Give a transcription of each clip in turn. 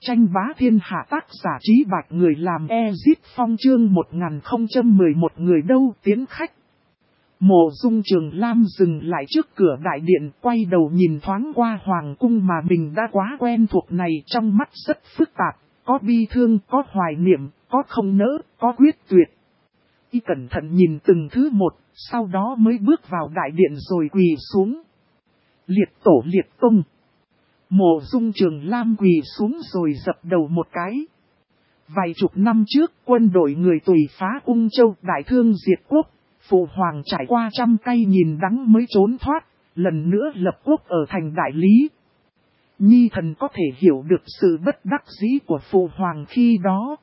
Tranh bá thiên hạ tác giả Trí Bạch người làm Ezit Phong chương 1011 người đâu tiến khách. Mộ Dung Trường Lam dừng lại trước cửa đại điện, quay đầu nhìn thoáng qua hoàng cung mà mình đã quá quen thuộc này, trong mắt rất phức tạp, có bi thương, có hoài niệm, có không nỡ, có quyết tuyệt. Y cẩn thận nhìn từng thứ một, sau đó mới bước vào đại điện rồi quỳ xuống. Liệt tổ liệt tông. Mộ Dung Trường Lam quỳ xuống rồi dập đầu một cái. Vài chục năm trước, quân đội người Tùy phá Ung Châu, đại thương diệt quốc. Phụ hoàng trải qua trăm cay nhìn đắng mới trốn thoát, lần nữa lập quốc ở thành Đại Lý. Nhi thần có thể hiểu được sự bất đắc dĩ của phụ hoàng khi đó.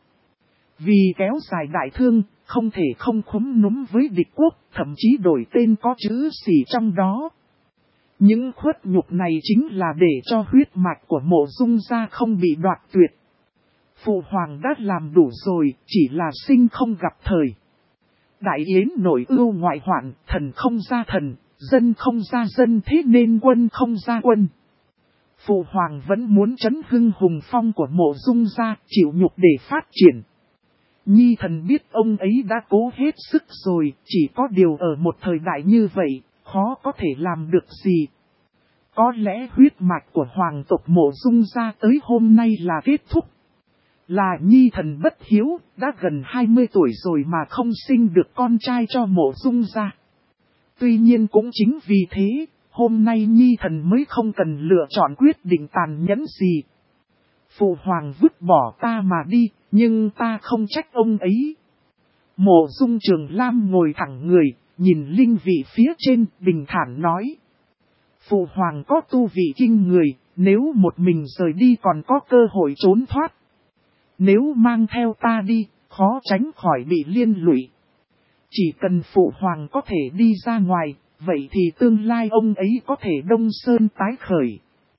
Vì kéo dài đại thương, không thể không khúm núm với địch quốc, thậm chí đổi tên có chữ xỉ trong đó. Những khuất nhục này chính là để cho huyết mạch của Mộ Dung gia không bị đoạt tuyệt. Phụ hoàng đã làm đủ rồi, chỉ là sinh không gặp thời. Đại yến nội ưu ngoại hoạn, thần không ra thần, dân không ra dân, thế nên quân không ra quân. Phụ hoàng vẫn muốn trấn hưng hùng phong của Mộ Dung gia, chịu nhục để phát triển. Nhi thần biết ông ấy đã cố hết sức rồi, chỉ có điều ở một thời đại như vậy, khó có thể làm được gì. Có lẽ huyết mạch của hoàng tộc Mộ Dung gia tới hôm nay là kết thúc. Là nhi thần bất hiếu, đã gần 20 tuổi rồi mà không sinh được con trai cho Mộ Dung gia. Tuy nhiên cũng chính vì thế, hôm nay nhi thần mới không cần lựa chọn quyết định tàn nhẫn gì. Phụ hoàng vứt bỏ ta mà đi, nhưng ta không trách ông ấy. Mộ Dung Trường Lam ngồi thẳng người, nhìn linh vị phía trên, bình thản nói. Phụ hoàng có tu vị kinh người, nếu một mình rời đi còn có cơ hội trốn thoát. Nếu mang theo ta đi, khó tránh khỏi bị liên lụy. Chỉ cần phụ hoàng có thể đi ra ngoài, vậy thì tương lai ông ấy có thể đông sơn tái khởi.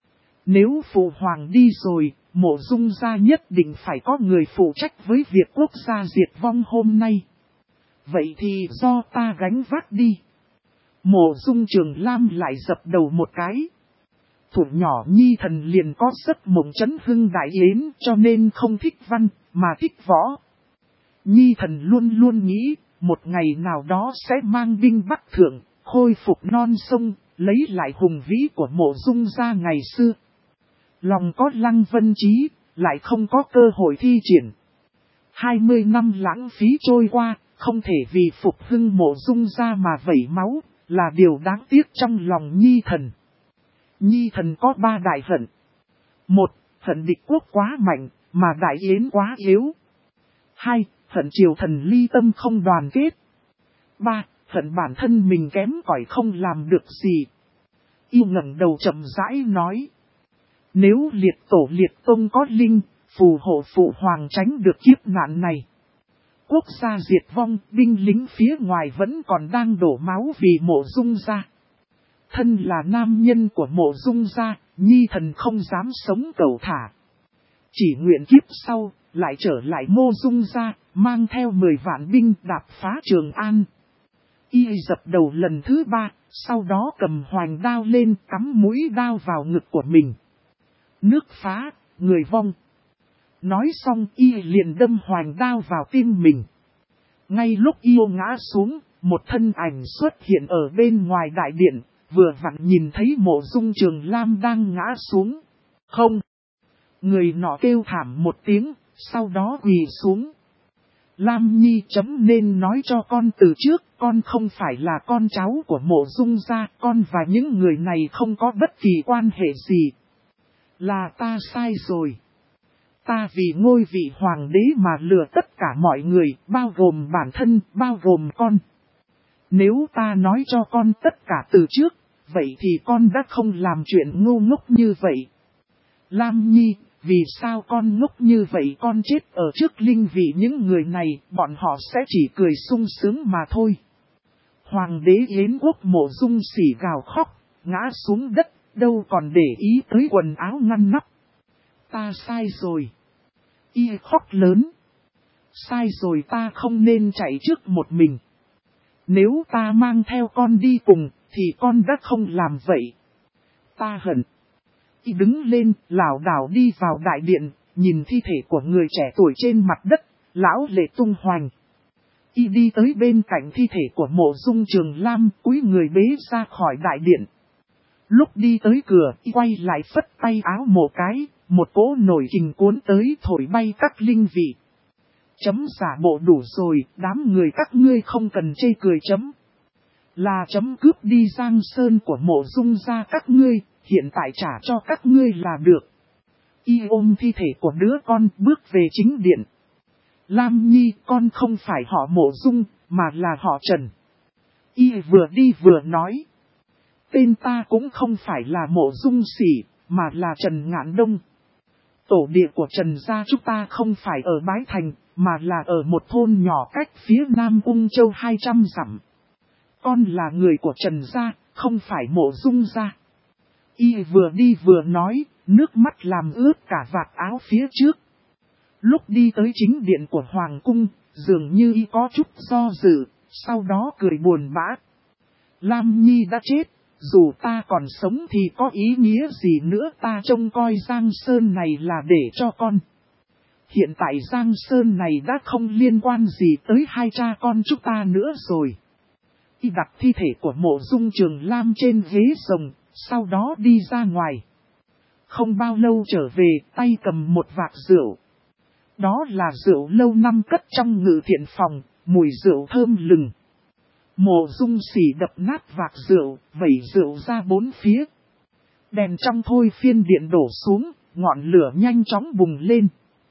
Nếu phụ hoàng đi rồi, Mộ Dung gia nhất định phải có người phụ trách với việc quốc gia diệt vong hôm nay. Vậy thì do ta gánh vác đi. Mộ Dung Trường Lam lại dập đầu một cái. Thủ nhỏ nhi thần liền có giấc mộng trấn hưng đại yến, cho nên không thích văn, mà thích võ. Nhi thần luôn luôn nghĩ, một ngày nào đó sẽ mang binh bắc thượng, khôi phục non sông, lấy lại hùng vĩ của Mộ Dung gia ngày xưa. Lòng có lăng vân trí, lại không có cơ hội thi triển. 20 năm lãng phí trôi qua, không thể vì phục hưng Mộ Dung gia mà vẩy máu, là điều đáng tiếc trong lòng nhi thần. Nhi thần có 3 đại hận. 1. Hận địch quốc quá mạnh, mà đại yến quá yếu. 2. Hận triều thần ly tâm không đoàn kết. 3. Hận bản thân mình kém cỏi không làm được gì. Y ngẩng đầu chậm rãi nói. Nếu liệt tổ liệt tông có linh, phù hộ phụ hoàng tránh được kiếp nạn này. Quốc gia diệt vong, binh lính phía ngoài vẫn còn đang đổ máu vì Mộ Dung gia. Thân là nam nhân của Mộ Dung gia, nhi thần không dám sống cẩu thả. Chỉ nguyện kiếp sau, lại trở lại Mộ Dung gia, mang theo 10 vạn binh đạp phá Trường An. Y dập đầu lần thứ 3, sau đó cầm hoành đao lên cắm mũi đao vào ngực của mình. Nước phá, người vong. Nói xong y liền đâm hoành đao vào tim mình. Ngay lúc y ngã xuống, một thân ảnh xuất hiện ở bên ngoài đại điện, vừa vặn nhìn thấy Mộ Dung Trường Lam đang ngã xuống. Không! Người nọ kêu thảm một tiếng, sau đó quỳ xuống. Lam Nhi chấm nên nói cho con từ trước, con không phải là con cháu của Mộ Dung gia, con và những người này không có bất kỳ quan hệ gì. Là ta sai rồi. Ta vì ngôi vị hoàng đế mà lừa tất cả mọi người, bao gồm bản thân, bao gồm con. Nếu ta nói cho con tất cả từ trước, vậy thì con đã không làm chuyện ngu ngốc như vậy. Lam Nhi, vì sao con ngốc như vậy? Con chết ở trước linh vị những người này, bọn họ sẽ chỉ cười sung sướng mà thôi. Hoàng đế Yến quốc Mộ Dung xỉ gào khóc, ngã xuống đất, đâu còn để ý tới quần áo ngăn nắp. Ta sai rồi. Y khóc lớn. Sai rồi, ta không nên chạy trước một mình. Nếu ta mang theo con đi cùng, thì con đã không làm vậy. Ta hận. Y đứng lên, lảo đảo đi vào đại điện, nhìn thi thể của người trẻ tuổi trên mặt đất, lão lệ tung hoành. Y đi tới bên cạnh thi thể của Mộ Dung Trường Lam, cúi người bế ra khỏi đại điện. Lúc đi tới cửa, y quay lại phất tay áo một cái, một cỗ nổi kình cuốn tới thổi bay các linh vị. Chấm giả bộ đủ rồi, đám người các ngươi không cần chê cười chấm. Là chấm cướp đi Giang Sơn của Mộ Dung gia các ngươi, hiện tại trả cho các ngươi là được. Y ôm thi thể của đứa con bước về chính điện. Lam Nhi, con không phải họ Mộ Dung, mà là họ Trần. Y vừa đi vừa nói. Tên ta cũng không phải là Mộ Dung Sỉ, mà là Trần Ngạn Đông. Tổ địa của Trần gia chúng ta không phải ở Bái Thành, mà là ở một thôn nhỏ cách phía Nam Ung Châu 200 dặm. Con là người của Trần gia, không phải Mộ Dung gia. Y vừa đi vừa nói, nước mắt làm ướt cả vạt áo phía trước. Lúc đi tới chính điện của Hoàng cung, dường như y có chút do dự, sau đó cười buồn bã. Lam Nhi đã chết, dù ta còn sống thì có ý nghĩa gì nữa, ta trông coi Giang Sơn này là để cho con. Hiện tại Giang Sơn này đã không liên quan gì tới hai cha con chúng ta nữa rồi. Y đặt thi thể của Mộ Dung Trường Lam trên ghế rồng, sau đó đi ra ngoài. Không bao lâu trở về, tay cầm một vạc rượu. Đó là rượu lâu năm cất trong ngự thiện phòng, mùi rượu thơm lừng. Mộ Dung Sỉ đập nát vạc rượu, vẩy rượu ra bốn phía. Đèn trong thôi phiên điện đổ xuống, ngọn lửa nhanh chóng bùng lên.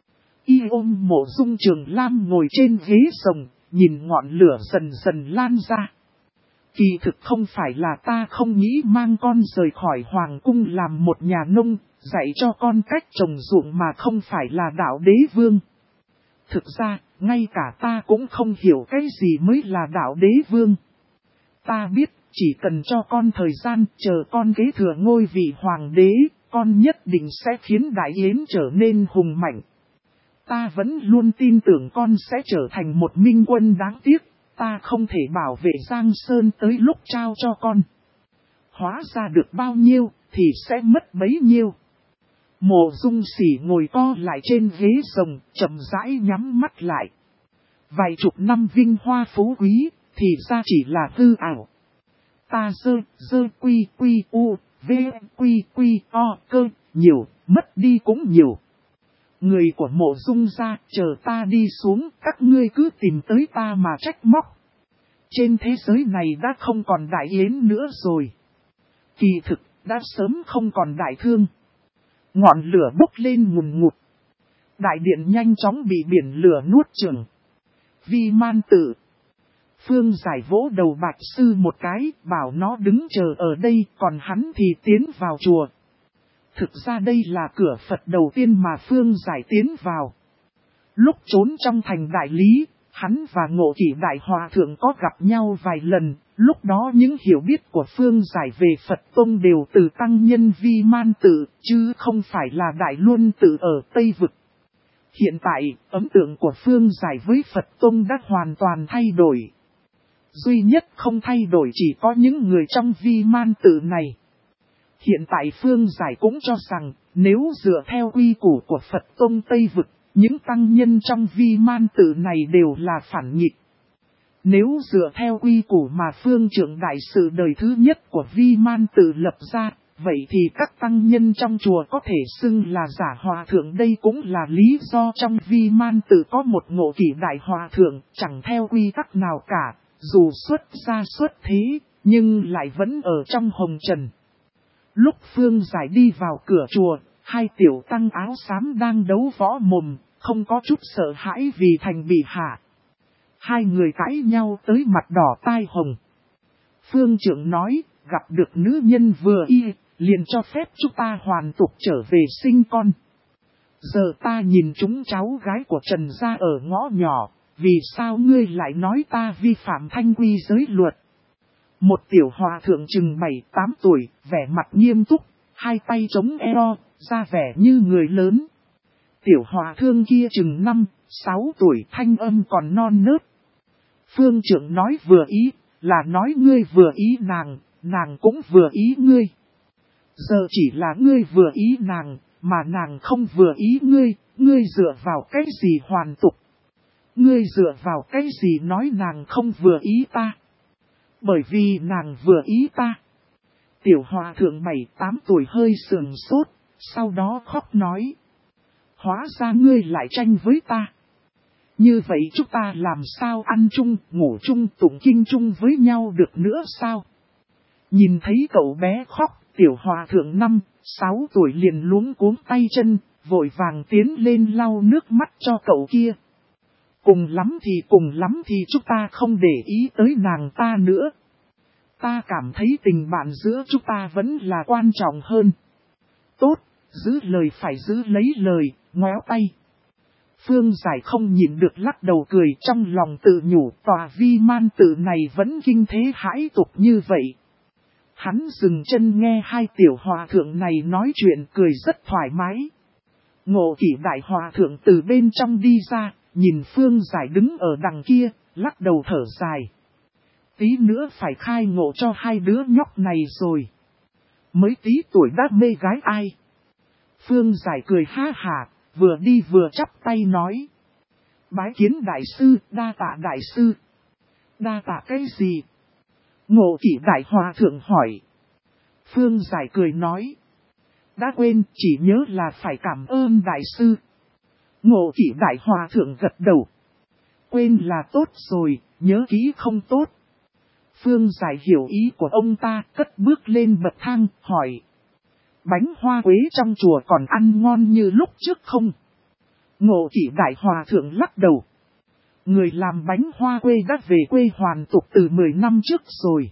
Y ôm Mộ Dung Trường Lam ngồi trên ghế rồng, nhìn ngọn lửa dần dần lan ra. Kỳ thực không phải là ta không nghĩ mang con rời khỏi hoàng cung làm một nhà nông, dạy cho con cách trồng ruộng mà không phải là đạo đế vương. Thực ra, ngay cả ta cũng không hiểu cái gì mới là đạo đế vương. Ta biết, chỉ cần cho con thời gian, chờ con kế thừa ngôi vị hoàng đế, con nhất định sẽ khiến Đại Yến trở nên hùng mạnh. Ta vẫn luôn tin tưởng con sẽ trở thành một minh quân, đáng tiếc, ta không thể bảo vệ Giang Sơn tới lúc trao cho con. Hóa ra được bao nhiêu, thì sẽ mất bấy nhiêu. Mộ Dung Sỉ ngồi co lại trên ghế rồng, chậm rãi nhắm mắt lại. Vài chục năm vinh hoa phú quý, thì ra chỉ là hư ảo. Ta dơ quy u, v quy o cơ, nhiều, mất đi cũng nhiều. Người của Mộ Dung gia, chờ ta đi xuống, các ngươi cứ tìm tới ta mà trách móc. Trên thế giới này đã không còn Đại Yến nữa rồi. Kỳ thực, đã sớm không còn Đại Thương. Ngọn lửa bốc lên ngùn ngụt. Đại điện nhanh chóng bị biển lửa nuốt chửng. Vi Man Tự. Phương Giải vỗ đầu Bạch Sư một cái, bảo nó đứng chờ ở đây, còn hắn thì tiến vào chùa. Thực ra đây là cửa Phật đầu tiên mà Phương Giải tiến vào. Lúc trốn trong thành Đại Lý, hắn và Ngộ Kỷ Đại Hòa Thượng có gặp nhau vài lần, lúc đó những hiểu biết của Phương Giải về Phật Tông đều từ tăng nhân Vi Man Tự, chứ không phải là Đại Luân Tự ở Tây Vực. Hiện tại, ấn tượng của Phương Giải với Phật Tông đã hoàn toàn thay đổi. Duy nhất không thay đổi chỉ có những người trong Vi Man Tự này. Hiện tại Phương Giải cũng cho rằng, nếu dựa theo quy củ của Phật Tông Tây Vực, những tăng nhân trong Vi Man Tự này đều là phản nghịch. Nếu dựa theo quy củ mà Phương Trưởng Đại Sự đời thứ nhất của Vi Man Tự lập ra, vậy thì các tăng nhân trong chùa có thể xưng là giả hòa thượng. Đây cũng là lý do trong Vi Man Tự có một Ngộ Kỷ Đại Hòa Thượng, chẳng theo quy tắc nào cả, dù xuất gia xuất thế, nhưng lại vẫn ở trong hồng trần. Lúc Phương Giải đi vào cửa chùa, hai tiểu tăng áo xám đang đấu võ mồm, không có chút sợ hãi vì thành bị hạ. Hai người cãi nhau tới mặt đỏ tai hồng. Phương Trưởng nói, gặp được nữ nhân vừa y, liền cho phép chúng ta hoàn tục trở về sinh con. Giờ ta nhìn chúng cháu gái của Trần gia ở ngõ nhỏ, vì sao ngươi lại nói ta vi phạm thanh quy giới luật? Một tiểu hòa thượng chừng 7-8 tuổi, vẻ mặt nghiêm túc, hai tay chống eo, ra vẻ như người lớn. Tiểu hòa thượng kia chừng 5-6 tuổi, thanh âm còn non nớt. Phương Trưởng nói vừa ý, là nói ngươi vừa ý nàng, nàng cũng vừa ý ngươi. Giờ chỉ là ngươi vừa ý nàng, mà nàng không vừa ý ngươi, Ngươi dựa vào cái gì hoàn tục? Ngươi dựa vào cái gì nói nàng không vừa ý ta? Bởi vì nàng vừa ý ta. Tiểu hòa thượng 7-8 tuổi hơi sườn sốt, sau đó khóc nói. Hóa ra ngươi lại tranh với ta. Như vậy chúng ta làm sao ăn chung, ngủ chung, tụng kinh chung với nhau được nữa sao? Nhìn thấy cậu bé khóc, tiểu hòa thượng 5-6 tuổi liền luống cuống tay chân, vội vàng tiến lên lau nước mắt cho cậu kia. Cùng lắm thì chúng ta không để ý tới nàng ta nữa. Ta cảm thấy tình bạn giữa chúng ta vẫn là quan trọng hơn. Tốt, giữ lời phải giữ lấy lời, ngoéo tay. Phương Giải không nhịn được lắc đầu cười, trong lòng tự nhủ tòa vi man tự này vẫn kinh thế hãi tục như vậy. Hắn dừng chân nghe hai tiểu hòa thượng này nói chuyện, cười rất thoải mái. Ngộ Kỷ đại hòa thượng từ bên trong đi ra, nhìn Phương Giải đứng ở đằng kia, lắc đầu thở dài. Tí nữa phải khai ngộ cho hai đứa nhóc này rồi. Mới tí tuổi đã mê gái ai? Phương Giải cười ha hả, vừa đi vừa chắp tay nói. Bái kiến đại sư, đa tạ đại sư. Đa tạ cái gì? Ngộ Kỷ đại hòa thượng hỏi. Phương Giải cười nói. Đã quên, chỉ nhớ là phải cảm ơn đại sư. Ngộ Kỷ đại hòa thượng gật đầu. Quên là tốt rồi, nhớ kỹ không tốt. Phương Giải hiểu ý của ông ta, cất bước lên bậc thang, hỏi. Bánh hoa quế trong chùa còn ăn ngon như lúc trước không? Ngộ Kỷ đại hòa thượng lắc đầu. Người làm bánh hoa quế đã về quê hoàn tục từ 10 năm trước rồi.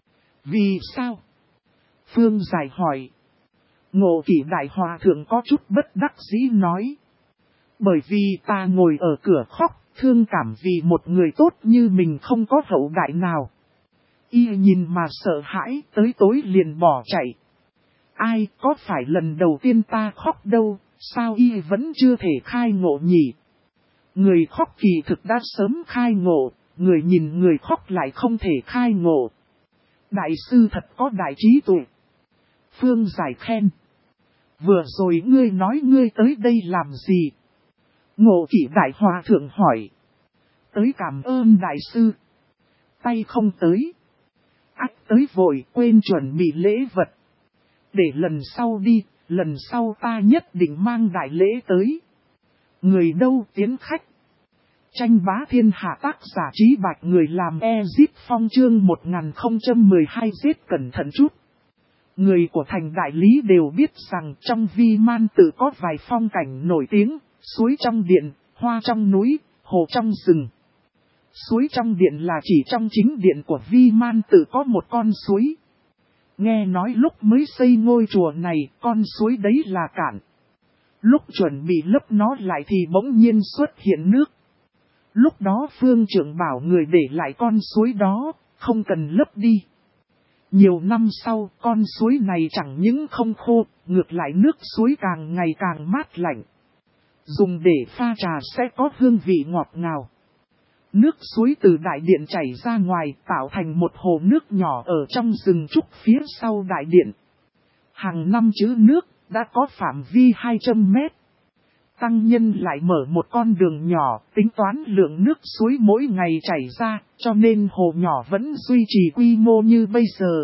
Vì sao? Phương Giải hỏi. Ngộ Kỷ đại hòa thượng có chút bất đắc dĩ nói. Bởi vì ta ngồi ở cửa khóc, thương cảm vì một người tốt như mình không có hậu đại nào. Y nhìn mà sợ hãi, tới tối liền bỏ chạy. Ai, có phải lần đầu tiên ta khóc đâu, sao y vẫn chưa thể khai ngộ nhỉ? Người khóc kỳ thực đã sớm khai ngộ, người nhìn người khóc lại không thể khai ngộ. Đại sư thật có đại trí tuệ. Phương Giải khen. Vừa rồi ngươi nói ngươi tới đây làm gì? Ngộ Kỷ đại hòa thượng hỏi. Tới cảm ơn đại sư. Tay không tới. Ách tới vội quên chuẩn bị lễ vật. Để lần sau đi, lần sau ta nhất định mang đại lễ tới. Người đâu tiến khách. Tranh bá thiên hạ tác giả Trí Bạch, người làm Ezip Phong chương 1012 giết cẩn thận chút. Người của thành đại lý đều biết rằng trong vi man tự có vài phong cảnh nổi tiếng, suối trong điện, hoa trong núi, hồ trong rừng. Suối trong điện là chỉ trong chính điện của vi man tự có một con suối. Nghe nói lúc mới xây ngôi chùa này, con suối đấy là cạn. Lúc chuẩn bị lấp nó lại thì bỗng nhiên xuất hiện nước. Lúc đó phương trưởng bảo người để lại con suối đó, không cần lấp đi. Nhiều năm sau, con suối này chẳng những không khô, ngược lại nước suối càng ngày càng mát lạnh. Dùng để pha trà sẽ có hương vị ngọt ngào. Nước suối từ đại điện chảy ra ngoài tạo thành một hồ nước nhỏ ở trong rừng trúc phía sau đại điện. Hàng năm trữ nước, đã có phạm vi 200 mét. Tăng nhân lại mở một con đường nhỏ, tính toán lượng nước suối mỗi ngày chảy ra, cho nên hồ nhỏ vẫn duy trì quy mô như bây giờ.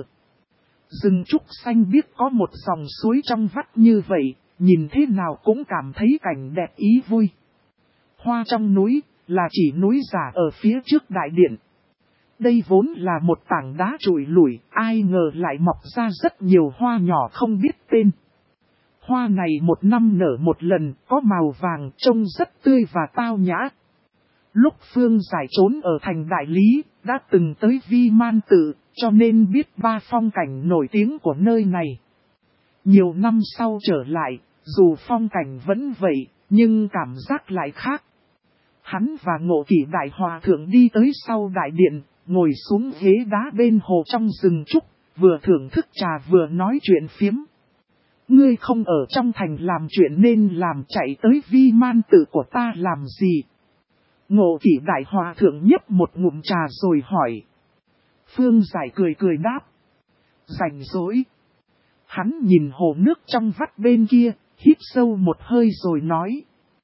Rừng trúc xanh biếc có một dòng suối trong vắt như vậy, nhìn thế nào cũng cảm thấy cảnh đẹp ý vui. Hoa trong núi, là chỉ núi giả ở phía trước đại điện. Đây vốn là một tảng đá trụi lủi, ai ngờ lại mọc ra rất nhiều hoa nhỏ không biết tên. Hoa này một năm nở một lần, có màu vàng, trông rất tươi và tao nhã. Lúc Phương Giải trốn ở thành đại lý, đã từng tới vi man tự, cho nên biết ba phong cảnh nổi tiếng của nơi này. Nhiều năm sau trở lại, dù phong cảnh vẫn vậy, nhưng cảm giác lại khác. Hắn và Ngộ Kỷ đại hòa thượng đi tới sau đại điện, ngồi xuống ghế đá bên hồ trong rừng trúc, vừa thưởng thức trà vừa nói chuyện phiếm. Ngươi không ở trong thành làm chuyện nên làm, chạy tới vi man tự của ta làm gì? Ngộ Kỷ đại hòa thượng nhấp một ngụm trà rồi hỏi. Phương Giải cười cười đáp. Rảnh rỗi. Hắn nhìn hồ nước trong vắt bên kia, hít sâu một hơi rồi nói.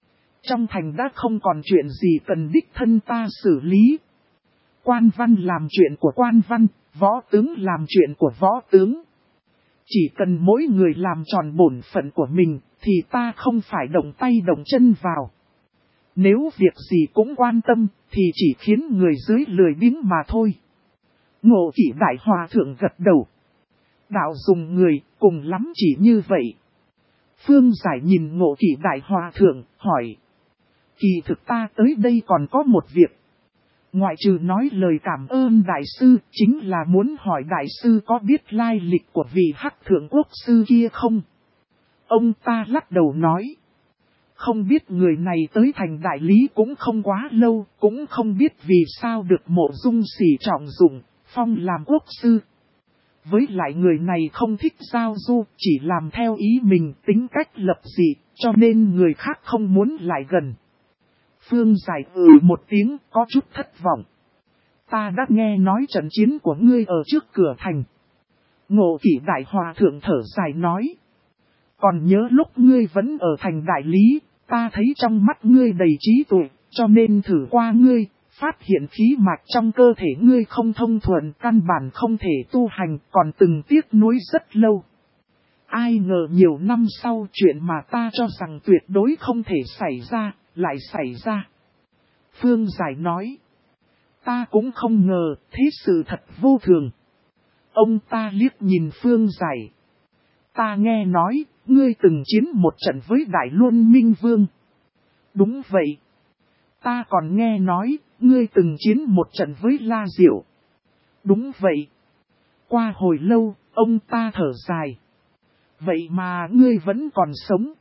Trong thành đã không còn chuyện gì cần đích thân ta xử lý. Quan văn làm chuyện của quan văn, võ tướng làm chuyện của võ tướng. Chỉ cần mỗi người làm tròn bổn phận của mình, thì ta không phải động tay động chân vào. Nếu việc gì cũng quan tâm, thì chỉ khiến người dưới lười biếng mà thôi. Ngộ Kỷ Đại Hòa Thượng gật đầu. Đạo dùng người, cùng lắm chỉ như vậy. Phương Giải nhìn Ngộ Kỷ Đại Hòa Thượng, hỏi. Kỳ thực ta tới đây còn có một việc. Ngoại trừ nói lời cảm ơn đại sư, chính là muốn hỏi đại sư có biết lai lịch của vị Hắc Thượng Quốc sư kia không? Ông ta lắc đầu nói. Không biết người này tới thành đại lý cũng không quá lâu, cũng không biết vì sao được Mộ Dung Sỉ trọng dụng, phong làm quốc sư. Với lại người này không thích giao du, chỉ làm theo ý mình, tính cách lập dị, cho nên người khác không muốn lại gần. Phương Giải một tiếng, có chút thất vọng. Ta đã nghe nói trận chiến của ngươi ở trước cửa thành. Ngộ Kỷ Đại Hòa Thượng thở dài nói. Còn nhớ lúc ngươi vẫn ở thành đại lý, ta thấy trong mắt ngươi đầy trí tuệ, cho nên thử qua ngươi, phát hiện khí mạch trong cơ thể ngươi không thông thuận, căn bản không thể tu hành, còn từng tiếc nuối rất lâu. Ai ngờ nhiều năm sau chuyện mà ta cho rằng tuyệt đối không thể xảy ra, lại xảy ra. Phương Giải nói. Ta cũng không ngờ, thế sự thật vô thường. Ông ta liếc nhìn Phương Giải. Ta nghe nói, ngươi từng chiến một trận với Đại Luân Minh Vương. Đúng vậy. Ta còn nghe nói, ngươi từng chiến một trận với La Diệu. Đúng vậy. Qua hồi lâu, ông ta thở dài. Vậy mà ngươi vẫn còn sống.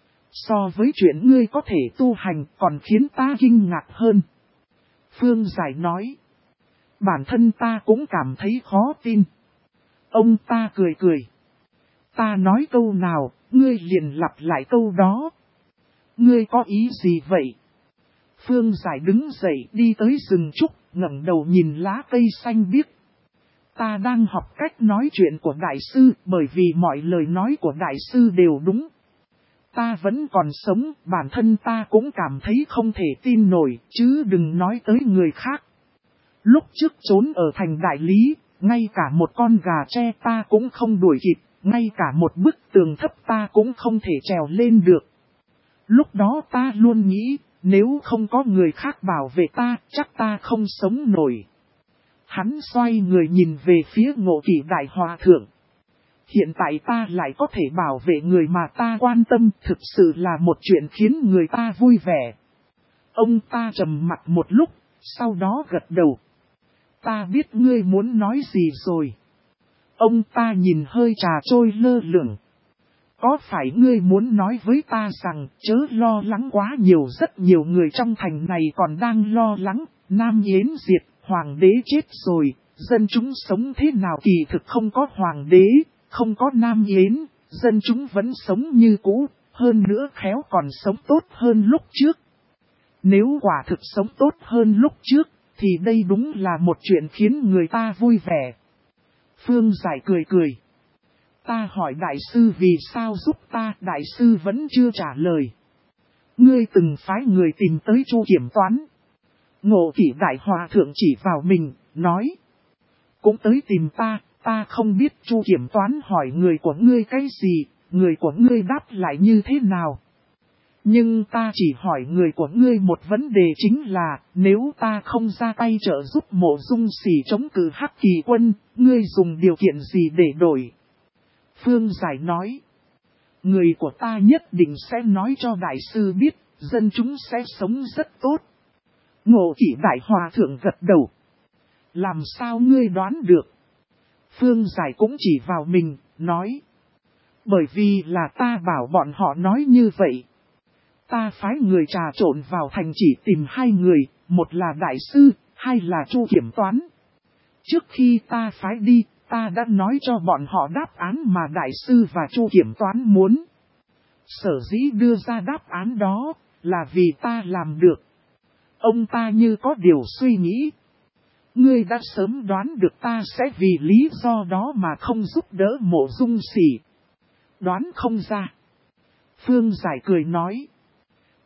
So với chuyện ngươi có thể tu hành còn khiến ta kinh ngạc hơn. Phương Giải nói. Bản thân ta cũng cảm thấy khó tin. Ông ta cười cười. Ta nói câu nào, ngươi liền lặp lại câu đó. Ngươi có ý gì vậy? Phương Giải đứng dậy đi tới rừng trúc, ngẩng đầu nhìn lá cây xanh biếc. Ta đang học cách nói chuyện của đại sư, bởi vì mọi lời nói của đại sư đều đúng. Ta vẫn còn sống, bản thân ta cũng cảm thấy không thể tin nổi, chứ đừng nói tới người khác. Lúc trước trốn ở thành đại lý, ngay cả một con gà tre ta cũng không đuổi kịp, ngay cả một bức tường thấp ta cũng không thể trèo lên được. Lúc đó ta luôn nghĩ, nếu không có người khác bảo vệ ta, chắc ta không sống nổi. Hắn xoay người nhìn về phía Ngộ Kỷ Đại Hòa Thượng. Hiện tại ta lại có thể bảo vệ người mà ta quan tâm, thực sự là một chuyện khiến người ta vui vẻ. Ông ta trầm mặt một lúc, sau đó gật đầu. Ta biết ngươi muốn nói gì rồi. Ông ta nhìn hơi trà trôi lơ lửng. Có phải ngươi muốn nói với ta rằng chớ lo lắng quá nhiều, rất nhiều người trong thành này còn đang lo lắng, Nam Yến diệt, hoàng đế chết rồi, dân chúng sống thế nào? Kỳ thực không có hoàng đế, không có Nam Yến, dân chúng vẫn sống như cũ, hơn nữa khéo còn sống tốt hơn lúc trước. Nếu quả thực sống tốt hơn lúc trước, thì đây đúng là một chuyện khiến người ta vui vẻ. Phương Giải cười cười. Ta hỏi đại sư vì sao giúp ta, đại sư vẫn chưa trả lời. Ngươi từng phái người tìm tới Chu Kiểm Toán. Ngộ Kỷ Đại Hòa Thượng chỉ vào mình, nói. Cũng tới tìm ta không biết Chu Kiểm Toán hỏi người của ngươi cái gì, người của ngươi đáp lại như thế nào. Nhưng ta chỉ hỏi người của ngươi một vấn đề, chính là, nếu ta không ra tay trợ giúp Mộ Dung Sỉ chống cự Hắc Kỳ quân, ngươi dùng điều kiện gì để đổi? Phương Giải nói, người của ta nhất định sẽ nói cho đại sư biết, dân chúng sẽ sống rất tốt. Ngộ Kỷ Đại Hòa Thượng gật đầu. Làm sao ngươi đoán được? Phương Giải cũng chỉ vào mình, nói. Bởi vì là ta bảo bọn họ nói như vậy. Ta phái người trà trộn vào thành chỉ tìm hai người, một là đại sư, hai là Chu Kiểm Toán. Trước khi ta phái đi, ta đã nói cho bọn họ đáp án mà đại sư và Chu Kiểm Toán muốn. Sở dĩ đưa ra đáp án đó, là vì ta làm được. Ông ta như có điều suy nghĩ. Ngươi đã sớm đoán được ta sẽ vì lý do đó mà không giúp đỡ Mộ Dung Sỉ. Đoán không ra. Phương Giải cười nói.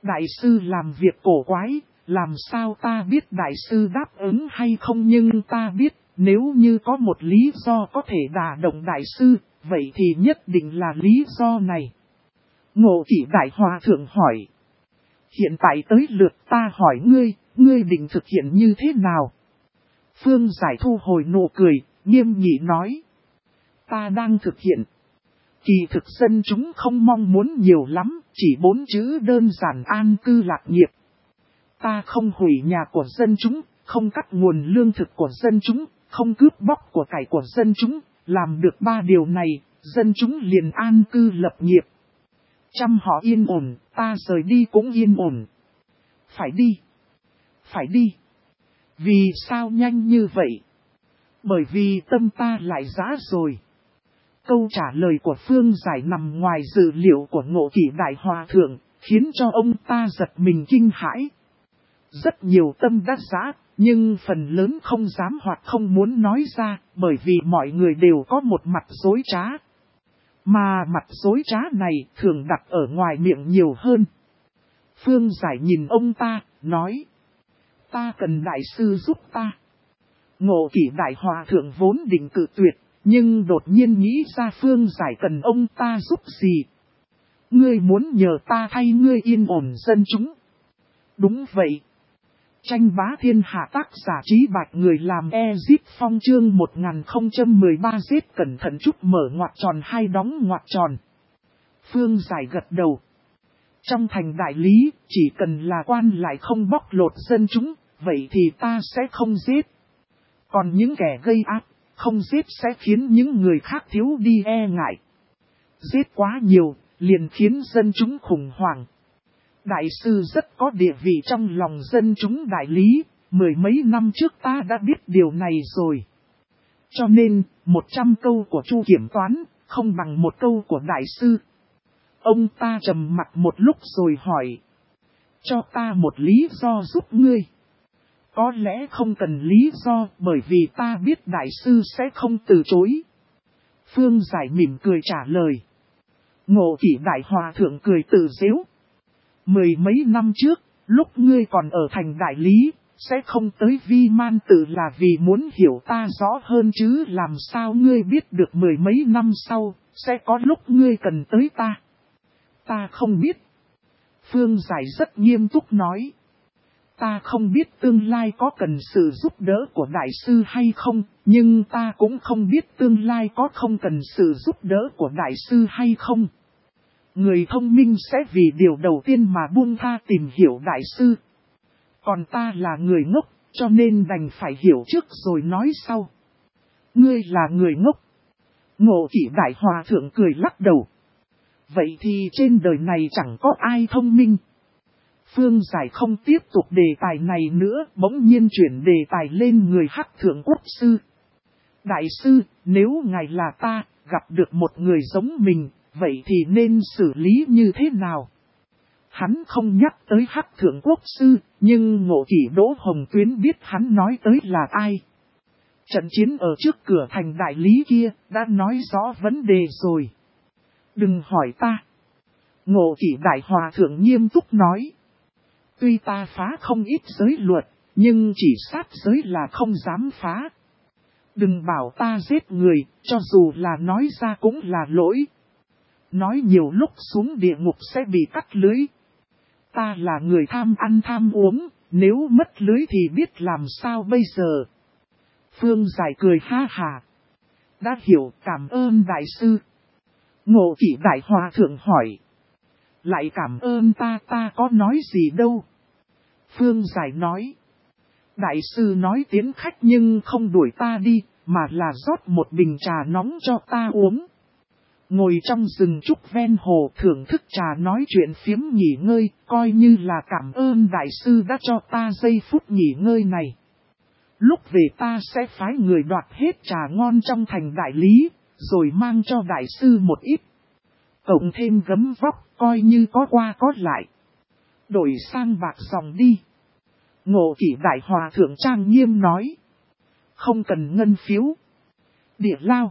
Đại sư làm việc cổ quái, làm sao ta biết đại sư đáp ứng hay không, nhưng ta biết nếu như có một lý do có thể đả động đại sư, vậy thì nhất định là lý do này. Ngộ Kỷ Đại Hòa Thượng hỏi. Hiện tại tới lượt ta hỏi ngươi định thực hiện như thế nào? Phương Giải thu hồi nụ cười, nghiêm nghị nói. Ta đang thực hiện. Kỳ thực dân chúng không mong muốn nhiều lắm, chỉ 4 chữ đơn giản: an cư lạc nghiệp. Ta không hủy nhà của dân chúng, không cắt nguồn lương thực của dân chúng, không cướp bóc của cải của dân chúng. Làm được 3 điều này, dân chúng liền an cư lập nghiệp. Trăm họ yên ổn, ta rời đi cũng yên ổn. Phải đi. Phải đi. Vì sao nhanh như vậy? Bởi vì tâm ta lại giã rồi. Câu trả lời của Phương Giải nằm ngoài dự liệu của Ngộ Kỷ Đại Hòa Thượng, khiến cho ông ta giật mình kinh hãi. Rất nhiều tâm đã giã, nhưng phần lớn không dám hoặc không muốn nói ra, bởi vì mọi người đều có một mặt dối trá. Mà mặt dối trá này thường đặt ở ngoài miệng nhiều hơn. Phương Giải nhìn ông ta, nói. Ta cần đại sư giúp ta. Ngộ Kỷ Đại Hòa Thượng vốn định cự tuyệt, nhưng đột nhiên nghĩ ra Phương Giải cần ông ta giúp gì. Ngươi muốn nhờ ta thay ngươi yên ổn dân chúng. Đúng vậy. Tranh bá thiên hạ, tác giả Trí Bạch, người làm Ezip Phong, chương 1013 giết cẩn thận chút mở ngoặc tròn hay đóng ngoặc tròn. Phương Giải gật đầu. Trong thành đại lý, chỉ cần là quan lại không bóc lột dân chúng, vậy thì ta sẽ không giết. Còn những kẻ gây ác, không giết sẽ khiến những người khác thiếu đi e ngại. Giết quá nhiều, liền khiến dân chúng khủng hoảng. Đại sư rất có địa vị trong lòng dân chúng đại lý, 10 mấy năm trước ta đã biết điều này rồi. Cho nên, 100 câu của Chu kiểm toán, không bằng 1 câu của đại sư. Ông ta trầm mặc một lúc rồi hỏi. Cho ta một lý do giúp ngươi. Có lẽ không cần lý do, bởi vì ta biết đại sư sẽ không từ chối. Phương Giải mỉm cười trả lời. Ngộ Kỷ Đại Hòa Thượng cười tự giễu. 10 mấy năm trước, lúc ngươi còn ở thành đại lý, sẽ không tới Vi Man Tự là vì muốn hiểu ta rõ hơn chứ, làm sao ngươi biết được 10 mấy năm sau, sẽ có lúc ngươi cần tới ta. Ta không biết. Phương Giải rất nghiêm túc nói. Ta không biết tương lai có cần sự giúp đỡ của đại sư hay không, nhưng ta cũng không biết tương lai có không cần sự giúp đỡ của đại sư hay không. Người thông minh sẽ vì điều đầu tiên mà buông tha tìm hiểu đại sư. Còn ta là người ngốc, cho nên đành phải hiểu trước rồi nói sau. Ngươi là người ngốc. Ngộ Kỷ Đại Hòa Thượng cười lắc đầu. Vậy thì trên đời này chẳng có ai thông minh. Phương Giải không tiếp tục đề tài này nữa, bỗng nhiên chuyển đề tài lên người Hắc Thượng Quốc Sư. Đại sư, nếu ngài là ta, gặp được một người giống mình, vậy thì nên xử lý như thế nào? Hắn không nhắc tới Hắc Thượng Quốc Sư, nhưng Ngộ Kỷ Đỗ Hồng Tuyến biết hắn nói tới là ai. Trận chiến ở trước cửa thành đại lý kia, đã nói rõ vấn đề rồi. Đừng hỏi ta. Ngộ Kỷ Đại Hòa Thượng nghiêm túc nói. Tuy ta phá không ít giới luật, nhưng chỉ sát giới là không dám phá. Đừng bảo ta giết người, cho dù là nói ra cũng là lỗi. Nói nhiều lúc xuống địa ngục sẽ bị cắt lưới. Ta là người tham ăn tham uống, nếu mất lưới thì biết làm sao bây giờ. Phương Giải cười ha hà. Đã hiểu, cảm ơn đại sư. Ngộ Kỷ Đại Hòa Thượng hỏi. Lại cảm ơn ta có nói gì đâu. Phương Giải nói. Đại sư nói tiến khách nhưng không đuổi ta đi, mà là rót một bình trà nóng cho ta uống. Ngồi trong rừng trúc ven hồ thưởng thức trà nói chuyện phiếm nghỉ ngơi, coi như là cảm ơn đại sư đã cho ta giây phút nghỉ ngơi này. Lúc về ta sẽ phái người đoạt hết trà ngon trong thành đại lý, rồi mang cho đại sư một ít. Cộng thêm gấm vóc, coi như có qua có lại. Đổi sang bạc dòng đi. Ngộ Kỷ Đại Hòa Thượng trang nghiêm nói. Không cần ngân phiếu. Địa lao.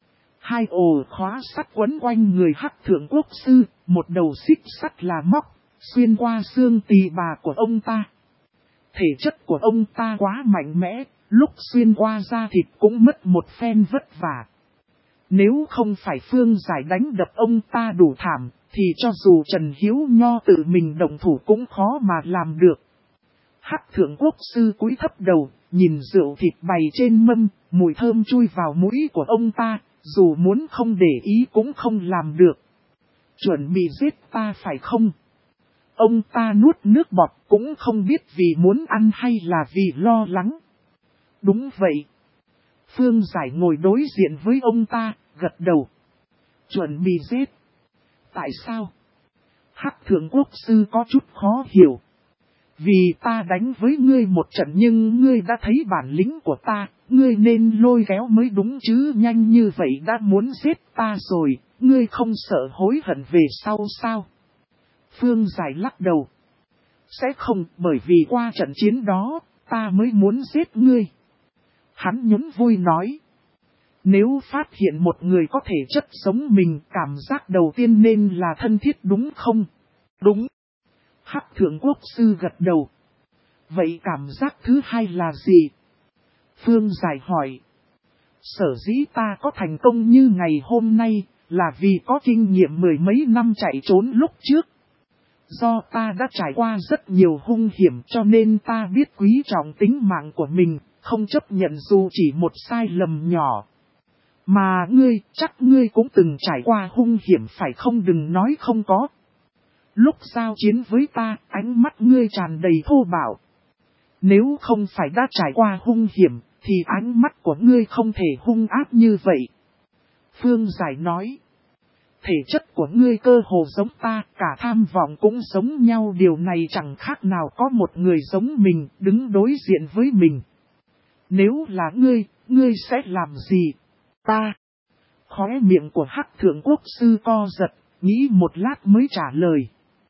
2 ổ khóa sắt quấn quanh người Hắc Thượng Quốc Sư, một đầu xích sắt là móc, xuyên qua xương tỳ bà của ông ta. Thể chất của ông ta quá mạnh mẽ, lúc xuyên qua da thịt cũng mất một phen vất vả. Nếu không phải Phương Giải đánh đập ông ta đủ thảm, thì cho dù Trần Hiếu Nho tự mình động thủ cũng khó mà làm được. Hắc Thượng Quốc sư cúi thấp đầu, nhìn rượu thịt bày trên mâm, mùi thơm chui vào mũi của ông ta, dù muốn không để ý cũng không làm được. Chuẩn bị giết ta phải không? Ông ta nuốt nước bọt cũng không biết vì muốn ăn hay là vì lo lắng. Đúng vậy. Phương Giải ngồi đối diện với ông ta, gật đầu. Chuẩn bị giết. Tại sao? Hắc Thượng Quốc sư có chút khó hiểu. Vì ta đánh với ngươi một trận nhưng ngươi đã thấy bản lĩnh của ta, ngươi nên lôi kéo mới đúng chứ, nhanh như vậy đã muốn giết ta rồi, ngươi không sợ hối hận về sau sao? Phương Giải lắc đầu. Sẽ không, bởi vì qua trận chiến đó, ta mới muốn giết ngươi. Hắn nhún vui nói. Nếu phát hiện một người có thể chất giống mình, cảm giác đầu tiên nên là thân thiết đúng không? Đúng. Hắc Thượng Quốc sư gật đầu. Vậy cảm giác thứ hai là gì? Phương Giải hỏi. Sở dĩ ta có thành công như ngày hôm nay, là vì có kinh nghiệm mười mấy năm chạy trốn lúc trước. Do ta đã trải qua rất nhiều hung hiểm cho nên ta biết quý trọng tính mạng của mình, không chấp nhận dù chỉ một sai lầm nhỏ. Mà ngươi, chắc ngươi cũng từng trải qua hung hiểm phải không, đừng nói không có. Lúc giao chiến với ta, ánh mắt ngươi tràn đầy thô bạo. Nếu không phải đã trải qua hung hiểm, thì ánh mắt của ngươi không thể hung ác như vậy. Phương Giải nói. Thể chất của ngươi cơ hồ giống ta, cả tham vọng cũng giống nhau, điều này chẳng khác nào có một người giống mình, đứng đối diện với mình. Nếu là ngươi sẽ làm gì? Ta. Khóe miệng của Hắc Thượng Quốc sư co giật, nghĩ một lát mới trả lời.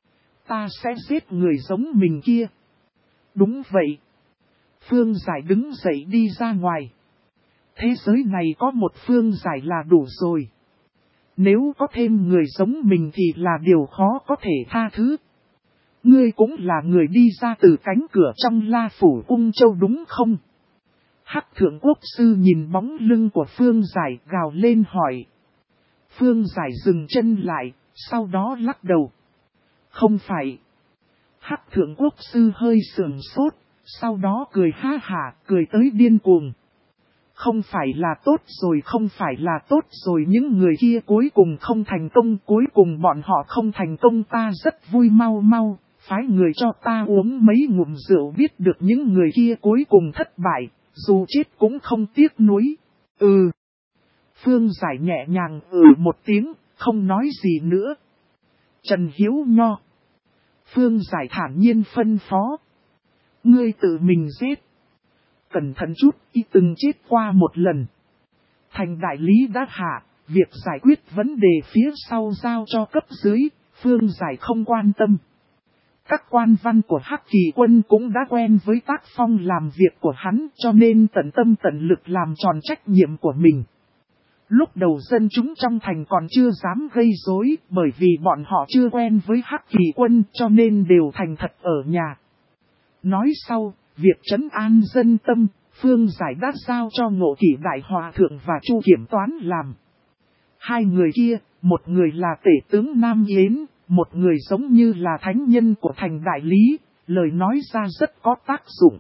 Ta sẽ giết người giống mình kia. Đúng vậy. Phương Giải đứng dậy đi ra ngoài. Thế giới này có một Phương Giải là đủ rồi. Nếu có thêm người giống mình thì là điều khó có thể tha thứ. Ngươi cũng là người đi ra từ cánh cửa trong La Phủ Ung Châu đúng không? Hắc Thượng Quốc sư nhìn bóng lưng của Phương Giải gào lên hỏi. Phương Giải dừng chân lại, sau đó lắc đầu. Không phải. Hắc Thượng Quốc sư hơi sườn sốt, sau đó cười ha hả, cười tới điên cuồng. Không phải là tốt rồi, không phải là tốt rồi, những người kia cuối cùng không thành công, cuối cùng bọn họ không thành công, ta rất vui, mau mau, phái người cho ta uống mấy ngụm rượu, biết được những người kia cuối cùng thất bại, dù chết cũng không tiếc nuối. Ừ. Phương Giải nhẹ nhàng một tiếng, không nói gì nữa. Trần Hiếu Nho. Phương Giải thản nhiên phân phó. Ngươi tự mình giết. Cẩn thận chút, y từng chết qua một lần. Thành đại lý đã hạ, việc giải quyết vấn đề phía sau giao cho cấp dưới, Phương Giải không quan tâm. Các quan văn của Hắc Kỳ Quân cũng đã quen với tác phong làm việc của hắn cho nên tận tâm tận lực làm tròn trách nhiệm của mình. Lúc đầu dân chúng trong thành còn chưa dám gây rối bởi vì bọn họ chưa quen với Hắc Kỳ Quân cho nên đều thành thật ở nhà. Nói sau, việc trấn an dân tâm, Phương Giải đã giao cho Ngộ Kỷ Đại Hòa Thượng và Chu Kiểm Toán làm. Hai người kia, một người là tể tướng Nam Yến, một người giống như là thánh nhân của thành đại lý, lời nói ra rất có tác dụng.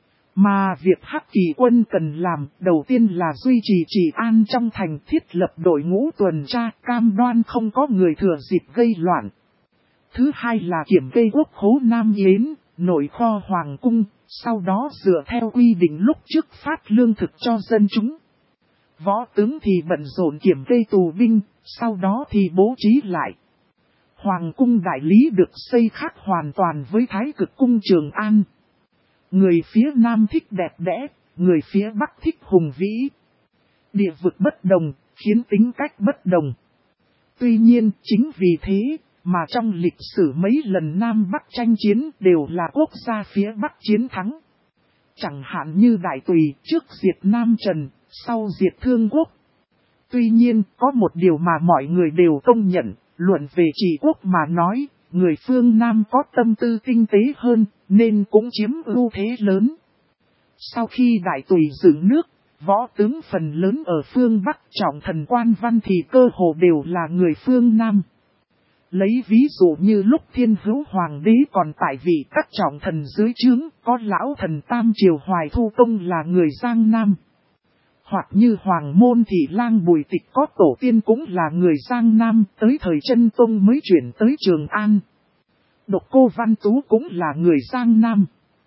Mà việc Hắc Kỳ Quân cần làm, đầu tiên là duy trì trị an trong thành, thiết lập đội ngũ tuần tra, cam đoan không có người thừa dịp gây loạn. Thứ hai là kiểm kê quốc khố Nam Yến, nội kho hoàng cung, sau đó dựa theo quy định lúc trước phát lương thực cho dân chúng. Võ tướng thì bận rộn kiểm kê tù binh, sau đó thì bố trí lại. Hoàng cung đại lý được xây khác hoàn toàn với Thái Cực cung Trường An. Người phía Nam thích đẹp đẽ, người phía Bắc thích hùng vĩ. Địa vực bất đồng, khiến tính cách bất đồng. Tuy nhiên, chính vì thế, mà trong lịch sử mấy lần Nam Bắc tranh chiến đều là quốc gia phía Bắc chiến thắng. Chẳng hạn như Đại Tùy trước diệt Nam Trần, sau diệt Thương Quốc. Tuy nhiên, có một điều mà mọi người đều công nhận, luận về trị quốc mà nói, người phương Nam có tâm tư tinh tế hơn, nên cũng chiếm ưu thế lớn. Sau khi đại tùy dựng nước, võ tướng phần lớn ở phương Bắc trọng thần quan văn thì cơ hồ đều là người phương Nam. Lấy ví dụ như lúc Thiên Hữu Hoàng đế còn tại vị các trọng thần dưới trướng, có lão thần Tam Triều Hoài Thu Tông là người Giang Nam. Hoặc như Hoàng Môn Thị Lang Bùi Tịch có tổ tiên cũng là người Giang Nam, tới thời Chân Tông mới chuyển tới Trường An. Độc Cô Văn Tú cũng là người Giang Nam.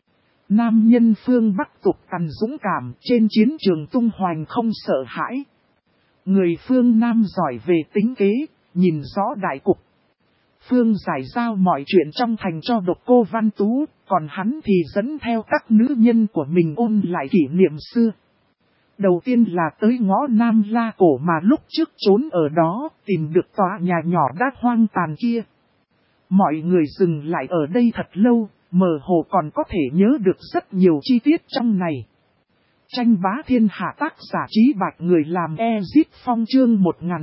Nam nhân phương Bắc tục cằn dũng cảm, trên chiến trường tung hoành không sợ hãi. Người phương Nam giỏi về tính kế, nhìn rõ đại cục. Phương giải giao mọi chuyện trong thành cho Độc Cô Văn Tú, còn hắn thì dẫn theo các nữ nhân của mình ôn lại kỷ niệm xưa. Đầu tiên là tới ngõ Nam La Cổ mà lúc trước trốn ở đó, tìm được tòa nhà nhỏ đã hoang tàn kia. Mọi người dừng lại ở đây thật lâu, mơ hồ còn có thể nhớ được rất nhiều chi tiết trong này. Tranh bá thiên hạ tác giả Trí Bạch người làm Ezip Phong chương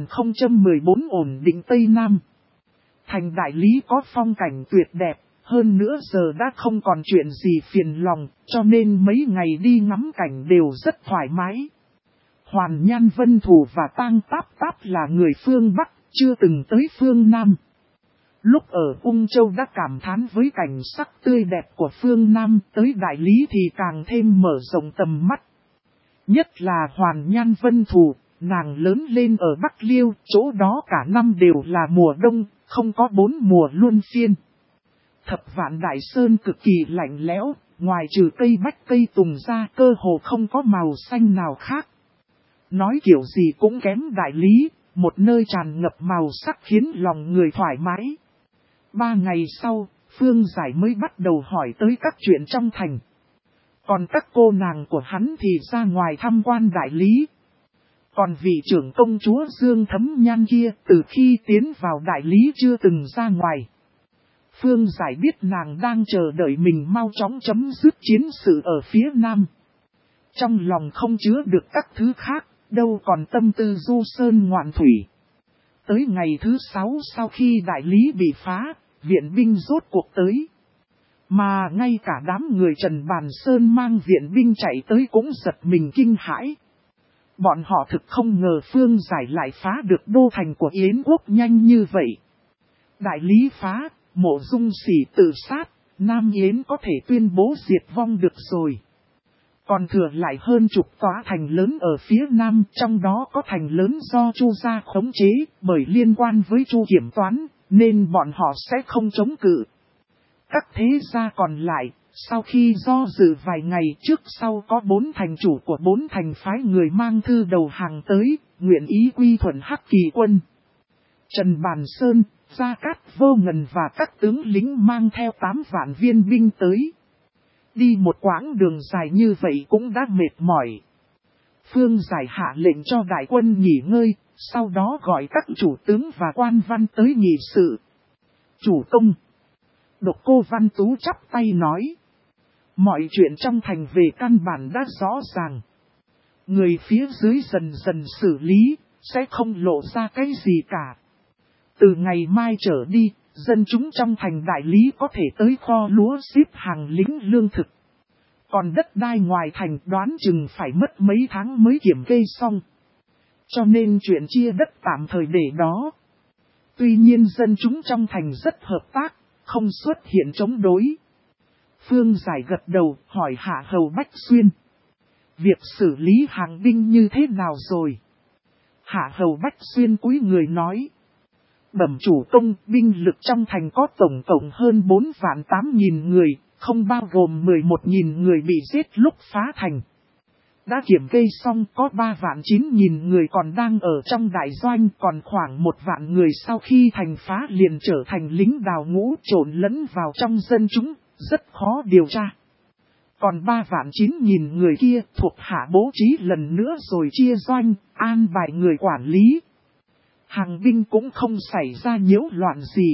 1014 ổn định Tây Nam. Thành đại lý có phong cảnh tuyệt đẹp, hơn nữa giờ đã không còn chuyện gì phiền lòng, cho nên mấy ngày đi ngắm cảnh đều rất thoải mái. Hoàn Nhan Vân Thù và Tang Táp Táp là người phương Bắc, chưa từng tới phương Nam. Lúc ở Ung Châu đã cảm thán với cảnh sắc tươi đẹp của phương Nam, tới đại lý thì càng thêm mở rộng tầm mắt. Nhất là Hoàn Nhan Vân Thù, nàng lớn lên ở Bắc Liêu, chỗ đó cả năm đều là mùa đông, không có 4 mùa luân phiên. Thập Vạn Đại Sơn cực kỳ lạnh lẽo, ngoài trừ cây bách cây tùng ra cơ hồ không có màu xanh nào khác. Nói kiểu gì cũng kém đại lý, một nơi tràn ngập màu sắc khiến lòng người thoải mái. 3 ngày sau, Phương Giải mới bắt đầu hỏi tới các chuyện trong thành. Còn các cô nàng của hắn thì ra ngoài tham quan đại lý. Còn vị trưởng công chúa Dương Thấm Nhan kia từ khi tiến vào đại lý chưa từng ra ngoài. Phương Giải biết nàng đang chờ đợi mình mau chóng chấm dứt chiến sự ở phía Nam. Trong lòng không chứa được các thứ khác, đâu còn tâm tư du sơn ngoạn thủy. Tới ngày thứ 6 sau khi đại lý bị phá, viện binh rốt cuộc tới. Mà ngay cả đám người Trần Bàn Sơn mang viện binh chạy tới cũng giật mình kinh hãi. Bọn họ thực không ngờ Phương Giải lại phá được đô thành của Yến quốc nhanh như vậy. Đại lý phá, Mộ Dung Sỉ tự sát, Nam Yến có thể tuyên bố diệt vong được rồi. Còn thừa lại hơn chục tòa thành lớn ở phía Nam, trong đó có thành lớn do Chu gia khống chế, bởi liên quan với Chu kiểm toán, nên bọn họ sẽ không chống cự. Các thế gia còn lại, sau khi do dự vài ngày trước sau có 4 thành chủ của 4 thành phái người mang thư đầu hàng tới, nguyện ý quy thuận Hắc Kỳ quân. Trần Bàn Sơn, Gia Cát Vô Ngần và các tướng lính mang theo 8 vạn viên binh tới. Đi một quãng đường dài như vậy cũng đã mệt mỏi. Phương Giải hạ lệnh cho đại quân nghỉ ngơi, sau đó gọi các chủ tướng và quan văn tới nghị sự. Chủ công. Độc Cô Văn Tú chắp tay nói. Mọi chuyện trong thành về căn bản đã rõ ràng. Người phía dưới dần dần xử lý, sẽ không lộ ra cái gì cả. Từ ngày mai trở đi, dân chúng trong thành đại lý có thể tới kho lúa xếp hàng lính lương thực. Còn đất đai ngoài thành đoán chừng phải mất mấy tháng mới kiểm kê xong. Cho nên chuyện chia đất tạm thời để đó. Tuy nhiên dân chúng trong thành rất hợp tác, không xuất hiện chống đối. Phương Giải gật đầu hỏi Hạ Hầu Bách Xuyên. Việc xử lý hàng binh như thế nào rồi? Hạ Hầu Bách Xuyên cúi người nói. Bẩm chủ công, binh lực trong thành có tổng cộng hơn 4.800.000 người, không bao gồm 11.000 người bị giết lúc phá thành. Đã kiểm kê xong có 3.900.000 người còn đang ở trong đại doanh, còn khoảng 1 vạn người sau khi thành phá liền trở thành lính đào ngũ trộn lẫn vào trong dân chúng, rất khó điều tra. Còn 3.900.000 người kia thuộc hạ bố trí lần nữa rồi chia doanh, an bài người quản lý. Hàng binh cũng không xảy ra nhiễu loạn gì.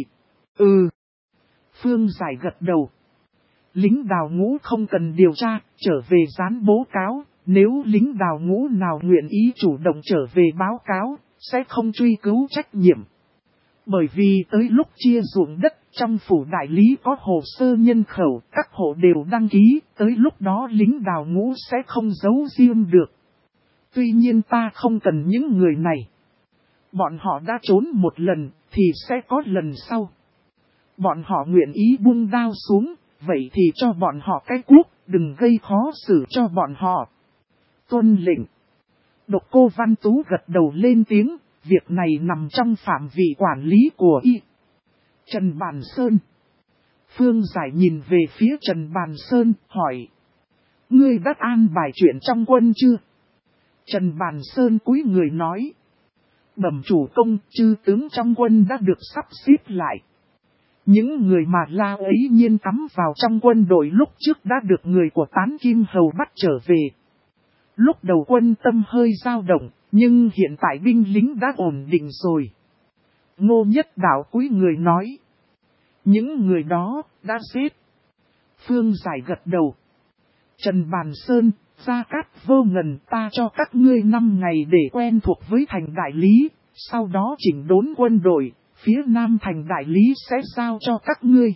Phương Giải gật đầu. Lính đào ngũ không cần điều tra, trở về dán bố cáo. Nếu lính đào ngũ nào nguyện ý chủ động trở về báo cáo, sẽ không truy cứu trách nhiệm. Bởi vì tới lúc chia ruộng đất, Trong phủ đại lý có hồ sơ nhân khẩu, các hộ đều đăng ký, tới lúc đó lính đào ngũ sẽ không giấu riêng được. Tuy nhiên ta không cần những người này. Bọn họ đã trốn một lần, thì sẽ có lần sau. Bọn họ nguyện ý buông đao xuống, vậy thì cho bọn họ cái cuốc, đừng gây khó xử cho bọn họ. Tuân lệnh. Độc Cô Văn Tú gật đầu lên tiếng, việc này nằm trong phạm vi quản lý của y. Trần Bàn Sơn. Phương Giải nhìn về phía Trần Bàn Sơn, hỏi. Ngươi đã an bài chuyện trong quân chưa? Trần Bàn Sơn cúi người nói. Bẩm chủ công, chư tướng trong quân đã được sắp xếp lại. Những người mà La ấy nhiên cắm vào trong quân đội lúc trước đã được người của Tán Kim Hầu bắt trở về. Lúc đầu quân tâm hơi dao động, nhưng hiện tại binh lính đã ổn định rồi. Ngô Nhất Đạo cúi người nói. Những người đó, đã giết. Phương Giải gật đầu. Trần Bàn Sơn, Gia Cát Vô Ngần, ta cho các ngươi 5 ngày để quen thuộc với thành đại lý, sau đó chỉnh đốn quân đội, phía nam thành đại lý sẽ giao cho các ngươi.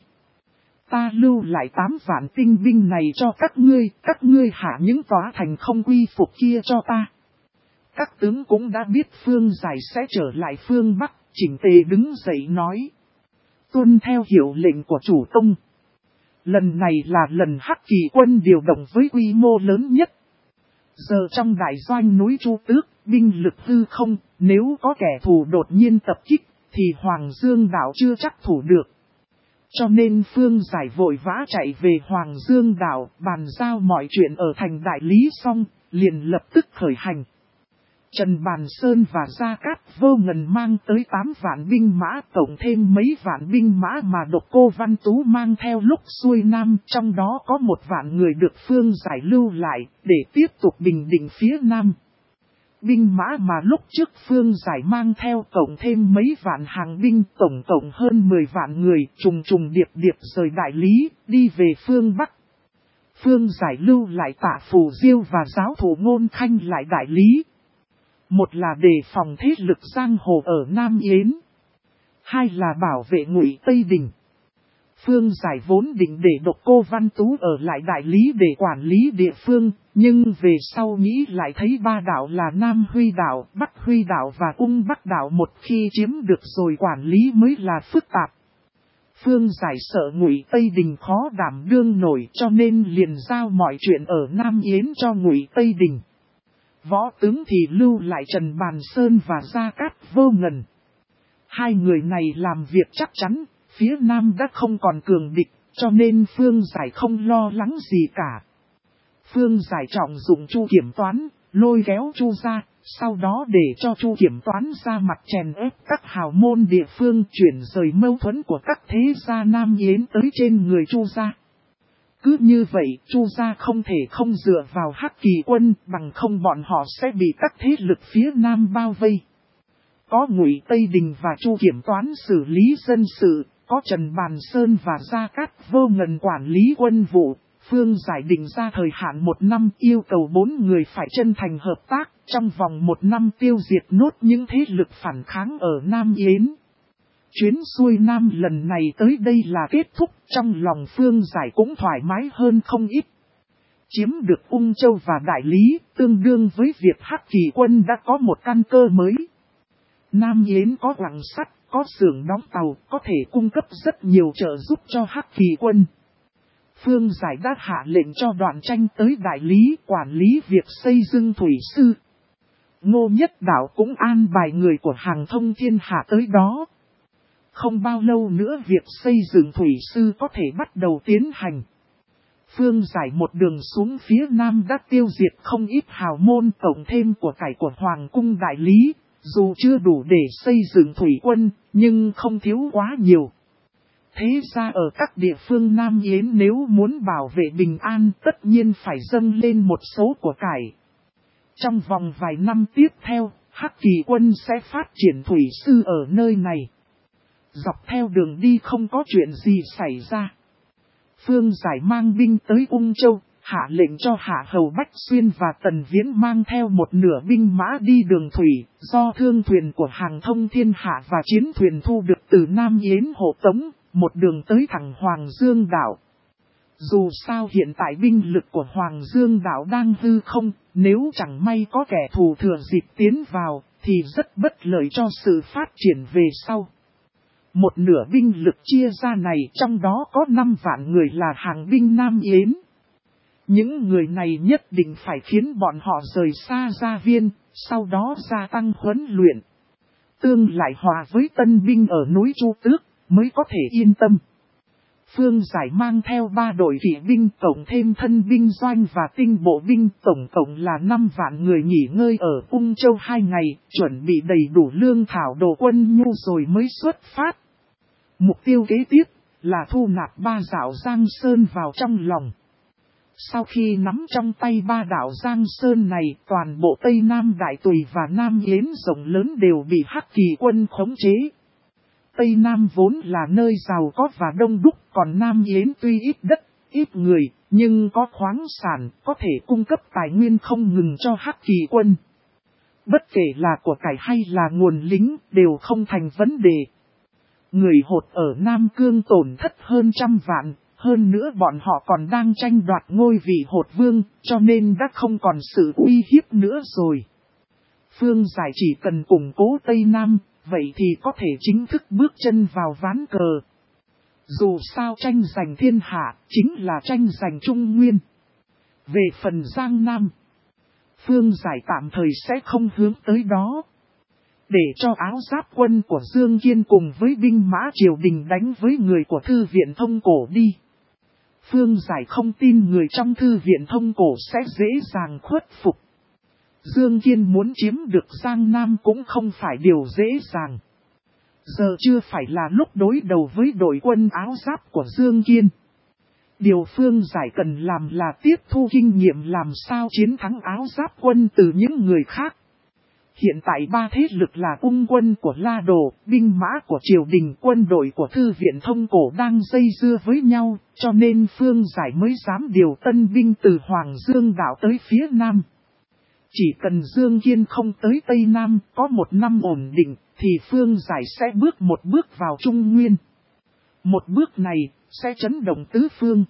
Ta lưu lại 8 vạn tinh binh này cho các ngươi hạ những tòa thành không quy phục kia cho ta. Các tướng cũng đã biết Phương Giải sẽ trở lại phương Bắc, chỉnh tề đứng dậy nói. Tuân theo hiệu lệnh của chủ công. Lần này là lần Hắc Kỳ quân điều động với quy mô lớn nhất. Giờ trong đại doanh núi Chu Tước, binh lực hư không, nếu có kẻ thù đột nhiên tập kích, thì Hoàng Dương đảo chưa chắc thủ được. Cho nên Phương Giải vội vã chạy về Hoàng Dương đảo, bàn giao mọi chuyện ở thành đại lý xong, liền lập tức khởi hành. Trần Bàn Sơn và Gia Cát Vô Ngần mang tới 8 vạn binh mã, tổng thêm mấy vạn binh mã mà Độc Cô Văn Tú mang theo lúc xuôi nam, trong đó có 1 vạn người được Phương Giải lưu lại, để tiếp tục bình định phía nam. Binh mã mà lúc trước Phương Giải mang theo tổng thêm mấy vạn hàng binh, tổng cộng hơn 10 vạn người, trùng trùng điệp điệp rời đại lý, đi về phương Bắc. Phương Giải lưu lại Tạ Phù Diêu và giáo thủ Ngôn Khanh lại đại lý. Một là đề phòng thế lực giang hồ ở Nam Yến. Hai là bảo vệ Ngụy Tây Đình. Phương Giải vốn định để Độc Cô Văn Tú ở lại đại lý để quản lý địa phương, nhưng về sau nghĩ lại thấy 3 đảo là Nam Huy đảo, Bắc Huy đảo và Ung Bắc đảo một khi chiếm được rồi quản lý mới là phức tạp. Phương Giải sợ Ngụy Tây Đình khó đảm đương nổi cho nên liền giao mọi chuyện ở Nam Yến cho Ngụy Tây Đình. Võ tướng thì lưu lại Trần Bàn Sơn và Gia Cát Vô Ngần. 2 người này làm việc chắc chắn, phía Nam đã không còn cường địch, cho nên Phương Giải không lo lắng gì cả. Phương Giải trọng dụng Chu Kiểm Toán, lôi kéo Chu ra, sau đó để cho Chu Kiểm Toán ra mặt chèn ép các hào môn địa phương, chuyển rời mâu thuẫn của các thế gia Nam Yến tới trên người Chu gia. Cứ như vậy, Chu gia không thể không dựa vào Hắc Kỳ quân, bằng không bọn họ sẽ bị các thế lực phía Nam bao vây. Có Ngụy Tây Đình và Chu Kiểm Toán xử lý dân sự, có Trần Bàn Sơn và Gia Cát Vô Ngần quản lý quân vụ. Phương Giải định ra thời hạn 1 năm, yêu cầu 4 người phải chân thành hợp tác, trong vòng 1 năm tiêu diệt nốt những thế lực phản kháng ở Nam Yến. Chuyến xuôi Nam lần này tới đây là kết thúc, trong lòng Phương Giải cũng thoải mái hơn không ít. Chiếm được Ung Châu và Đại Lý, tương đương với việc Hắc Kỳ quân đã có một căn cơ mới. Nam Yến có quặng sắt, có xưởng đóng tàu, có thể cung cấp rất nhiều trợ giúp cho Hắc Kỳ quân. Phương Giải đã hạ lệnh cho Đoạn Tranh tới đại lý quản lý việc xây dựng thủy sư. Ngô Nhất Đạo cũng an bài người của Hàng Thông Thiên Hạ tới đó. Không bao lâu nữa việc xây dựng thủy sư có thể bắt đầu tiến hành. Phương Giải một đường xuống phía Nam đã tiêu diệt không ít hào môn, tổng thêm của cải của Hoàng cung đại lý. Dù chưa đủ để xây dựng thủy quân, nhưng không thiếu quá nhiều. Thế ra ở các địa phương Nam Yến nếu muốn bảo vệ bình an tất nhiên phải dâng lên một số của cải. Trong vòng vài năm tiếp theo, Hắc Kỳ quân sẽ phát triển thủy sư ở nơi này. Dọc theo đường đi không có chuyện gì xảy ra. Phương Giải mang binh tới Ung Châu, hạ lệnh cho Hạ Hầu Bách Xuyên và Tần Viễn mang theo một nửa binh mã đi đường thủy, do thương thuyền của Hàng Thông Thiên Hạ và chiến thuyền thu được từ Nam Yến hộ tống, một đường tới thẳng Hoàng Dương đảo. Dù sao hiện tại binh lực của Hoàng Dương đảo đang hư không, nếu chẳng may có kẻ thù thừa dịp tiến vào, thì rất bất lợi cho sự phát triển về sau. Một nửa binh lực chia ra này, trong đó có 5 vạn người là hàng binh Nam Yến. Những người này nhất định phải khiến bọn họ rời xa gia viên, sau đó gia tăng huấn luyện. Tương lại hòa với tân binh ở núi Chu Tước, mới có thể yên tâm. Phương Giải mang theo 3 đội kỵ binh cộng thêm thân binh doanh và tinh bộ binh, tổng cộng là 5 vạn người nghỉ ngơi ở Ung Châu 2 ngày, chuẩn bị đầy đủ lương thảo đồ quân nhu rồi mới xuất phát. Mục tiêu kế tiếp là thu nạp 3 đảo Giang Sơn vào trong lòng. Sau khi nắm trong tay 3 đảo Giang Sơn này, toàn bộ Tây Nam Đại Tùy và Nam Yến rộng lớn đều bị Hắc Kỳ quân khống chế. Tây Nam vốn là nơi giàu có và đông đúc, còn Nam Yến tuy ít đất, ít người, nhưng có khoáng sản, có thể cung cấp tài nguyên không ngừng cho Hắc Kỳ quân. Bất kể là của cải hay là nguồn lính, đều không thành vấn đề. Người Hột ở Nam Cương tổn thất hơn 100 vạn, hơn nữa bọn họ còn đang tranh đoạt ngôi vị Hột Vương, cho nên đã không còn sự uy hiếp nữa rồi. Phương Giải chỉ cần củng cố Tây Nam, vậy thì có thể chính thức bước chân vào ván cờ. Dù sao tranh giành thiên hạ, chính là tranh giành Trung Nguyên. Về phần Giang Nam, Phương Giải tạm thời sẽ không hướng tới đó. Để cho áo giáp quân của Dương Kiên cùng với binh mã triều đình đánh với người của Thư viện Thông Cổ đi. Phương Giải không tin người trong Thư viện Thông Cổ sẽ dễ dàng khuất phục. Dương Kiên muốn chiếm được Giang Nam cũng không phải điều dễ dàng. Giờ chưa phải là lúc đối đầu với đội quân áo giáp của Dương Kiên. Điều Phương Giải cần làm là tiếp thu kinh nghiệm làm sao chiến thắng áo giáp quân từ những người khác. Hiện tại 3 thế lực là Ung quân của La Đồ, binh mã của triều đình, quân đội của Thư viện Thông Cổ đang dây dưa với nhau, cho nên Phương Giải mới dám điều tân binh từ Hoàng Dương đảo tới phía Nam. Chỉ cần Dương Kiên không tới Tây Nam có 1 năm ổn định, thì Phương Giải sẽ bước một bước vào Trung Nguyên. Một bước này sẽ chấn động tứ phương.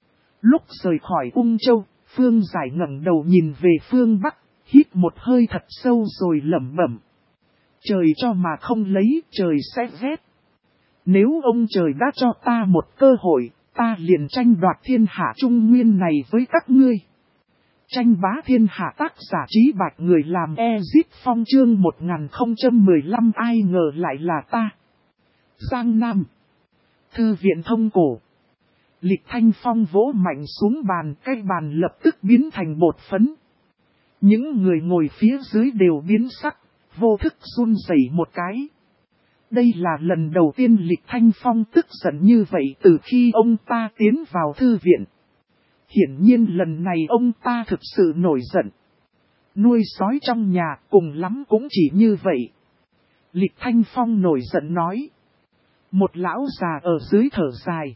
Lúc rời khỏi Ung Châu, Phương Giải ngẩng đầu nhìn về phương Bắc, hít một hơi thật sâu rồi lẩm bẩm. Trời cho mà không lấy, trời sẽ ghét. Nếu ông trời đã cho ta một cơ hội, ta liền tranh đoạt thiên hạ Trung Nguyên này với các ngươi. Tranh bá thiên hạ tác giả Trí Bạch, người làm Ezit Phong chương 1015, ai ngờ lại là ta. Giang Nam, Thư viện Thông Cổ. Lịch Thanh Phong vỗ mạnh xuống bàn, cái bàn lập tức biến thành bột phấn. Những người ngồi phía dưới đều biến sắc, vô thức run rẩy một cái. Đây là lần đầu tiên Lịch Thanh Phong tức giận như vậy từ khi ông ta tiến vào thư viện. Hiển nhiên lần này ông ta thực sự nổi giận. Nuôi sói trong nhà cùng lắm cũng chỉ như vậy. Lịch Thanh Phong nổi giận nói. Một lão già ở dưới thở dài.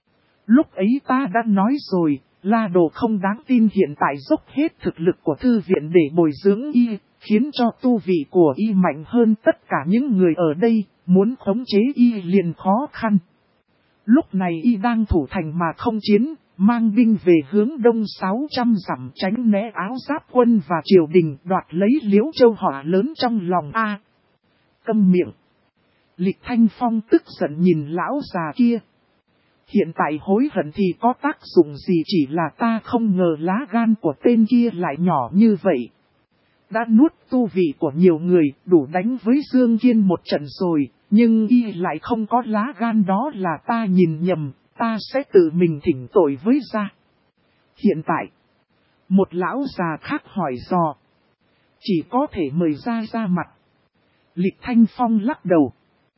Lúc ấy ta đã nói rồi, La Đồ không đáng tin, hiện tại dốc hết thực lực của thư viện để bồi dưỡng y, khiến cho tu vị của y mạnh hơn tất cả những người ở đây, muốn khống chế y liền khó khăn. Lúc này y đang thủ thành mà không chiến, mang binh về hướng đông 600 dặm tránh né áo giáp quân và triều đình, đoạt lấy Liễu Châu hỏa lớn trong lòng a. Câm miệng. Lịch Thanh Phong tức giận nhìn lão già kia. Hiện tại hối hận thì có tác dụng gì, chỉ là ta không ngờ lá gan của tên kia lại nhỏ như vậy. Đã nuốt tu vị của nhiều người, đủ đánh với Dương Kiên một trận rồi, nhưng y lại không có lá gan, đó là ta nhìn nhầm, ta sẽ tự mình thỉnh tội với gia. Hiện tại, một lão già khác hỏi dò. Chỉ có thể mời gia ra mặt. Lịch Thanh Phong lắc đầu.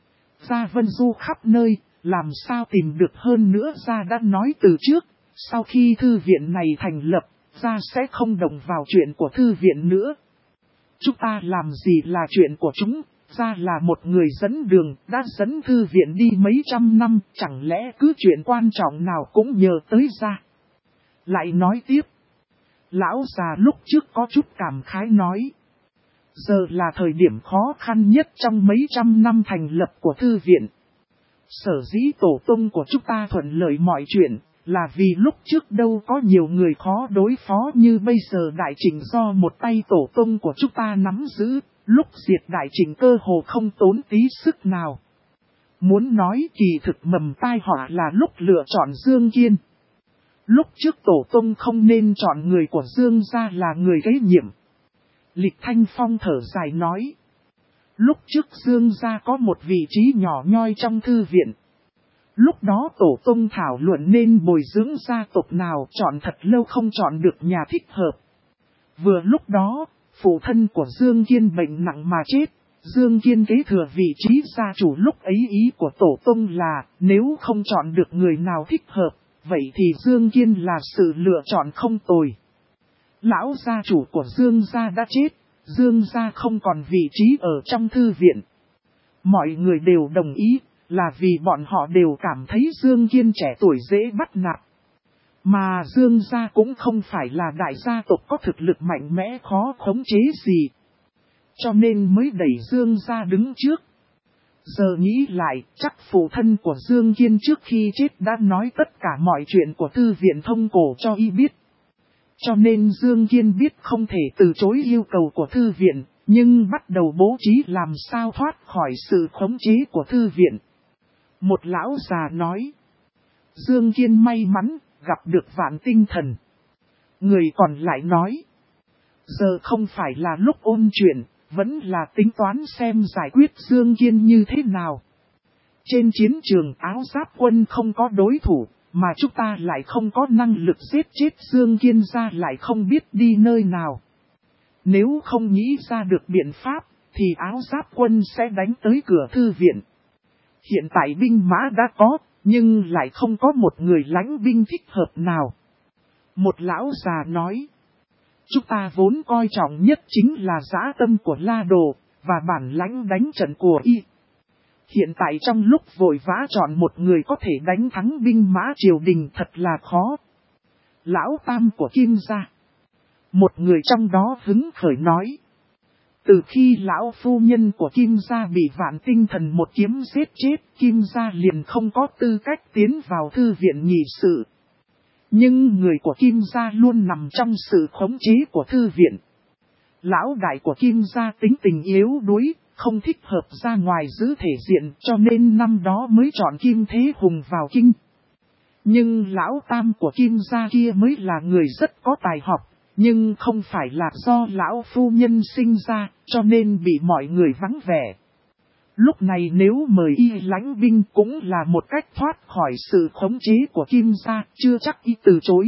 Gia vân du khắp nơi, làm sao tìm được, hơn nữa gia đã nói từ trước, sau khi thư viện này thành lập, gia sẽ không động vào chuyện của thư viện nữa. Chúng ta làm gì là chuyện của chúng, gia là một người dẫn đường, đã dẫn thư viện đi mấy trăm năm, chẳng lẽ cứ chuyện quan trọng nào cũng nhờ tới gia. Lại nói tiếp, lão già lúc trước có chút cảm khái nói. Giờ là thời điểm khó khăn nhất trong mấy trăm năm thành lập của thư viện. Sở dĩ tổ tông của chúng ta thuận lợi mọi chuyện, là vì lúc trước đâu có nhiều người khó đối phó như bây giờ Đại Trịnh do một tay tổ tông của chúng ta nắm giữ, lúc diệt Đại Trịnh cơ hồ không tốn tí sức nào. Muốn nói kỳ thực mầm tai họa là lúc lựa chọn Dương Kiên. Lúc trước tổ tông không nên chọn người của Dương gia là người kế nhiệm. Lịch Thanh Phong thở dài nói. Lúc trước Dương gia có một vị trí nhỏ nhoi trong thư viện. Lúc đó tổ tông thảo luận nên bồi dưỡng gia tộc nào, chọn thật lâu không chọn được nhà thích hợp. Vừa lúc đó, phụ thân của Dương Kiên bệnh nặng mà chết. Dương Kiên kế thừa vị trí gia chủ, lúc ấy ý của tổ tông là nếu không chọn được người nào thích hợp, vậy thì Dương Kiên là sự lựa chọn không tồi. Lão gia chủ của Dương gia đã chết, Dương gia không còn vị trí ở trong thư viện. Mọi người đều đồng ý, là vì bọn họ đều cảm thấy Dương Kiên trẻ tuổi dễ bắt nạt. Mà Dương gia cũng không phải là đại gia tộc có thực lực mạnh mẽ khó khống chế gì. Cho nên mới đẩy Dương gia đứng trước. Giờ nghĩ lại, chắc phụ thân của Dương Kiên trước khi chết đã nói tất cả mọi chuyện của thư viện thông cổ cho y biết. Cho nên Dương Kiên biết không thể từ chối yêu cầu của thư viện, nhưng bắt đầu bố trí làm sao thoát khỏi sự khống chế của thư viện. Một lão già nói, Dương Kiên may mắn, gặp được Vạn Tinh Thần. Người còn lại nói, giờ không phải là lúc ôn chuyện, vẫn là tính toán xem giải quyết Dương Kiên như thế nào. Trên chiến trường Áo Giáp quân không có đối thủ, mà chúng ta lại không có năng lực giết chết Dương Kiên ra lại không biết đi nơi nào. Nếu không nghĩ ra được biện pháp, thì Áo Giáp quân sẽ đánh tới cửa thư viện. Hiện tại binh mã đã có, nhưng lại không có một người lãnh binh thích hợp nào. Một lão già nói, chúng ta vốn coi trọng nhất chính là dã tâm của La Đồ, và bản lãnh đánh trận của y. Hiện tại trong lúc vội vã chọn một người có thể đánh thắng binh mã triều đình thật là khó. Lão Tam của Kim gia, một người trong đó hứng khởi nói. Từ khi lão phu nhân của Kim gia bị Vạn Tinh Thần một kiếm giết chết, Kim gia liền không có tư cách tiến vào thư viện nghị sự. Nhưng người của Kim gia luôn nằm trong sự khống chế của thư viện. Lão đại của Kim gia tính tình yếu đuối, không thích hợp ra ngoài giữ thể diện, cho nên năm đó mới chọn Kim Thế Hùng vào kinh. Nhưng lão Tam của Kim gia kia mới là người rất có tài học, nhưng không phải là do lão phu nhân sinh ra, cho nên bị mọi người vắng vẻ. Lúc này nếu mời y lãnh binh cũng là một cách thoát khỏi sự khống chế của Kim gia, chưa chắc y từ chối.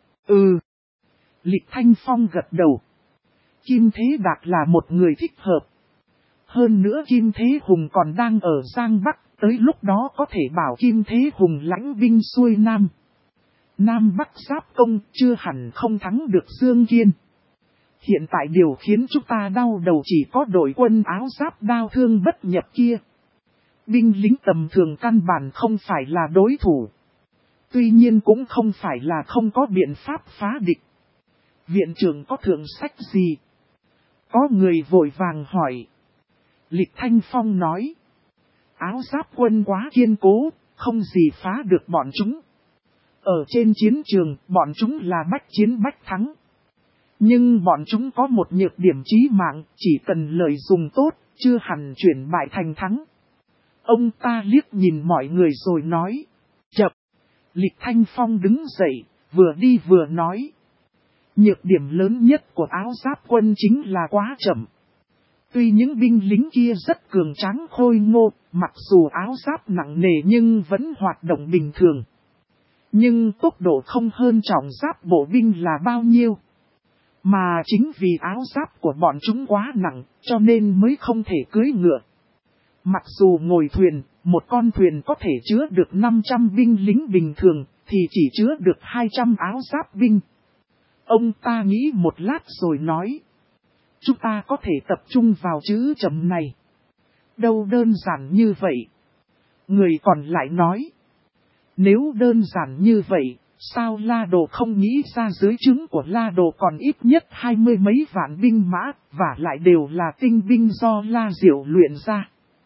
Lịch Thanh Phong gật đầu. Kim Thế Đạt là một người thích hợp. Hơn nữa Kim Thế Hùng còn đang ở Giang Bắc, tới lúc đó có thể bảo Kim Thế Hùng lãnh binh xuôi Nam. Nam Bắc giáp công chưa hẳn không thắng được Dương Kiên. Hiện tại điều khiến chúng ta đau đầu chỉ có đội quân áo giáp đao thương bất nhập kia. Binh lính tầm thường căn bản không phải là đối thủ. Tuy nhiên cũng không phải là không có biện pháp phá địch. Viện trưởng có thượng sách gì? Có người vội vàng hỏi. Lịch Thanh Phong nói. Áo giáp quân quá kiên cố, không gì phá được bọn chúng. Ở trên chiến trường, bọn chúng là bách chiến bách thắng. Nhưng bọn chúng có một nhược điểm chí mạng, chỉ cần lợi dụng tốt, chưa hẳn chuyển bại thành thắng. Ông ta liếc nhìn mọi người rồi nói. Chập! Lịch Thanh Phong đứng dậy, vừa đi vừa nói. Nhược điểm lớn nhất của áo giáp quân chính là quá chậm. Tuy những binh lính kia rất cường tráng khôi ngô, mặc dù áo giáp nặng nề nhưng vẫn hoạt động bình thường. Nhưng tốc độ không hơn trọng giáp bộ binh là bao nhiêu. Mà chính vì áo giáp của bọn chúng quá nặng, cho nên mới không thể cưỡi ngựa. Mặc dù ngồi thuyền, một con thuyền có thể chứa được 500 binh lính bình thường, thì chỉ chứa được 200 áo giáp binh. Ông ta nghĩ một lát rồi nói. Chúng ta có thể tập trung vào chữ chấm này. Đâu đơn giản như vậy. Người còn lại nói. Nếu đơn giản như vậy, sao La Đồ không nghĩ ra dưới trướng của La Đồ còn ít nhất 20 mấy vạn binh mã, và lại đều là tinh binh do La Diệu luyện ra.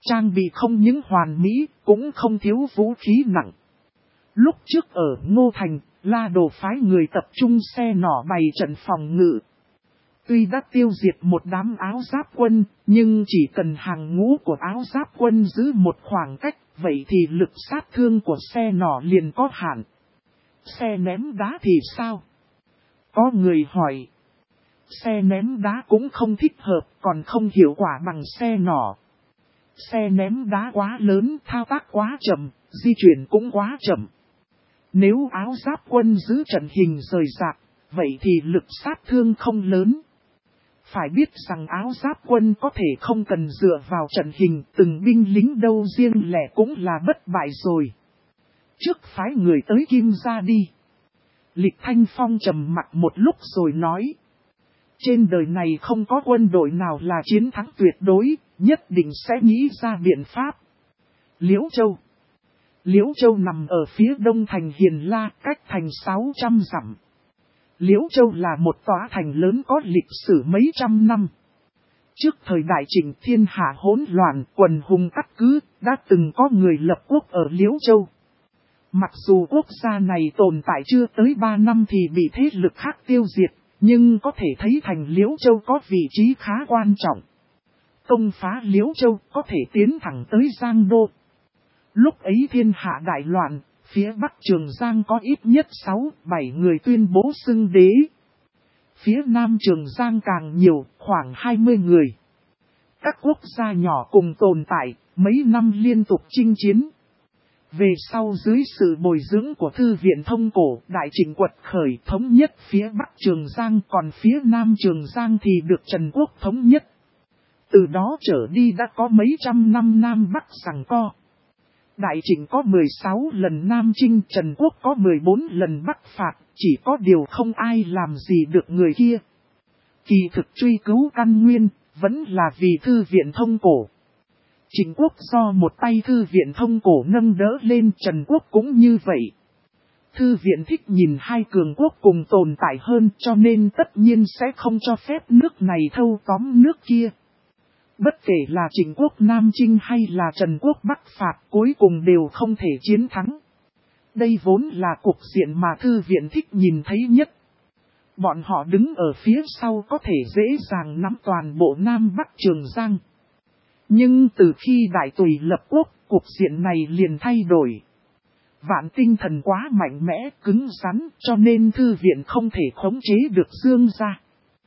Trang bị không những hoàn mỹ, cũng không thiếu vũ khí nặng. Lúc trước ở Ngô Thành, La Đồ phái người tập trung xe nỏ bày trận phòng ngự. Tuy đã tiêu diệt một đám áo giáp quân, nhưng chỉ cần hàng ngũ của áo giáp quân giữ một khoảng cách, vậy thì lực sát thương của xe nỏ liền có hạn. Xe ném đá thì sao? Có người hỏi. Xe ném đá cũng không thích hợp, còn không hiệu quả bằng xe nỏ. Xe ném đá quá lớn, thao tác quá chậm, di chuyển cũng quá chậm. Nếu áo giáp quân giữ trận hình rời rạc, vậy thì lực sát thương không lớn. Phải biết rằng áo giáp quân có thể không cần dựa vào trận hình, từng binh lính đâu riêng lẻ cũng là bất bại rồi. Trước phái người tới Kim Gia đi. Lịch Thanh Phong trầm mặc một lúc rồi nói. Trên đời này không có quân đội nào là chiến thắng tuyệt đối, nhất định sẽ nghĩ ra biện pháp. Liễu Châu. Liễu Châu nằm ở phía đông thành Hiền La, cách thành 600 dặm. Liễu Châu là một tòa thành lớn có lịch sử mấy trăm năm. Trước thời đại Trịnh thiên hạ hỗn loạn, quần hùng cắt cứ, đã từng có người lập quốc ở Liễu Châu. Mặc dù quốc gia này tồn tại chưa tới 3 năm thì bị thế lực khác tiêu diệt, nhưng có thể thấy thành Liễu Châu có vị trí khá quan trọng. Công phá Liễu Châu có thể tiến thẳng tới Giang Đô. Lúc ấy thiên hạ đại loạn, phía Bắc Trường Giang có ít nhất 6-7 người tuyên bố xưng đế. Phía Nam Trường Giang càng nhiều, khoảng 20 người. Các quốc gia nhỏ cùng tồn tại, mấy năm liên tục chinh chiến. Về sau dưới sự bồi dưỡng của Thư viện Thông Cổ, Đại Trịnh quật khởi thống nhất phía Bắc Trường Giang, còn phía Nam Trường Giang thì được Trần Quốc thống nhất. Từ đó trở đi đã có mấy trăm năm Nam Bắc giằng co. Đại Trịnh có 16 lần Nam chinh, Trần Quốc có 14 lần Bắc phạt, chỉ có điều không ai làm gì được người kia. Kỳ thực truy cứu căn nguyên, vẫn là vì Thư viện Thông Cổ. Trịnh Quốc do một tay Thư viện Thông Cổ nâng đỡ lên, Trần Quốc cũng như vậy. Thư viện thích nhìn hai cường quốc cùng tồn tại hơn, cho nên tất nhiên sẽ không cho phép nước này thâu tóm nước kia. Bất kể là Trịnh Quốc Nam chinh hay là Trần Quốc Bắc phạt, cuối cùng đều không thể chiến thắng. Đây vốn là cục diện mà Thư viện thích nhìn thấy nhất. Bọn họ đứng ở phía sau có thể dễ dàng nắm toàn bộ Nam Bắc Trường Giang. Nhưng từ khi Đại Tùy lập quốc, cục diện này liền thay đổi. Vạn Tinh Thần quá mạnh mẽ, cứng rắn, cho nên Thư viện không thể khống chế được Dương gia.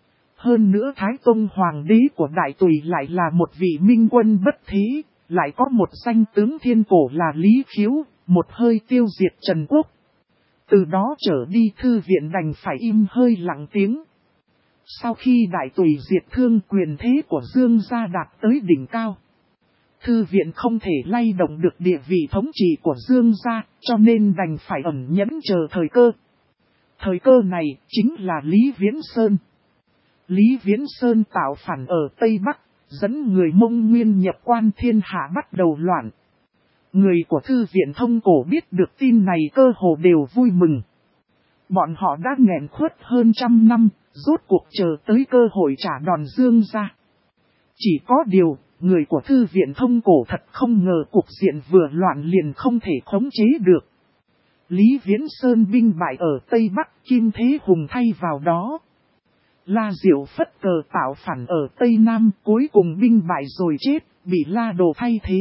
Hơn nữa Thái Tông Hoàng đế của Đại Tùy lại là một vị minh quân bất thế, lại có một danh tướng thiên cổ là Lý Khiếu, một hơi tiêu diệt Trần Quốc. Từ đó trở đi Thư viện đành phải im hơi lặng tiếng. Sau khi Đại Tùy diệt Thương, quyền thế của Dương gia đạt tới đỉnh cao. Thư viện không thể lay động được địa vị thống trị của Dương gia, cho nên đành phải ẩn nhẫn chờ thời cơ. Thời cơ này chính là Lý Viễn Sơn. Lý Viễn Sơn tạo phản ở Tây Bắc, dẫn người Mông Nguyên nhập quan, thiên hạ bắt đầu loạn. Người của Thư viện Thông Cổ biết được tin này cơ hồ đều vui mừng. Bọn họ đã nghẹn khuất hơn 100 năm, rốt cuộc chờ tới cơ hội trả đòn Dương gia. Chỉ có điều, người của Thư viện Thông Cổ thật không ngờ cuộc diện vừa loạn liền không thể khống chế được. Lý Viễn Sơn binh bại ở Tây Bắc, Kim Thế Hùng thay vào đó. La Diệu phất cờ tạo phản ở Tây Nam, cuối cùng binh bại rồi chết, bị La Đồ thay thế.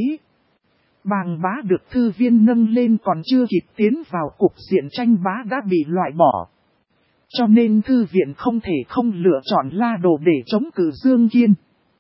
Bàng Bá được Thư viên nâng lên còn chưa kịp tiến vào cục diện tranh bá đã bị loại bỏ. Cho nên Thư viện không thể không lựa chọn La Đồ để chống cự Dương Kiên.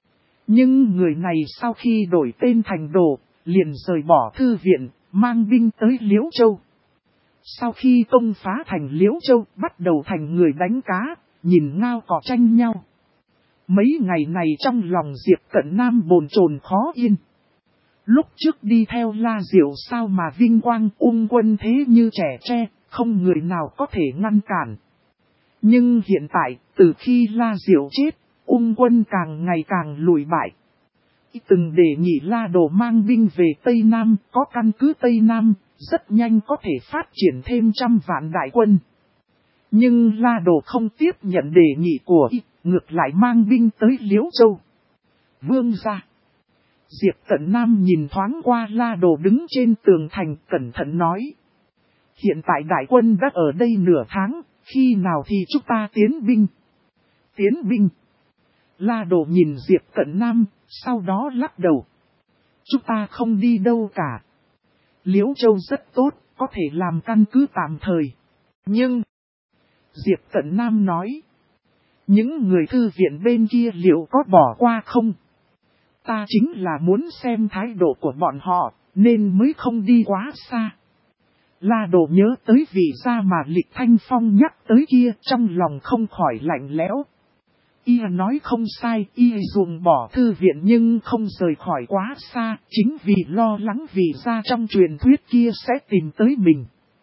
Nhưng người này sau khi đổi tên thành Đồ, liền rời bỏ Thư viện, mang binh tới Liễu Châu. Sau khi công phá thành Liễu Châu, bắt đầu thành người đánh cá, nhìn ngao cỏ tranh nhau. Mấy ngày này trong lòng Diệp Cận Nam bồn chồn khó yên. Lúc trước đi theo La Diệu sao mà vinh quang ung quân thế như trẻ tre, không người nào có thể ngăn cản. Nhưng hiện tại, từ khi La Diệu chết, ung quân càng ngày càng lùi bại. Từng đề nghị La Đồ mang binh về Tây Nam, có căn cứ Tây Nam, rất nhanh có thể phát triển thêm 100 vạn đại quân. Nhưng La Đồ không tiếp nhận đề nghị của ngược lại mang binh tới Liễu Châu. Vương gia. Diệp Cận Nam nhìn thoáng qua La Đồ đứng trên tường thành, cẩn thận nói. Hiện tại đại quân đã ở đây nửa tháng, khi nào thì chúng ta tiến binh? Tiến binh. La Đồ nhìn Diệp Cận Nam, sau đó lắc đầu. Chúng ta không đi đâu cả. Liễu Châu rất tốt, có thể làm căn cứ tạm thời. Nhưng, Diệp Cận Nam nói, những người thư viện bên kia liệu có bỏ qua không? Ta chính là muốn xem thái độ của bọn họ, nên mới không đi quá xa. La Đồ nhớ tới vị gia mà Lịch Thanh Phong nhắc tới kia, trong lòng không khỏi lạnh lẽo. Y nói không sai, y dùng bỏ thư viện nhưng không rời khỏi quá xa, chính vì lo lắng vị gia trong truyền thuyết kia sẽ tìm tới mình.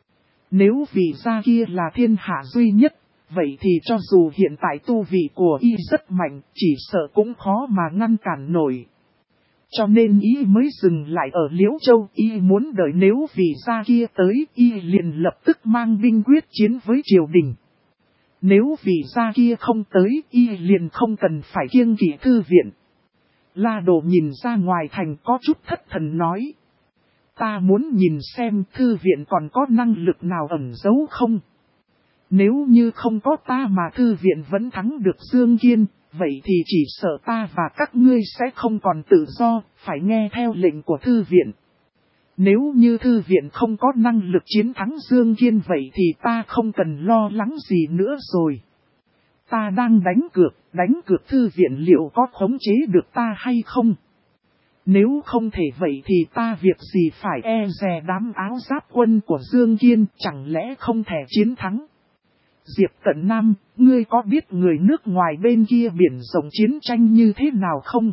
Nếu vị gia kia là thiên hạ duy nhất, vậy thì cho dù hiện tại tu vị của y rất mạnh, chỉ sợ cũng khó mà ngăn cản nổi. Cho nên y mới dừng lại ở Liễu Châu, y muốn đợi nếu vị gia kia tới, y liền lập tức mang binh quyết chiến với triều đình. Nếu vị gia kia không tới, y liền không cần phải kiêng kỵ thư viện. La Đồ nhìn ra ngoài thành có chút thất thần nói. Ta muốn nhìn xem thư viện còn có năng lực nào ẩn giấu không? Nếu như không có ta mà thư viện vẫn thắng được Dương Kiên, vậy thì chỉ sợ ta và các ngươi sẽ không còn tự do, phải nghe theo lệnh của thư viện. Nếu như thư viện không có năng lực chiến thắng Dương Kiên vậy thì ta không cần lo lắng gì nữa rồi. Ta đang đánh cược thư viện liệu có khống chế được ta hay không? Nếu không thể vậy thì ta việc gì phải e dè đám áo giáp quân của Dương Kiên, chẳng lẽ không thể chiến thắng? Diệp Cận Nam, ngươi có biết người nước ngoài bên kia biển rộng chiến tranh như thế nào không?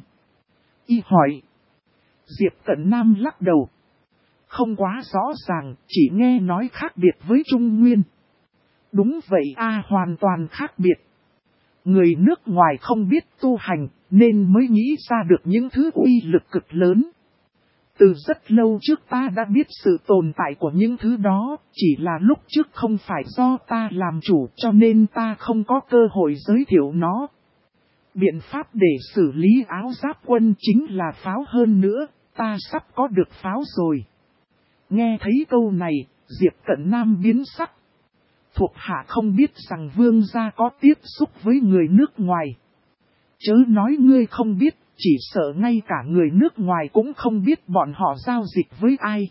Y hỏi. Diệp Cận Nam lắc đầu. Không quá rõ ràng, chỉ nghe nói khác biệt với Trung Nguyên. Đúng vậy hoàn toàn khác biệt. Người nước ngoài không biết tu hành, nên mới nghĩ ra được những thứ uy lực cực lớn. Từ rất lâu trước ta đã biết sự tồn tại của những thứ đó, chỉ là lúc trước không phải do ta làm chủ cho nên ta không có cơ hội giới thiệu nó. Biện pháp để xử lý áo giáp quân chính là pháo hơn nữa, ta sắp có được pháo rồi. Nghe thấy câu này, Diệp Cận Nam biến sắc. Thuộc hạ không biết rằng vương gia có tiếp xúc với người nước ngoài. Chớ nói ngươi không biết, chỉ sợ ngay cả người nước ngoài cũng không biết bọn họ giao dịch với ai.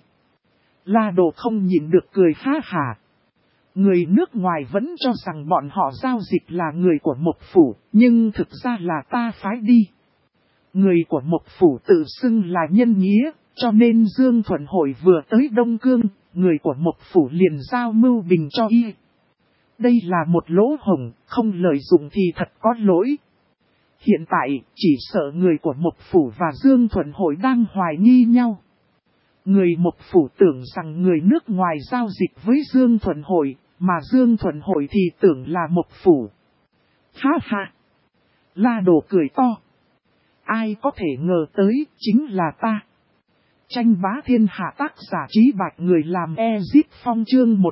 La Đồ không nhịn được cười ha hả. Người nước ngoài vẫn cho rằng bọn họ giao dịch là người của Mộc Phủ, nhưng thực ra là ta phái đi. Người của Mộc Phủ tự xưng là nhân nghĩa, cho nên Dương Thuận Hội vừa tới Đông Cương, người của Mộc Phủ liền giao mưu bình cho y. Đây là một lỗ hổng, không lợi dụng thì thật có lỗi. Hiện tại, chỉ sợ người của Mộc Phủ và Dương Thuận Hội đang hoài nghi nhau. Người Mộc Phủ tưởng rằng người nước ngoài giao dịch với Dương Thuận Hội, mà Dương Thuận Hội thì tưởng là Mộc Phủ. Ha ha! La Đồ cười to. Ai có thể ngờ tới, chính là ta. Tranh bá thiên hạ tác giả Trí Bạch người làm Ezip Phong chương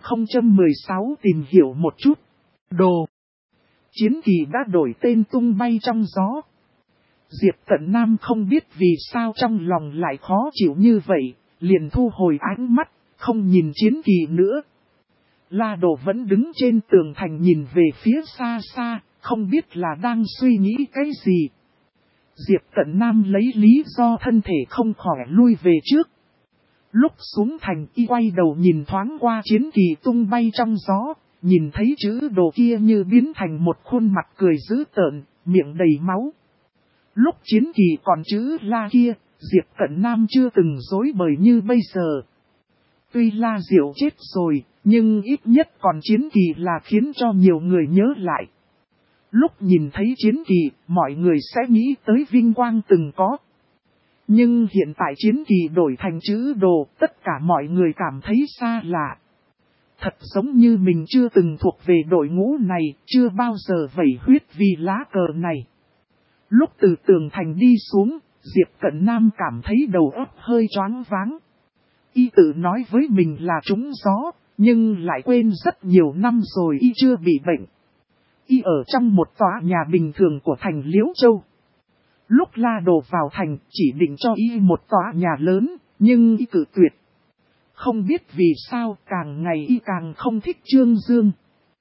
1016 tìm hiểu một chút. Đồ. Chiến kỳ đã đổi tên tung bay trong gió. Diệp Cận Nam không biết vì sao trong lòng lại khó chịu như vậy, liền thu hồi ánh mắt, không nhìn chiến kỳ nữa. La Đồ vẫn đứng trên tường thành nhìn về phía xa xa, không biết là đang suy nghĩ cái gì. Diệp Cận Nam lấy lý do thân thể không khỏe lui về trước. Lúc xuống thành y quay đầu nhìn thoáng qua chiến kỳ tung bay trong gió, nhìn thấy chữ đồ kia như biến thành một khuôn mặt cười dữ tợn, miệng đầy máu. Lúc chiến kỳ còn chữ La kia, Diệp Cận Nam chưa từng dối bời như bây giờ. Tuy La Diệu chết rồi, nhưng ít nhất còn chiến kỳ là khiến cho nhiều người nhớ lại. Lúc nhìn thấy chiến kỳ, mọi người sẽ nghĩ tới vinh quang từng có. Nhưng hiện tại chiến kỳ đổi thành chữ đồ, tất cả mọi người cảm thấy xa lạ. Thật giống như mình chưa từng thuộc về đội ngũ này, chưa bao giờ vẩy huyết vì lá cờ này. Lúc từ tường thành đi xuống, Diệp Cận Nam cảm thấy đầu óc hơi choáng váng. Y tự nói với mình là trúng gió, nhưng lại quên rất nhiều năm rồi y chưa bị bệnh. Y ở trong một tòa nhà bình thường của thành Liễu Châu. Lúc La Đồ vào thành chỉ định cho y một tòa nhà lớn, nhưng y cự tuyệt. Không biết vì sao càng ngày y càng không thích Trương Dương.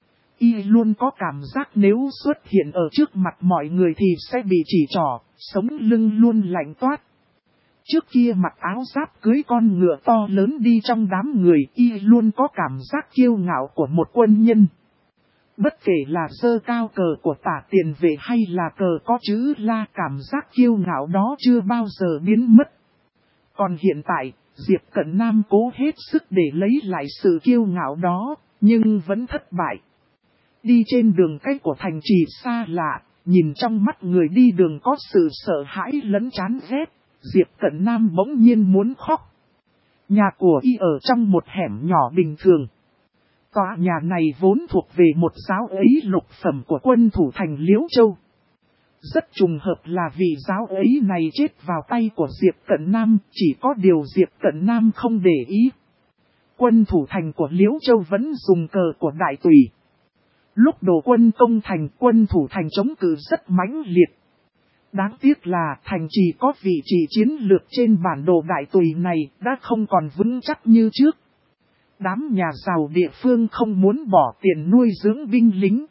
Y luôn có cảm giác nếu xuất hiện ở trước mặt mọi người thì sẽ bị chỉ trỏ, sống lưng luôn lạnh toát. Trước kia mặc áo giáp cưới con ngựa to lớn đi trong đám người, y luôn có cảm giác kiêu ngạo của một quân nhân. Bất kể là giơ cao cờ của Tả Tiền Vệ hay là cờ có chữ La, cảm giác kiêu ngạo đó chưa bao giờ biến mất. Còn hiện tại, Diệp Cận Nam cố hết sức để lấy lại sự kiêu ngạo đó, nhưng vẫn thất bại. Đi trên đường cái của thành trì xa lạ, nhìn trong mắt người đi đường có sự sợ hãi lẫn chán ghét, Diệp Cận Nam bỗng nhiên muốn khóc. Nhà của y ở trong một hẻm nhỏ bình thường. Tòa nhà này vốn thuộc về một giáo ấy lục phẩm của quân thủ thành Liễu Châu. Rất trùng hợp là vị giáo ấy này chết vào tay của Diệp Cận Nam, chỉ có điều Diệp Cận Nam không để ý. Quân thủ thành của Liễu Châu vẫn dùng cờ của đại tùy. Lúc đổ quân công thành, quân thủ thành chống cự rất mãnh liệt. Đáng tiếc là thành trì có vị trí chiến lược trên bản đồ đại tùy này đã không còn vững chắc như trước. Đám nhà giàu địa phương không muốn bỏ tiền nuôi dưỡng binh lính.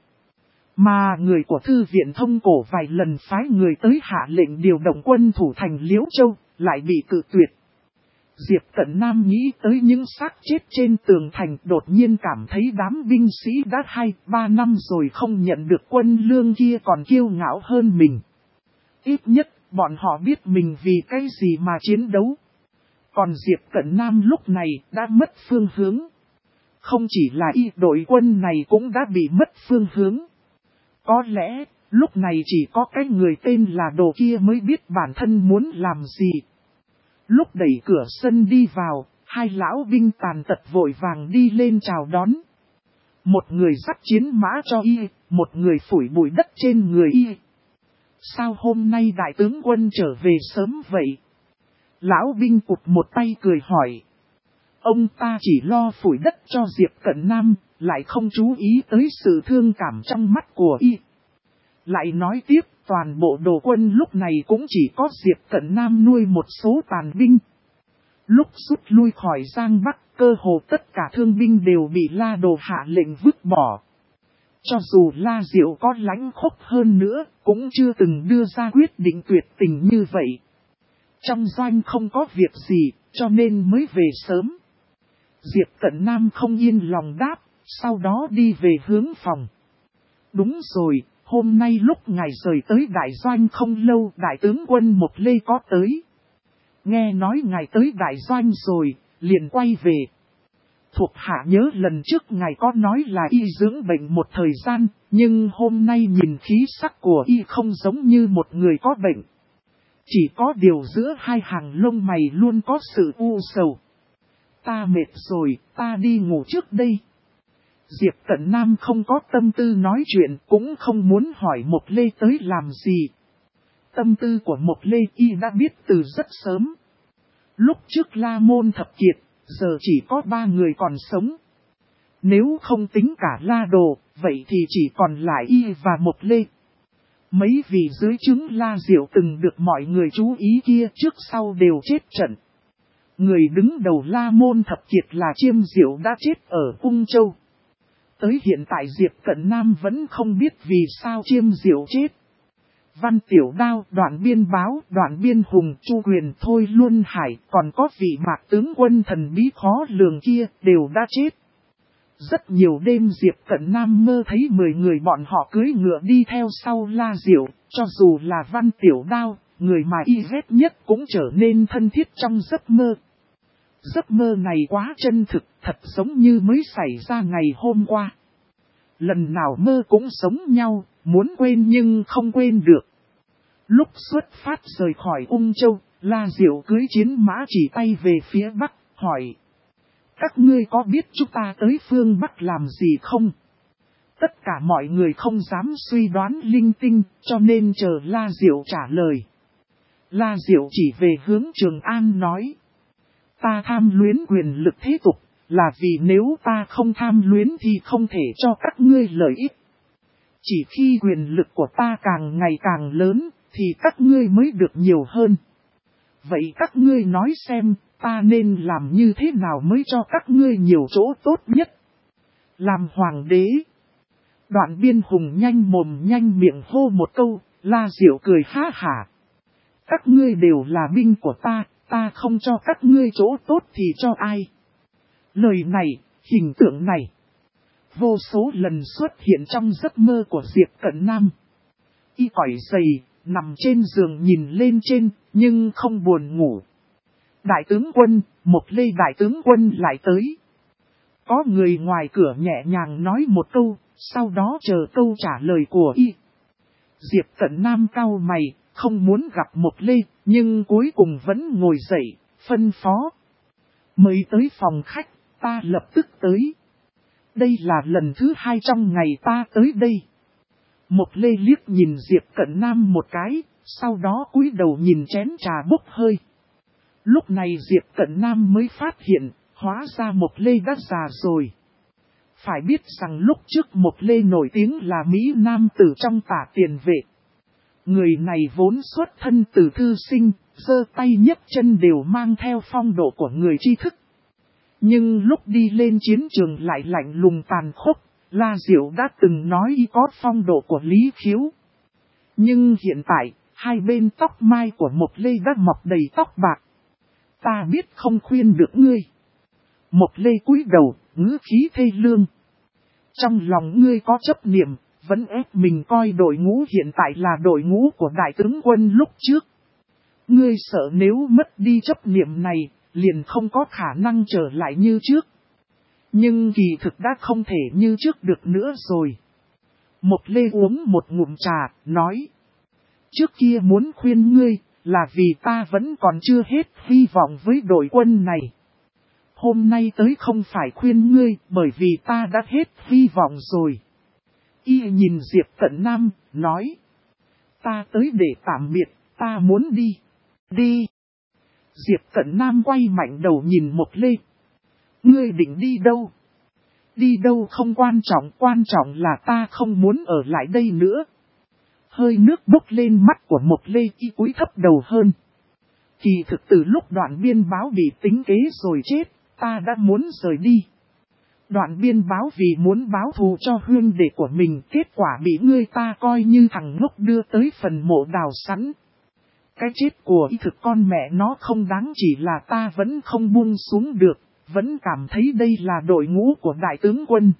Mà người của Thư viện Thông Cổ vài lần phái người tới hạ lệnh điều động quân thủ thành Liễu Châu, lại bị cự tuyệt. Diệp Cận Nam nghĩ tới những xác chết trên tường thành, đột nhiên cảm thấy đám binh sĩ đã 2-3 năm rồi không nhận được quân lương kia còn kiêu ngạo hơn mình. Ít nhất, bọn họ biết mình vì cái gì mà chiến đấu. Còn Diệp Cận Nam lúc này đã mất phương hướng. Không chỉ là đội quân này cũng đã bị mất phương hướng. Có lẽ, lúc này chỉ có cái người tên là Đồ kia mới biết bản thân muốn làm gì. Lúc đẩy cửa sân đi vào, hai lão binh tàn tật vội vàng đi lên chào đón. Một người dắt chiến mã cho y, một người phủi bụi đất trên người y. Sao hôm nay đại tướng quân trở về sớm vậy? Lão binh cụt một tay cười hỏi. Ông ta chỉ lo phủi đất cho Diệp Cận Nam, lại không chú ý tới sự thương cảm trong mắt của y. Lại nói tiếp, toàn bộ đồ quân lúc này cũng chỉ có Diệp Cận Nam nuôi một số tàn binh. Lúc rút lui khỏi Giang Bắc, cơ hồ tất cả thương binh đều bị La Đồ hạ lệnh vứt bỏ. Cho dù La Diệu có lãnh khốc hơn nữa, cũng chưa từng đưa ra quyết định tuyệt tình như vậy. Trong doanh không có việc gì, cho nên mới về sớm. Diệp Cận Nam không yên lòng đáp, sau đó đi về hướng phòng. Đúng rồi, hôm nay lúc ngài rời tới đại doanh không lâu, đại tướng quân Mộc Lê có tới. Nghe nói ngài tới đại doanh rồi, liền quay về. Thuộc hạ nhớ lần trước ngài có nói là y dưỡng bệnh một thời gian, nhưng hôm nay nhìn khí sắc của y không giống như một người có bệnh. Chỉ có điều giữa hai hàng lông mày luôn có sự u sầu. Ta mệt rồi, ta đi ngủ trước đây. Diệp Cận Nam không có tâm tư nói chuyện, cũng không muốn hỏi Mộc Lê tới làm gì. Tâm tư của Mộc Lê y đã biết từ rất sớm. Lúc trước La Môn thập kiệt, giờ chỉ có 3 người còn sống. Nếu không tính cả La Đồ, vậy thì chỉ còn lại y và Mộc Lê. Mấy vị dưới trướng La Diệu từng được mọi người chú ý kia trước sau đều chết trận. Người đứng đầu La Môn thập kiệt là Chiêm Diệu đã chết ở Ung Châu. Tới hiện tại Diệp Cận Nam vẫn không biết vì sao Chiêm Diệu chết. Văn Tiểu Đao, Đoạn Biên Báo, Đoạn Biên Hùng, Chu Quyền, Thôi Luân Hải, còn có vị mạc tướng quân thần bí khó lường kia, đều đã chết. Rất nhiều đêm Diệp Cận Nam mơ thấy 10 người bọn họ cưỡi ngựa đi theo sau La Diệu, cho dù là Văn Tiểu Đao, người mà y ghét nhất cũng trở nên thân thiết trong giấc mơ. Giấc mơ này quá chân thực, thật giống như mới xảy ra ngày hôm qua. Lần nào mơ cũng giống nhau, muốn quên nhưng không quên được. Lúc xuất phát rời khỏi Ung Châu, La Diệu cưỡi chiến mã chỉ tay về phía Bắc, hỏi. Các ngươi có biết chúng ta tới phương Bắc làm gì không? Tất cả mọi người không dám suy đoán linh tinh, cho nên chờ La Diệu trả lời. La Diệu chỉ về hướng Trường An nói. Ta tham luyến quyền lực thế tục, là vì nếu ta không tham luyến thì không thể cho các ngươi lợi ích. Chỉ khi quyền lực của ta càng ngày càng lớn, thì các ngươi mới được nhiều hơn. Vậy các ngươi nói xem, ta nên làm như thế nào mới cho các ngươi nhiều chỗ tốt nhất? Làm hoàng đế. Đoạn Biên Hùng nhanh mồm nhanh miệng hô một câu, La Diệu cười ha hả. Các ngươi đều là binh của ta không cho các ngươi chỗ tốt thì cho ai? Lời này, hình tượng này, vô số lần xuất hiện trong giấc mơ của Diệp Cận Nam. Y cõi giày, nằm trên giường nhìn lên trên, nhưng không buồn ngủ. Đại tướng quân, Mộc Lê đại tướng quân lại tới. Có người ngoài cửa nhẹ nhàng nói một câu, sau đó chờ câu trả lời của y. Diệp Cận Nam cau mày, không muốn gặp Mộc Lê, nhưng cuối cùng vẫn ngồi dậy, phân phó. Mới tới phòng khách, ta lập tức tới. Đây là lần thứ 2 trong ngày ta tới đây. Mộc Lê liếc nhìn Diệp Cận Nam một cái, sau đó cúi đầu nhìn chén trà bốc hơi. Lúc này Diệp Cận Nam mới phát hiện, hóa ra Mộc Lê đã già rồi. Phải biết rằng lúc trước Mộc Lê nổi tiếng là Mỹ Nam tử trong Tả Tiền Vệ. Người này vốn xuất thân từ thư sinh, giơ tay nhấc chân đều mang theo phong độ của người tri thức. Nhưng lúc đi lên chiến trường lại lạnh lùng tàn khốc, La Diệu đã từng nói y có phong độ của Lý Khiếu. Nhưng hiện tại, hai bên tóc mai của Mộc Lê đã mọc đầy tóc bạc. Ta biết không khuyên được ngươi. Mộc Lê cúi đầu, ngữ khí thê lương. Trong lòng ngươi có chấp niệm, vẫn ép mình coi đội ngũ hiện tại là đội ngũ của đại tướng quân lúc trước. Ngươi sợ nếu mất đi chấp niệm này, liền không có khả năng trở lại như trước. Nhưng kỳ thực đã không thể như trước được nữa rồi. Mộc Lê uống một ngụm trà, nói. Trước kia muốn khuyên ngươi, là vì ta vẫn còn chưa hết hy vọng với đội quân này. Hôm nay tới không phải khuyên ngươi, bởi vì ta đã hết hy vọng rồi. Y nhìn Diệp Cận Nam, nói. Ta tới để tạm biệt, ta muốn đi. Đi. Diệp Cận Nam quay mạnh đầu nhìn Mộc Lê. Ngươi định đi đâu? Đi đâu không quan trọng là ta không muốn ở lại đây nữa. Hơi nước bốc lên mắt của Mộc Lê, y cúi thấp đầu hơn. Kỳ thực từ lúc Đoạn Biên Báo bị tính kế rồi chết, ta đã muốn rời đi. Đoạn Biên Báo vì muốn báo thù cho huynh đệ của mình, kết quả bị ngươi ta coi như thằng ngốc đưa tới phần mộ đào sẵn. Cái chết của y thực con mẹ nó không đáng, chỉ là ta vẫn không buông xuống được, vẫn cảm thấy đây là đội ngũ của đại tướng quân.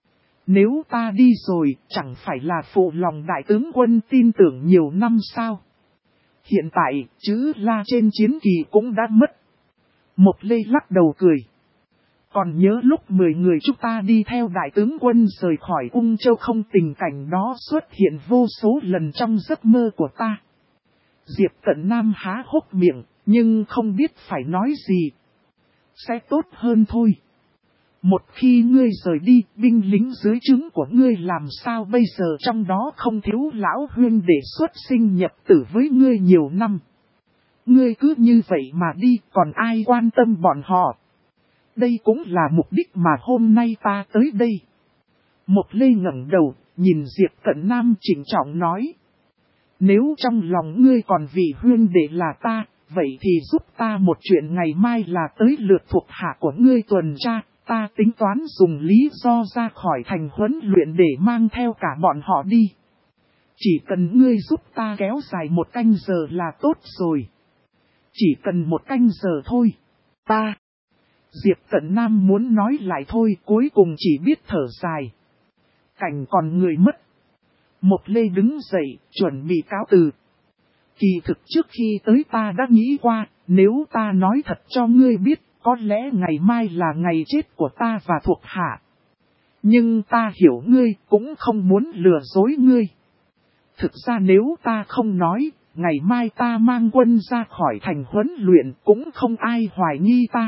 Nếu ta đi rồi, chẳng phải là phụ lòng đại tướng quân tin tưởng nhiều năm sao? Hiện tại, chữ La trên chiến kỳ cũng đã mất. Mộc Lê lắc đầu cười. Còn nhớ lúc 10 người chúng ta đi theo đại tướng quân rời khỏi Ung Châu không, tình cảnh đó xuất hiện vô số lần trong giấc mơ của ta. Diệp Cận Nam há hốc miệng, nhưng không biết phải nói gì. Sẽ tốt hơn thôi. Một khi ngươi rời đi, binh lính dưới trướng của ngươi làm sao bây giờ, trong đó không thiếu lão huynh để xuất sinh nhập tử với ngươi nhiều năm. Ngươi cứ như vậy mà đi, còn ai quan tâm bọn họ. Đây cũng là mục đích mà hôm nay ta tới đây. Mộc Lê ngẩng đầu, nhìn Diệp Cận Nam trịnh trọng nói. Nếu trong lòng ngươi còn vì huynh đệ là ta, vậy thì giúp ta một chuyện, ngày mai là tới lượt thuộc hạ của ngươi tuần tra, ta tính toán dùng lý do ra khỏi thành huấn luyện để mang theo cả bọn họ đi. Chỉ cần ngươi giúp ta kéo dài 1 canh giờ là tốt rồi. Chỉ cần 1 canh giờ thôi. Ta. Diệp Cận Nam muốn nói lại thôi, cuối cùng chỉ biết thở dài. Cảnh còn người mất. Mộc Lê đứng dậy, chuẩn bị cáo từ. Kỳ thực trước khi tới ta đã nghĩ qua, nếu ta nói thật cho ngươi biết, có lẽ ngày mai là ngày chết của ta và thuộc hạ. Nhưng ta hiểu ngươi, cũng không muốn lừa dối ngươi. Thực ra nếu ta không nói, ngày mai ta mang quân ra khỏi thành huấn luyện cũng không ai hoài nghi ta.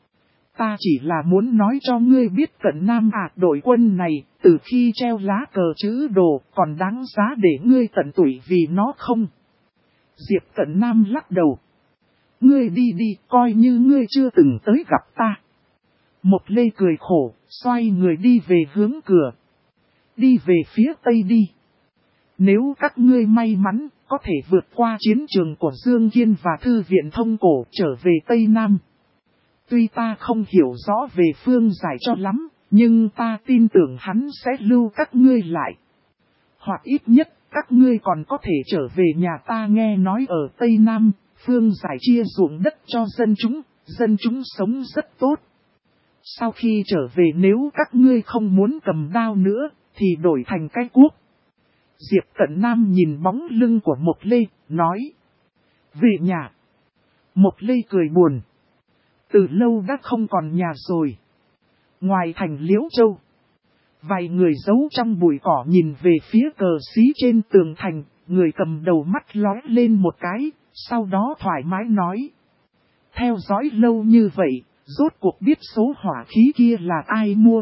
Ta chỉ là muốn nói cho ngươi biết Cận Nam đội quân này, từ khi treo lá cờ chữ đồ còn đáng giá để ngươi tận tụy vì nó không? Diệp Cận Nam lắc đầu. Ngươi đi đi, coi như ngươi chưa từng tới gặp ta. Mộc Lê cười khổ, xoay người đi về hướng cửa. Đi về phía tây đi. Nếu các ngươi may mắn, có thể vượt qua chiến trường của Dương Kiên và Thư viện Thông Cổ trở về Tây Nam. Tuy ta không hiểu rõ về Phương Giải cho lắm, nhưng ta tin tưởng hắn sẽ lưu các ngươi lại. Hoặc ít nhất, các ngươi còn có thể trở về nhà ta. Nghe nói ở Tây Nam, Phương Giải chia ruộng đất cho dân chúng sống rất tốt. Sau khi trở về nếu các ngươi không muốn cầm đao nữa, thì đổi thành cái cuốc. Diệp Cận Nam nhìn bóng lưng của Mộc Lê, nói. Về nhà. Mộc Lê cười buồn. Từ lâu đã không còn nhà rồi. Ngoài thành Liễu Châu, vài người giấu trong bụi cỏ nhìn về phía cờ xí trên tường thành, người cầm đầu mắt lóe lên một cái, sau đó thoải mái nói. Theo dõi lâu như vậy, rốt cuộc biết số hỏa khí kia là ai mua.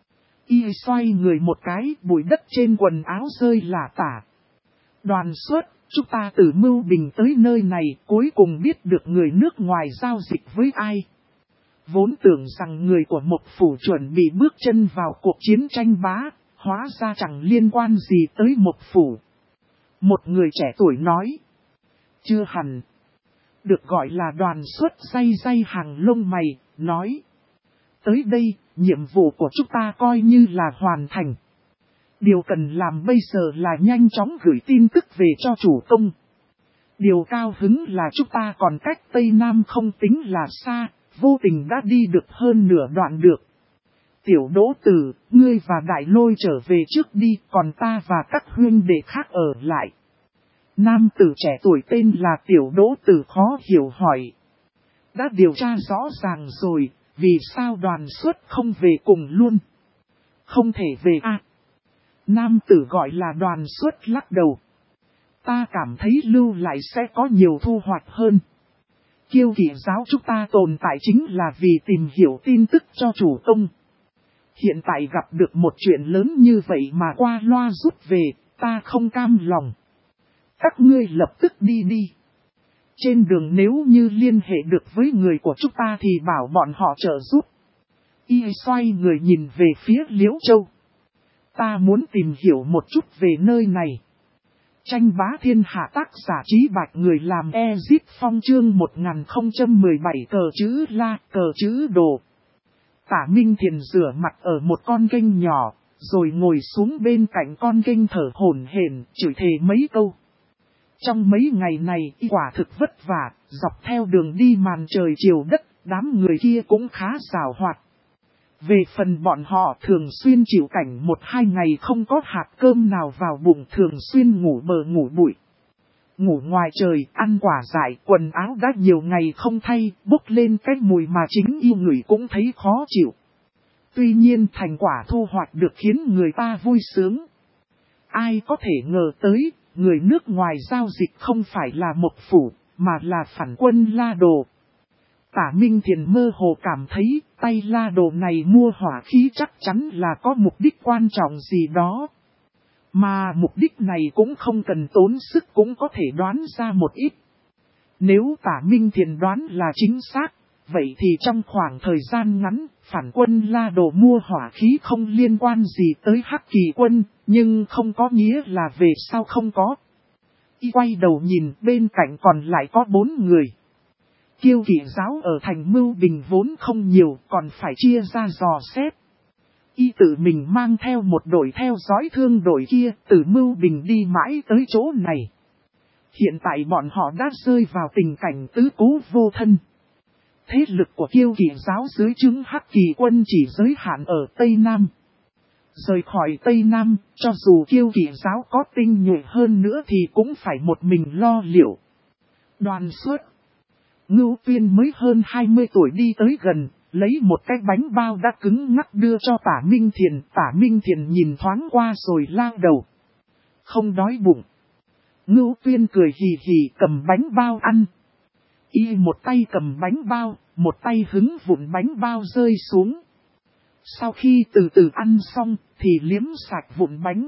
Y xoay người một cái, bụi đất trên quần áo rơi lả tả. Đoàn xuất, chúng ta từ Mưu Bình tới nơi này, cuối cùng biết được người nước ngoài giao dịch với ai. Vốn tưởng rằng người của Mộc Phủ chuẩn bị bước chân vào cuộc chiến tranh bá, hóa ra chẳng liên quan gì tới Mộc Phủ. Một người trẻ tuổi nói. Chưa hẳn. Được gọi là Đoàn xuất day hàng lông mày, nói. Tới đây, nhiệm vụ của chúng ta coi như là hoàn thành. Điều cần làm bây giờ là nhanh chóng gửi tin tức về cho chủ công. Điều cao hứng là chúng ta còn cách Tây Nam không tính là xa, vô tình đã đi được hơn nửa đoạn được. Tiểu Đỗ Tử, ngươi và Đại Lôi trở về trước đi, còn ta và các huynh đệ khác ở lại. Nam tử trẻ tuổi tên là Tiểu Đỗ Tử khó hiểu hỏi. Đã điều tra rõ ràng rồi, vì sao Đoàn xuất không về cùng luôn? Không thể về à? Nam tử gọi là Đoàn xuất lắc đầu. Ta cảm thấy lưu lại sẽ có nhiều thu hoạch hơn. Kiêu Kỵ giáo chúng ta tồn tại chính là vì tìm hiểu tin tức cho chủ công. Hiện tại gặp được một chuyện lớn như vậy mà qua loa rút về, ta không cam lòng. Các ngươi lập tức đi đi. Trên đường nếu như liên hệ được với người của chúng ta thì bảo bọn họ trợ giúp. Y xoay người nhìn về phía Liễu Châu. Ta muốn tìm hiểu một chút về nơi này. Tranh bá thiên hạ tác giả Trí Bạch, người làm Ezit Phong chương 1017 cờ chữ La, cờ chữ Đồ. Tả Minh Thiền rửa mặt ở một con kênh nhỏ, rồi ngồi xuống bên cạnh con kênh thở hổn hển, chửi thề mấy câu. Trong mấy ngày này, quả thực vất vả, dọc theo đường đi màn trời chiều đất, đám người kia cũng khá xảo hoạt. Về phần bọn họ thường xuyên chịu cảnh 1-2 ngày không có hạt cơm nào vào bụng, thường xuyên ngủ bờ ngủ bụi. Ngủ ngoài trời, ăn quả dại, quần áo đã nhiều ngày không thay, bốc lên cái mùi mà chính yêu người cũng thấy khó chịu. Tuy nhiên thành quả thu hoạch được khiến người ta vui sướng. Ai có thể ngờ tới, người nước ngoài giao dịch không phải là Mộc Phủ, mà là phản quân La Đồ. Tả Minh Thiền mơ hồ cảm thấy, tay La Đồ này mua hỏa khí chắc chắn là có mục đích quan trọng gì đó. Mà mục đích này cũng không cần tốn sức cũng có thể đoán ra một ít. Nếu Tả Minh Thiền đoán là chính xác, vậy thì trong khoảng thời gian ngắn, phản quân La Đồ mua hỏa khí không liên quan gì tới Hắc Kỳ quân, nhưng không có nghĩa là về sau không có. Y quay đầu nhìn, bên cạnh còn lại có 4 người. Kiêu Kỵ giáo ở thành Mưu Bình vốn không nhiều, còn phải chia ra dò xét. Y tự mình mang theo một đội theo dõi thương đội kia, từ Mưu Bình đi mãi tới chỗ này. Hiện tại bọn họ đã rơi vào tình cảnh tứ cố vô thân. Thế lực của Kiêu Kỵ giáo dưới trướng Hắc Kỳ quân chỉ giới hạn ở Tây Nam. Rời khỏi Tây Nam, cho dù Kiêu Kỵ giáo có tinh nhuệ hơn nữa thì cũng phải một mình lo liệu. Đoàn xuất. Ngưu Tuyên mới hơn 20 tuổi đi tới gần, lấy một cái bánh bao đã cứng ngắc đưa cho Tả Minh Thiền. Tả Minh Thiền nhìn thoáng qua rồi lao đầu. Không đói bụng. Ngưu Tuyên cười hì hì cầm bánh bao ăn. Y một tay cầm bánh bao, một tay hứng vụn bánh bao rơi xuống. Sau khi từ từ ăn xong, thì liếm sạch vụn bánh.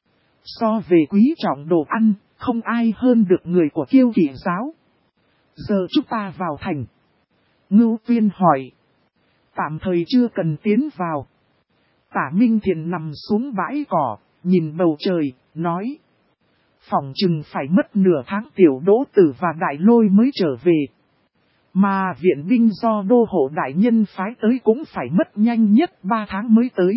So về quý trọng đồ ăn, không ai hơn được người của Kiêu Kỵ giáo. Giờ chúng ta vào thành. Ngưu Tuyên hỏi. Tạm thời chưa cần tiến vào. Tả Minh Thiền nằm xuống bãi cỏ, nhìn bầu trời, nói. phỏng chừng phải mất nửa tháng Tiểu Đỗ Tử và Đại Lôi mới trở về. Mà viện binh do đô hộ đại nhân phái tới cũng phải mất nhanh nhất 3 tháng mới tới.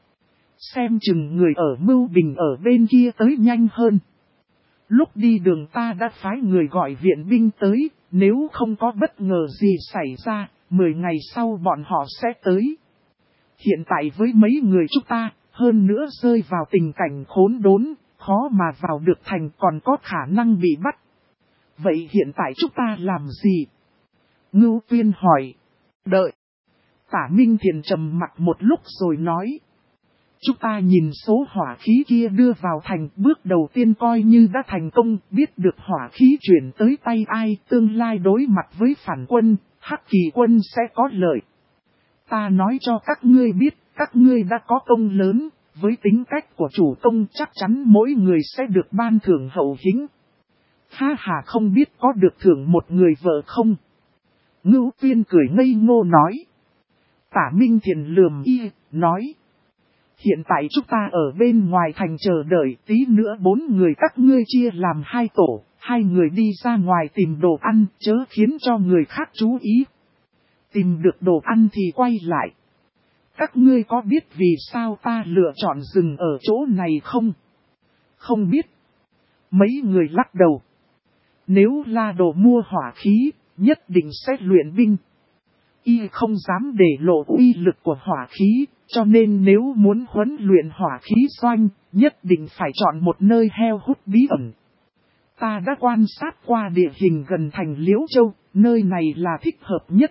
Xem chừng người ở Mưu Bình ở bên kia tới nhanh hơn. Lúc đi đường ta đã phái người gọi viện binh tới, nếu không có bất ngờ gì xảy ra, 10 ngày sau bọn họ sẽ tới. Hiện tại với mấy người chúng ta, hơn nữa rơi vào tình cảnh khốn đốn, khó mà vào được thành còn có khả năng bị bắt. Vậy hiện tại chúng ta làm gì? Ngưu Tuyên hỏi. Đợi. Tả Minh Thiền trầm mặc một lúc rồi nói. Chúng ta nhìn số hỏa khí kia đưa vào thành, bước đầu tiên coi như đã thành công, biết được hỏa khí chuyển tới tay ai, tương lai đối mặt với phản quân, Hắc Kỳ quân sẽ có lợi. Ta nói cho các ngươi biết, các ngươi đã có công lớn, với tính cách của chủ công chắc chắn mỗi người sẽ được ban thưởng hậu hĩnh. Ha hà, không biết có được thưởng một người vợ không? Ngưu Tuyên cười ngây ngô nói. Tả Minh Thiền lườm y, nói. Hiện tại chúng ta ở bên ngoài thành chờ đợi, tí nữa 4 người các ngươi chia làm 2 tổ, 2 người đi ra ngoài tìm đồ ăn, chớ khiến cho người khác chú ý. Tìm được đồ ăn thì quay lại. Các ngươi có biết vì sao ta lựa chọn dừng ở chỗ này không? Không biết. Mấy người lắc đầu. Nếu La Đồ mua hỏa khí, nhất định sẽ luyện binh. Y không dám để lộ uy lực của hỏa khí, cho nên nếu muốn huấn luyện hỏa khí doanh, nhất định phải chọn một nơi heo hút bí ẩn. Ta đã quan sát qua địa hình gần thành Liễu Châu, nơi này là thích hợp nhất.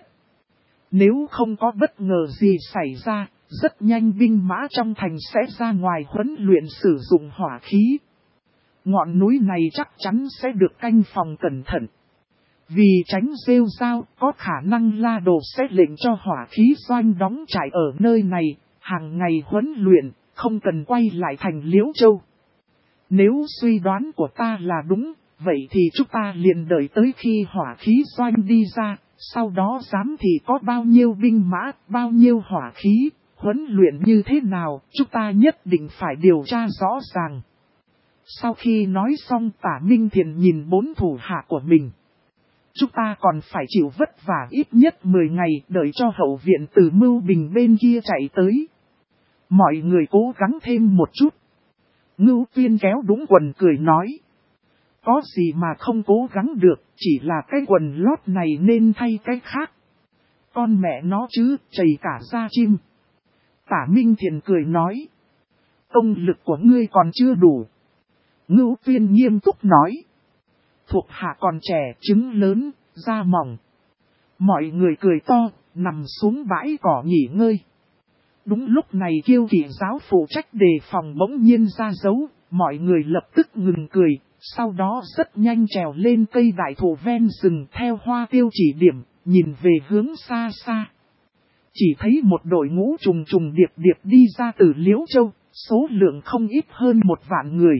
Nếu không có bất ngờ gì xảy ra, rất nhanh binh mã trong thành sẽ ra ngoài huấn luyện sử dụng hỏa khí. Ngọn núi này chắc chắn sẽ được canh phòng cẩn thận. Vì tránh rêu rao, có khả năng La Đồ sẽ lệnh cho hỏa khí doanh đóng trại ở nơi này, hàng ngày huấn luyện, không cần quay lại thành Liễu Châu. Nếu suy đoán của ta là đúng, vậy thì chúng ta liền đợi tới khi hỏa khí doanh đi ra, sau đó dám thì có bao nhiêu binh mã, bao nhiêu hỏa khí, huấn luyện như thế nào, chúng ta nhất định phải điều tra rõ ràng. Sau khi nói xong, Tả Minh Thiền nhìn 4 thủ hạ của mình. Chúng ta còn phải chịu vất vả ít nhất 10 ngày đợi cho hậu viện từ Mưu Bình bên kia chạy tới. Mọi người cố gắng thêm một chút. Ngưu Tuyên kéo đúng quần cười nói. Có gì mà không cố gắng được, chỉ là cái quần lót này nên thay cái khác. Con mẹ nó chứ, chảy cả da chim. Tả Minh Thiền cười nói. Công lực của ngươi còn chưa đủ. Ngưu Tuyên nghiêm túc nói. Thuộc hạ còn trẻ, trứng lớn, da mỏng. Mọi người cười to, nằm xuống bãi cỏ nghỉ ngơi. Đúng lúc này Kiêu Kỵ giáo phụ trách đề phòng bỗng nhiên ra dấu, mọi người lập tức ngừng cười, sau đó rất nhanh trèo lên cây đại thụ ven rừng theo hoa tiêu chỉ điểm, nhìn về hướng xa xa. Chỉ thấy một đội ngũ trùng trùng điệp điệp đi ra từ Liễu Châu, số lượng không ít hơn 1.000 người.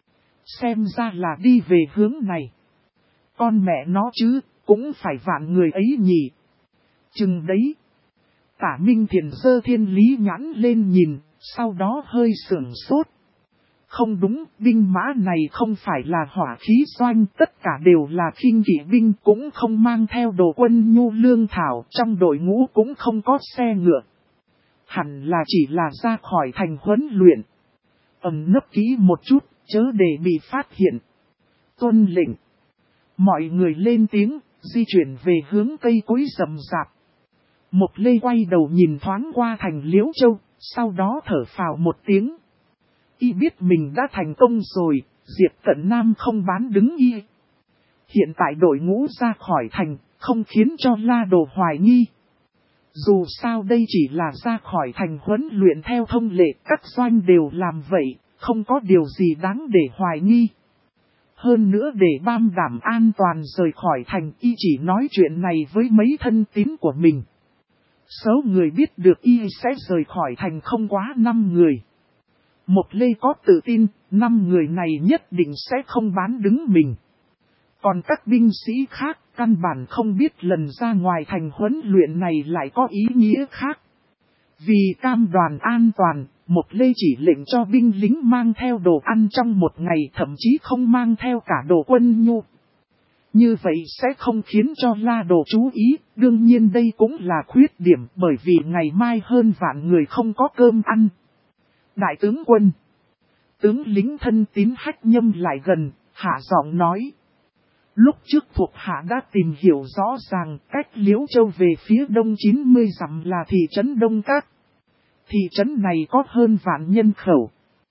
Xem ra là đi về hướng này. Con mẹ nó chứ, cũng phải vạn người ấy nhỉ. Chừng đấy. Tả Minh Thiền giơ thiên lý nhãn lên nhìn, sau đó hơi sửng sốt. Không đúng, binh mã này không phải là hỏa khí doanh, tất cả đều là khinh kỵ binh, cũng không mang theo đồ quân nhu lương thảo, trong đội ngũ cũng không có xe ngựa. Hẳn là chỉ là ra khỏi thành huấn luyện. Ẩn nấp kỹ một chút, chớ để bị phát hiện. Tuân lệnh. Mọi người lên tiếng, di chuyển về hướng cây cối rậm rạp. Một Lê quay đầu nhìn thoáng qua thành Liễu Châu, sau đó thở phào một tiếng. Y biết mình đã thành công rồi, Diệp Cận Nam không bán đứng y. Hiện tại đội ngũ ra khỏi thành, không khiến cho La Đồ hoài nghi. Dù sao đây chỉ là ra khỏi thành huấn luyện theo thông lệ, các doanh đều làm vậy, không có điều gì đáng để hoài nghi. Hơn nữa để bảo đảm an toàn rời khỏi thành, y chỉ nói chuyện này với mấy thân tín của mình. Số người biết được y sẽ rời khỏi thành không quá 5 người. Một Lê có tự tin, 5 người này nhất định sẽ không bán đứng mình. Còn các binh sĩ khác, căn bản không biết lần ra ngoài thành huấn luyện này lại có ý nghĩa khác. Vì cam đoan an toàn, Một Lê chỉ lệnh cho binh lính mang theo đồ ăn trong một ngày, thậm chí không mang theo cả đồ quân nhu. Như vậy sẽ không khiến cho La Đồ chú ý, đương nhiên đây cũng là khuyết điểm bởi vì ngày mai hơn vạn người không có cơm ăn. Đại tướng quân, tướng lính thân tín Hách Nhâm lại gần, hạ giọng nói. Lúc trước thuộc hạ đã tìm hiểu rõ ràng cách Liễu Châu về phía đông 90 dặm là thị trấn Đông Các. Thị trấn này có hơn vạn nhân khẩu.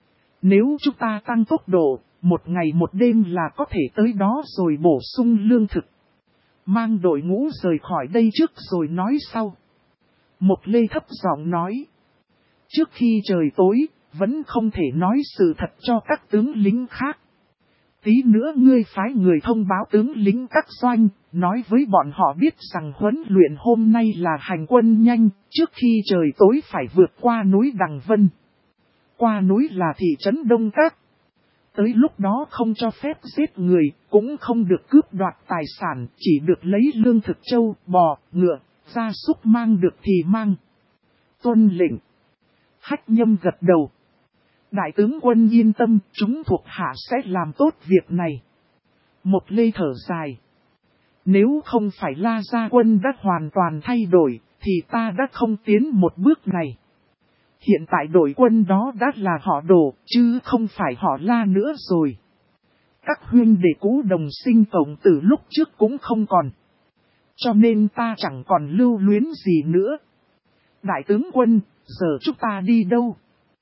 Nếu chúng ta tăng tốc độ, một ngày một đêm là có thể tới đó rồi bổ sung lương thực. Mang đội ngũ rời khỏi đây trước rồi nói sau. Một Lê thấp giọng nói. Trước khi trời tối, vẫn không thể nói sự thật cho các tướng lính khác. Tí nữa ngươi phái người thông báo tướng lính các doanh, nói với bọn họ biết rằng huấn luyện hôm nay là hành quân nhanh, trước khi trời tối phải vượt qua núi Đằng Vân. Qua núi là thị trấn Đông Các. Tới lúc đó không cho phép giết người, cũng không được cướp đoạt tài sản, chỉ được lấy lương thực trâu, bò, ngựa, gia súc mang được thì mang. Tuân lệnh. Hách Nhâm gật đầu. Đại tướng quân yên tâm, chúng thuộc hạ sẽ làm tốt việc này. Một Lê thở dài. Nếu không phải La Gia quân đã hoàn toàn thay đổi, thì ta đã không tiến một bước này. Hiện tại đội quân đó đã là họ Đồ, chứ không phải họ La nữa rồi. Các huynh đệ cũ đồng sinh cộng tử lúc trước cũng không còn. Cho nên ta chẳng còn lưu luyến gì nữa. Đại tướng quân, giờ chúng ta đi đâu?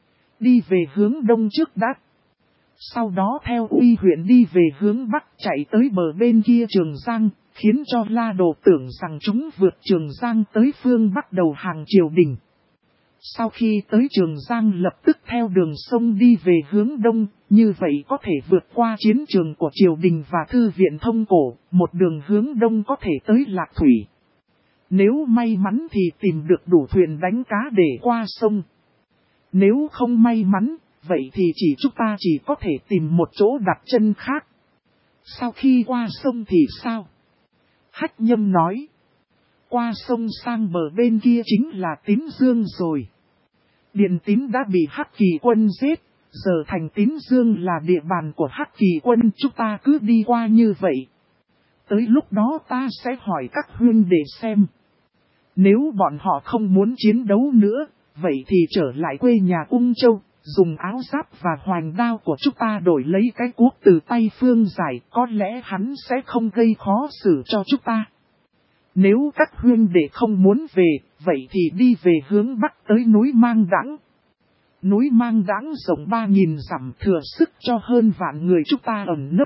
Đi về hướng đông trước đã. Sau đó theo Uy huyện đi về hướng bắc chạy tới bờ bên kia Trường Giang, khiến cho La Đồ tưởng rằng chúng vượt Trường Giang tới phương bắc đầu hàng triều đình. Sau khi tới Trường Giang lập tức theo đường sông đi về hướng đông, như vậy có thể vượt qua chiến trường của triều đình và thư viện Thông Cổ, một đường hướng đông có thể tới Lạc Thủy. Nếu may mắn thì tìm được đủ thuyền đánh cá để qua sông. Nếu không may mắn, vậy thì chúng ta chỉ có thể tìm một chỗ đặt chân khác. Sau khi qua sông thì sao? Hách Nhâm nói. Qua sông sang bờ bên kia chính là Tín Dương rồi. Điền Tín đã bị Hắc Kỳ quân giết, giờ thành Tín Dương là địa bàn của Hắc Kỳ quân, chúng ta cứ đi qua như vậy. Tới lúc đó ta sẽ hỏi các huynh để xem. Nếu bọn họ không muốn chiến đấu nữa, vậy thì trở lại quê nhà Ung Châu, dùng áo giáp và hoành đao của chúng ta đổi lấy cái cuốc từ tay Phương Giải, có lẽ hắn sẽ không gây khó xử cho chúng ta. Nếu các huynh đệ không muốn về, vậy thì đi về hướng bắc tới núi Mang Đãng. Núi Mang Đãng rộng 3.000 dặm, thừa sức cho hơn vạn người chúng ta ẩn nấp.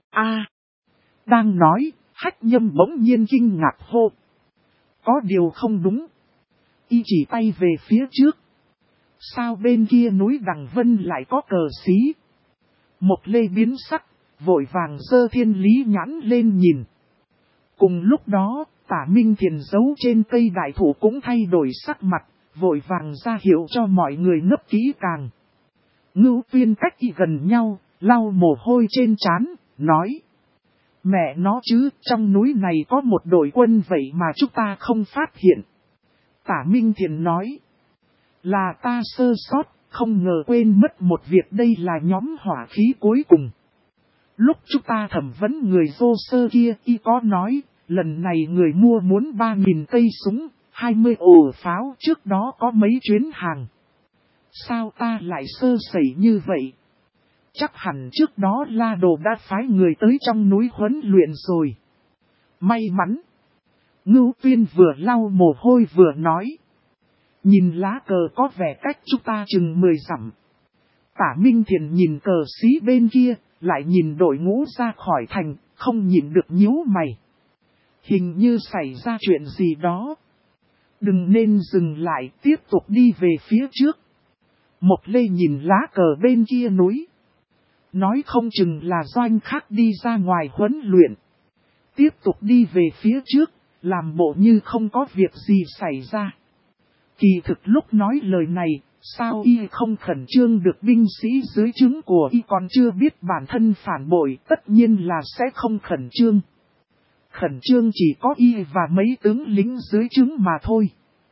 Đang nói, Hách Nhâm bỗng nhiên kinh ngạc hô. Có điều không đúng. Y chỉ tay về phía trước. Sao bên kia núi Đằng Vân lại có cờ xí? Một Lê biến sắc, vội vàng giơ Thiên Lý nhãn lên nhìn. Cùng lúc đó, Tả Minh Thiền giấu trên cây đại thụ cũng thay đổi sắc mặt, vội vàng ra hiệu cho mọi người nấp kỹ càng. Ngưu Tuyên cách y gần nhau, lau mồ hôi trên trán, nói. Mẹ nó chứ, trong núi này có một đội quân vậy mà chúng ta không phát hiện. Tả Minh Thiền nói. Là ta sơ sót, không ngờ quên mất một việc, đây là nhóm hỏa khí cuối cùng. Lúc chúng ta thẩm vấn người vô sơ kia, y có nói, lần này người mua muốn 3.000 cây súng, 20 ổ pháo, trước đó có mấy chuyến hàng. Sao ta lại sơ sẩy như vậy? Chắc hẳn trước đó La Đồ đã phái người tới trong núi huấn luyện rồi. May mắn. Ngưu Tuyên vừa lau mồ hôi vừa nói. Nhìn lá cờ có vẻ cách chúng ta chừng 10 dặm. Tả Minh Thiền nhìn cờ xí bên kia, lại nhìn đội ngũ ra khỏi thành, không nhìn được nhíu mày. Hình như xảy ra chuyện gì đó. Đừng nên dừng lại, tiếp tục đi về phía trước. Một Lê nhìn lá cờ bên kia núi. Nói không chừng là doanh khác đi ra ngoài huấn luyện. Tiếp tục đi về phía trước, làm bộ như không có việc gì xảy ra. Kỳ thực lúc nói lời này, sao y không khẩn trương được binh sĩ dưới trướng của y còn chưa biết bản thân phản bội, tất nhiên là sẽ không khẩn trương. Khẩn trương chỉ có y và mấy tướng lính dưới trướng mà thôi.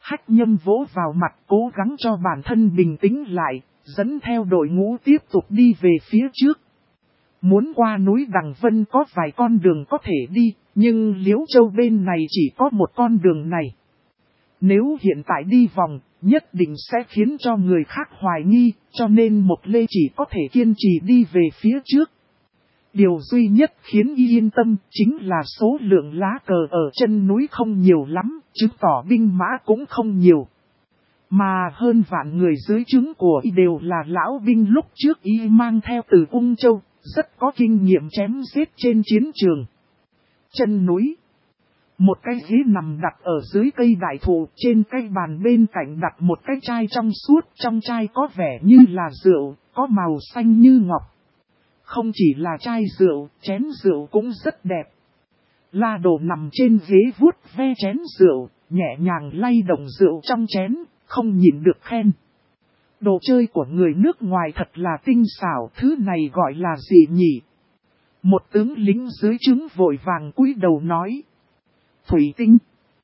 Hách Nhâm vỗ vào mặt cố gắng cho bản thân bình tĩnh lại, dẫn theo đội ngũ tiếp tục đi về phía trước. Muốn qua núi Đằng Vân có vài con đường có thể đi, nhưng Liễu Châu bên này chỉ có một con đường này. Nếu hiện tại đi vòng, nhất định sẽ khiến cho người khác hoài nghi, cho nên Mộc Lê chỉ có thể kiên trì đi về phía trước. Điều duy nhất khiến y yên tâm chính là số lượng lá cờ ở chân núi không nhiều lắm, chứng tỏ binh mã cũng không nhiều. Mà hơn vạn người dưới trướng của y đều là lão binh lúc trước y mang theo từ Ung Châu, rất có kinh nghiệm chém giết trên chiến trường. Chân núi. Một cái ghế nằm đặt ở dưới cây đại thụ, trên cây bàn bên cạnh đặt một cái chai trong suốt, trong chai có vẻ như là rượu, có màu xanh như ngọc. Không chỉ là chai rượu, chén rượu cũng rất đẹp. La Đồ nằm trên ghế vuốt ve chén rượu, nhẹ nhàng lay động rượu trong chén, không nhịn được khen. Đồ chơi của người nước ngoài thật là tinh xảo, thứ này gọi là gì nhỉ? Một tướng lính dưới trướng vội vàng cúi đầu nói. Thủy tinh.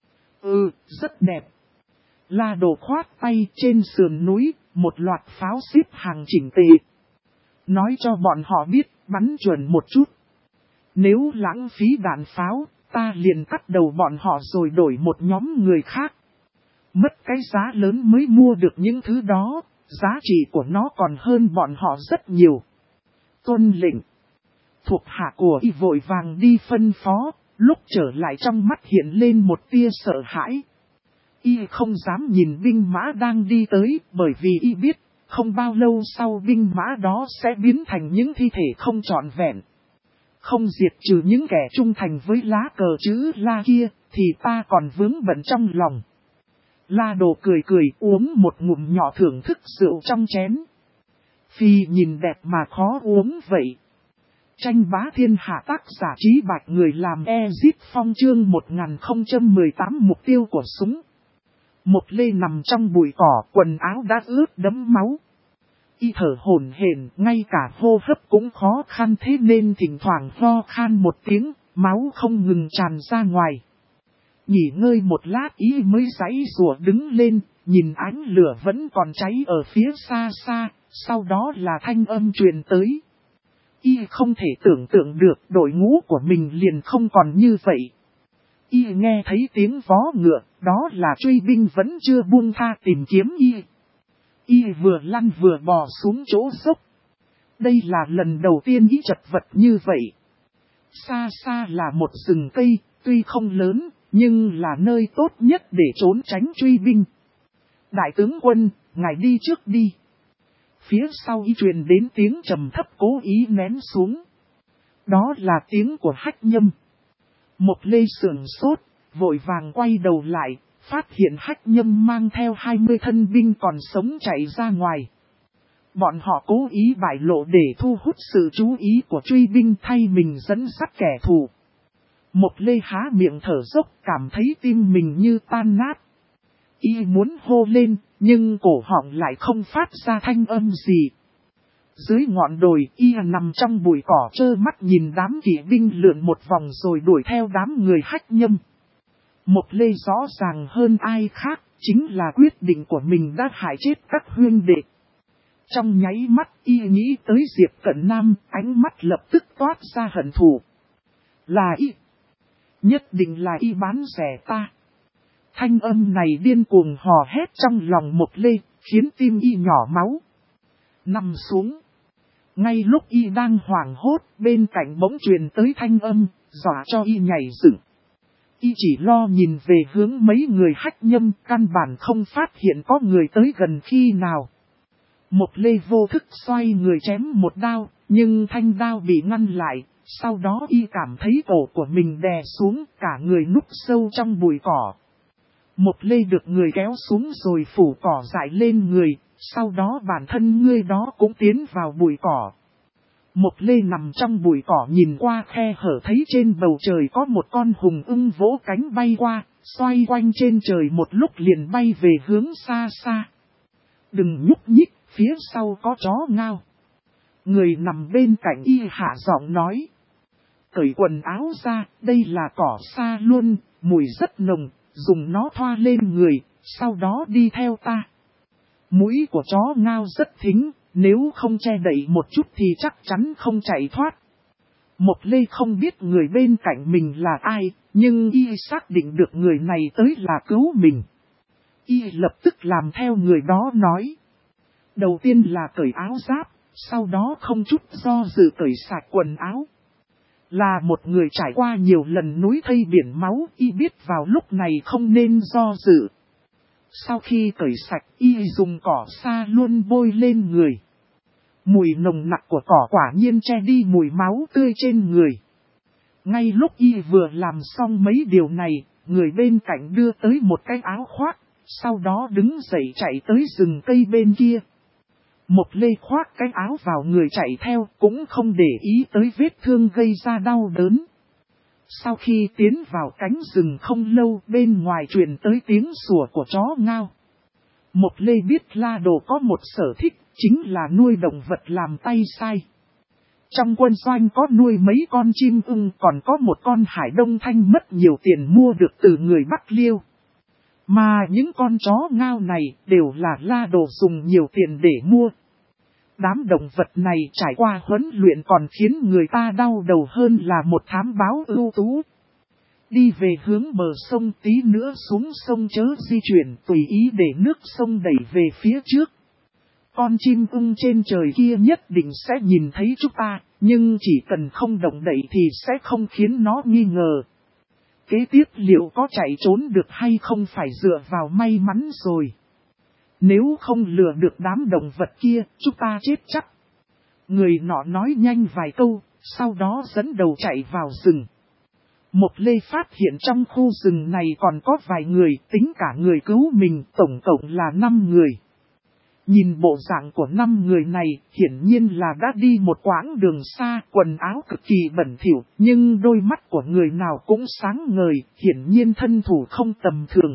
Rất đẹp. La Đồ khoát tay, trên sườn núi, một loạt pháo xếp hàng chỉnh tề. Nói cho bọn họ biết, bắn chuẩn một chút. Nếu lãng phí đạn pháo, ta liền cắt đầu bọn họ rồi đổi một nhóm người khác. Mất cái giá lớn mới mua được những thứ đó, giá trị của nó còn hơn bọn họ rất nhiều. Tuân lệnh. Thuộc hạ của y vội vàng đi phân phó, lúc trở lại trong mắt hiện lên một tia sợ hãi. Y không dám nhìn binh mã đang đi tới, bởi vì y biết, không bao lâu sau binh mã đó sẽ biến thành những thi thể không trọn vẹn. Không diệt trừ những kẻ trung thành với lá cờ chữ La kia, thì ta còn vướng bận trong lòng. La Đồ cười cười uống một ngụm nhỏ thưởng thức rượu trong chén. Phi nhìn đẹp mà khó uống vậy. Tranh bá thiên hạ tác giả Trí Bạch người làm Ezit Phong chương 1018 mục tiêu của súng. Mộc Lê nằm trong bụi cỏ, quần áo đã ướt đẫm máu. Y thở hổn hển, ngay cả hô hấp cũng khó khăn, thế nên thỉnh thoảng ho khan một tiếng, máu không ngừng tràn ra ngoài. Nghỉ ngơi một lát y mới giãy giụa đứng lên, nhìn ánh lửa vẫn còn cháy ở phía xa xa, sau đó là thanh âm truyền tới. Y không thể tưởng tượng được đội ngũ của mình liền không còn như vậy. Y nghe thấy tiếng vó ngựa, đó là truy binh vẫn chưa buông tha tìm kiếm y. Y vừa lăn vừa bò xuống chỗ dốc. Đây là lần đầu tiên y chật vật như vậy. Xa xa là một rừng cây, tuy không lớn, nhưng là nơi tốt nhất để trốn tránh truy binh. Đại tướng quân, ngài đi trước đi. Phía sau y truyền đến tiếng trầm thấp cố ý nén xuống. Đó là tiếng của Hách Nhâm. Mộc Lê sườn sốt, vội vàng quay đầu lại, phát hiện Hách Nhâm mang theo 20 thân binh còn sống chạy ra ngoài. Bọn họ cố ý bại lộ để thu hút sự chú ý của truy binh thay mình dẫn dắt kẻ thù. Mộc Lê há miệng thở dốc, cảm thấy tim mình như tan nát. Y muốn hô lên, nhưng cổ họng lại không phát ra thanh âm gì. Dưới ngọn đồi, y nằm trong bụi cỏ trơ mắt nhìn đám kỵ binh lượn một vòng rồi đuổi theo đám người Hách Nhâm. Mộc Lê rõ ràng hơn ai khác, chính là quyết định của mình đã hại chết các huynh đệ. Trong nháy mắt y nghĩ tới Diệp Cận Nam, ánh mắt lập tức toát ra hận thù. Là y. Nhất định là y bán rẻ ta. Thanh âm này điên cuồng hò hét trong lòng Mộc Lê, khiến tim y nhỏ máu. Nằm xuống. Ngay lúc y đang hoảng hốt, bên cạnh bỗng truyền tới thanh âm, dọa cho y nhảy dựng. Y chỉ lo nhìn về hướng mấy người Hách Nhâm, căn bản không phát hiện có người tới gần khi nào. Mộc Lê vô thức xoay người chém một đao, nhưng thanh đao bị ngăn lại, sau đó y cảm thấy cổ của mình đè xuống, cả người núp sâu trong bụi cỏ. Mộc Lê được người kéo xuống rồi phủ cỏ dại lên người, sau đó bản thân người đó cũng tiến vào bụi cỏ. Mộc Lê nằm trong bụi cỏ nhìn qua khe hở thấy trên bầu trời có một con hùng ưng vỗ cánh bay qua, xoay quanh trên trời một lúc liền bay về hướng xa xa. Đừng nhúc nhích, phía sau có chó ngao. Người nằm bên cạnh y hạ giọng nói. Cởi quần áo ra, đây là cỏ sa luôn, mùi rất nồng, dùng nó thoa lên người, Sau đó đi theo ta. Mũi của chó ngao rất thính, nếu không che đậy một chút thì chắc chắn không chạy thoát. Một Lê không biết người bên cạnh mình là ai, nhưng y xác định được người này tới là cứu mình. Y lập tức làm theo người đó nói. Đầu tiên là cởi áo giáp, sau đó không chút do dự cởi sạch quần áo. Là một người trải qua nhiều lần núi thây biển máu, y biết vào lúc này không nên do dự. Sau khi cởi sạch, y dùng cỏ sa luôn bôi lên người. Mùi nồng nặc của cỏ quả nhiên che đi mùi máu tươi trên người. Ngay lúc y vừa làm xong mấy điều này, người bên cạnh đưa tới một cái áo khoác, sau đó đứng dậy chạy tới rừng cây bên kia. Một Lê khoác cái áo vào người chạy theo, cũng không để ý tới vết thương gây ra đau đớn. Sau khi tiến vào cánh rừng không lâu, bên ngoài truyền tới tiếng sủa của chó ngao. Một Lê biết La Đồ có một sở thích, chính là nuôi động vật làm tay sai. Trong quân doanh có nuôi mấy con chim ưng, còn có một con hải đông thanh mất nhiều tiền mua được từ người Bắc Liêu. Mà những con chó ngao này đều là La Đồ dùng nhiều tiền để mua. Đám động vật này trải qua huấn luyện còn khiến người ta đau đầu hơn là một thám báo ưu tú. Đi về hướng bờ sông, tí nữa xuống sông chớ di chuyển, tùy ý để nước sông đẩy về phía trước. Con chim ưng trên trời kia nhất định sẽ nhìn thấy chúng ta, nhưng chỉ cần không động đậy thì sẽ không khiến nó nghi ngờ. Kế tiếp liệu có chạy trốn được hay không phải dựa vào may mắn rồi. Nếu không lừa được đám động vật kia, chúng ta chết chắc. Người nọ nói nhanh vài câu, sau đó dẫn đầu chạy vào rừng. Một Lê phát hiện trong khu rừng này còn có vài người, tính cả người cứu mình, tổng cộng là 5 người. Nhìn bộ dạng của 5 người này, hiển nhiên là đã đi một quãng đường xa, quần áo cực kỳ bẩn thỉu, nhưng đôi mắt của người nào cũng sáng ngời, hiển nhiên thân thủ không tầm thường.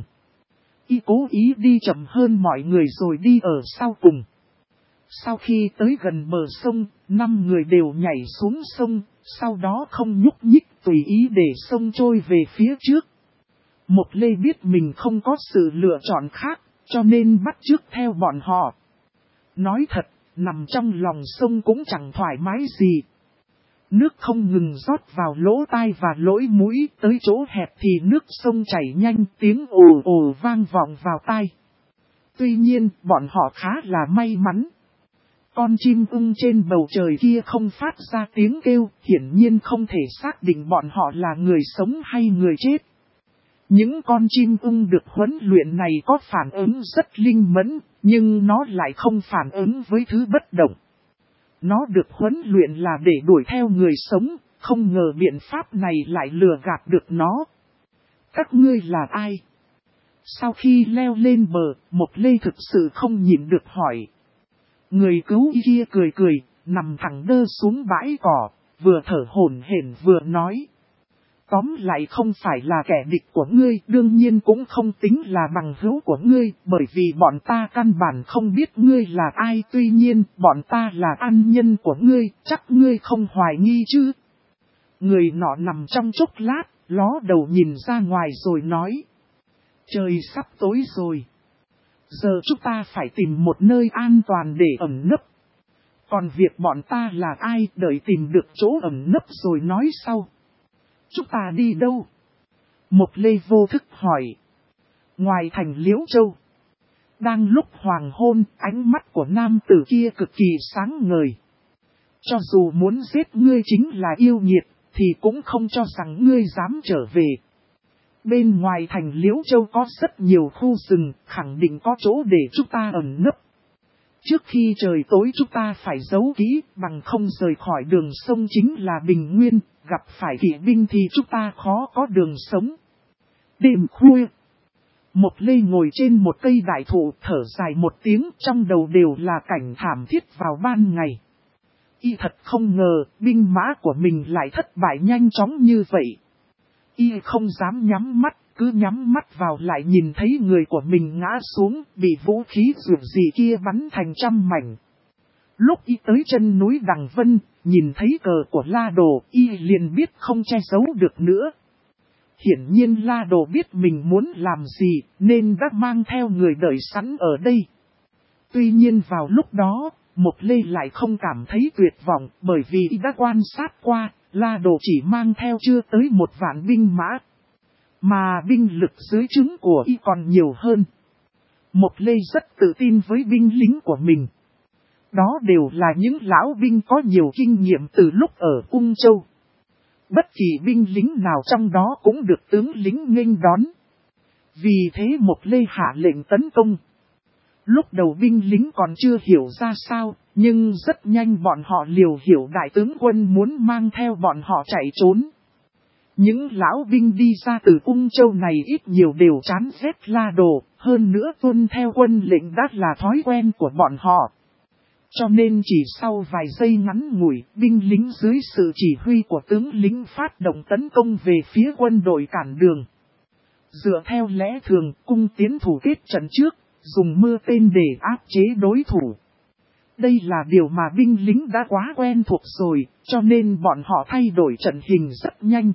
Y cố ý đi chậm hơn mọi người rồi đi ở sau cùng. Sau khi tới gần bờ sông, 5 người đều nhảy xuống sông, sau đó không nhúc nhích tùy ý để sông trôi về phía trước. Một Lê biết mình không có sự lựa chọn khác, cho nên bắt chước theo bọn họ. Nói thật, nằm trong lòng sông cũng chẳng thoải mái gì. Nước không ngừng rót vào lỗ tai và lỗ mũi, tới chỗ hẹp thì nước sông chảy nhanh, tiếng ồ ồ vang vọng vào tai. Tuy nhiên, bọn họ khá là may mắn. Con chim ưng trên bầu trời kia không phát ra tiếng kêu, hiển nhiên không thể xác định bọn họ là người sống hay người chết. Những con chim ưng được huấn luyện này có phản ứng rất linh mẫn, nhưng nó lại không phản ứng với thứ bất động. Nó được huấn luyện là để đuổi theo người sống, không ngờ biện pháp này lại lừa gạt được nó. Các ngươi là ai? Sau khi leo lên bờ, Một Lê thực sự không nhịn được hỏi. Người cứu kia cười cười, nằm thẳng đơ xuống bãi cỏ, vừa thở hổn hển vừa nói. Tóm lại không phải là kẻ địch của ngươi, đương nhiên cũng không tính là bằng hữu của ngươi, bởi vì bọn ta căn bản không biết ngươi là ai, tuy nhiên, bọn ta là ăn nhân của ngươi, chắc ngươi không hoài nghi chứ. Người nọ nằm trong chốc lát, ló đầu nhìn ra ngoài rồi nói. Trời sắp tối rồi. Giờ chúng ta phải tìm một nơi an toàn để ẩn nấp. Còn việc bọn ta là ai, đợi tìm được chỗ ẩn nấp rồi nói sau. Chúng ta đi đâu? Một Lê vô thức hỏi. Ngoài thành Liễu Châu. Đang lúc hoàng hôn, ánh mắt của nam tử kia cực kỳ sáng ngời. Cho dù muốn giết ngươi chính là yêu nghiệt, thì cũng không cho rằng ngươi dám trở về. Bên ngoài thành Liễu Châu có rất nhiều khu rừng, khẳng định có chỗ để chúng ta ẩn nấp. Trước khi trời tối chúng ta phải giấu kỹ, bằng không rời khỏi đường sông chính là bình nguyên, gặp phải kỵ binh thì chúng ta khó có đường sống. Đêm khuya, Một Lê ngồi trên một cây đại thụ thở dài một tiếng, trong đầu đều là cảnh thảm thiết vào ban ngày. Y thật không ngờ, binh mã của mình lại thất bại nhanh chóng như vậy. Y không dám nhắm mắt, cứ nhắm mắt vào lại nhìn thấy người của mình ngã xuống, bị vũ khí rượu gì kia bắn thành trăm mảnh. Lúc Y tới chân núi Đằng Vân, nhìn thấy cờ của La Đồ, Y liền biết không che giấu được nữa. hiển nhiên La Đồ biết mình muốn làm gì, nên đã mang theo người đợi sẵn ở đây. Tuy nhiên vào lúc đó, Mộc Lê lại không cảm thấy tuyệt vọng, bởi vì đã quan sát qua, La Đồ chỉ mang theo chưa tới 1.000 binh mã. Mà binh lực dưới trướng của y còn nhiều hơn. Mộc Lê rất tự tin với binh lính của mình. Đó đều là những lão binh có nhiều kinh nghiệm từ lúc ở Ung Châu. Bất kỳ binh lính nào trong đó cũng được tướng lính nghênh đón. Vì thế Mộc Lê hạ lệnh tấn công. Lúc đầu binh lính còn chưa hiểu ra sao, nhưng rất nhanh bọn họ liều hiểu đại tướng quân muốn mang theo bọn họ chạy trốn. Những lão binh đi ra từ Ung Châu này ít nhiều đều chán ghét La Đồ, hơn nữa tuân theo quân lệnh đã là thói quen của bọn họ. Cho nên chỉ sau vài giây ngắn ngủi, binh lính dưới sự chỉ huy của tướng lính phát động tấn công về phía quân đội cản đường. Dựa theo lẽ thường, cung tiến thủ kết trận trước, dùng mưa tên để áp chế đối thủ. Đây là điều mà binh lính đã quá quen thuộc rồi, cho nên bọn họ thay đổi trận hình rất nhanh.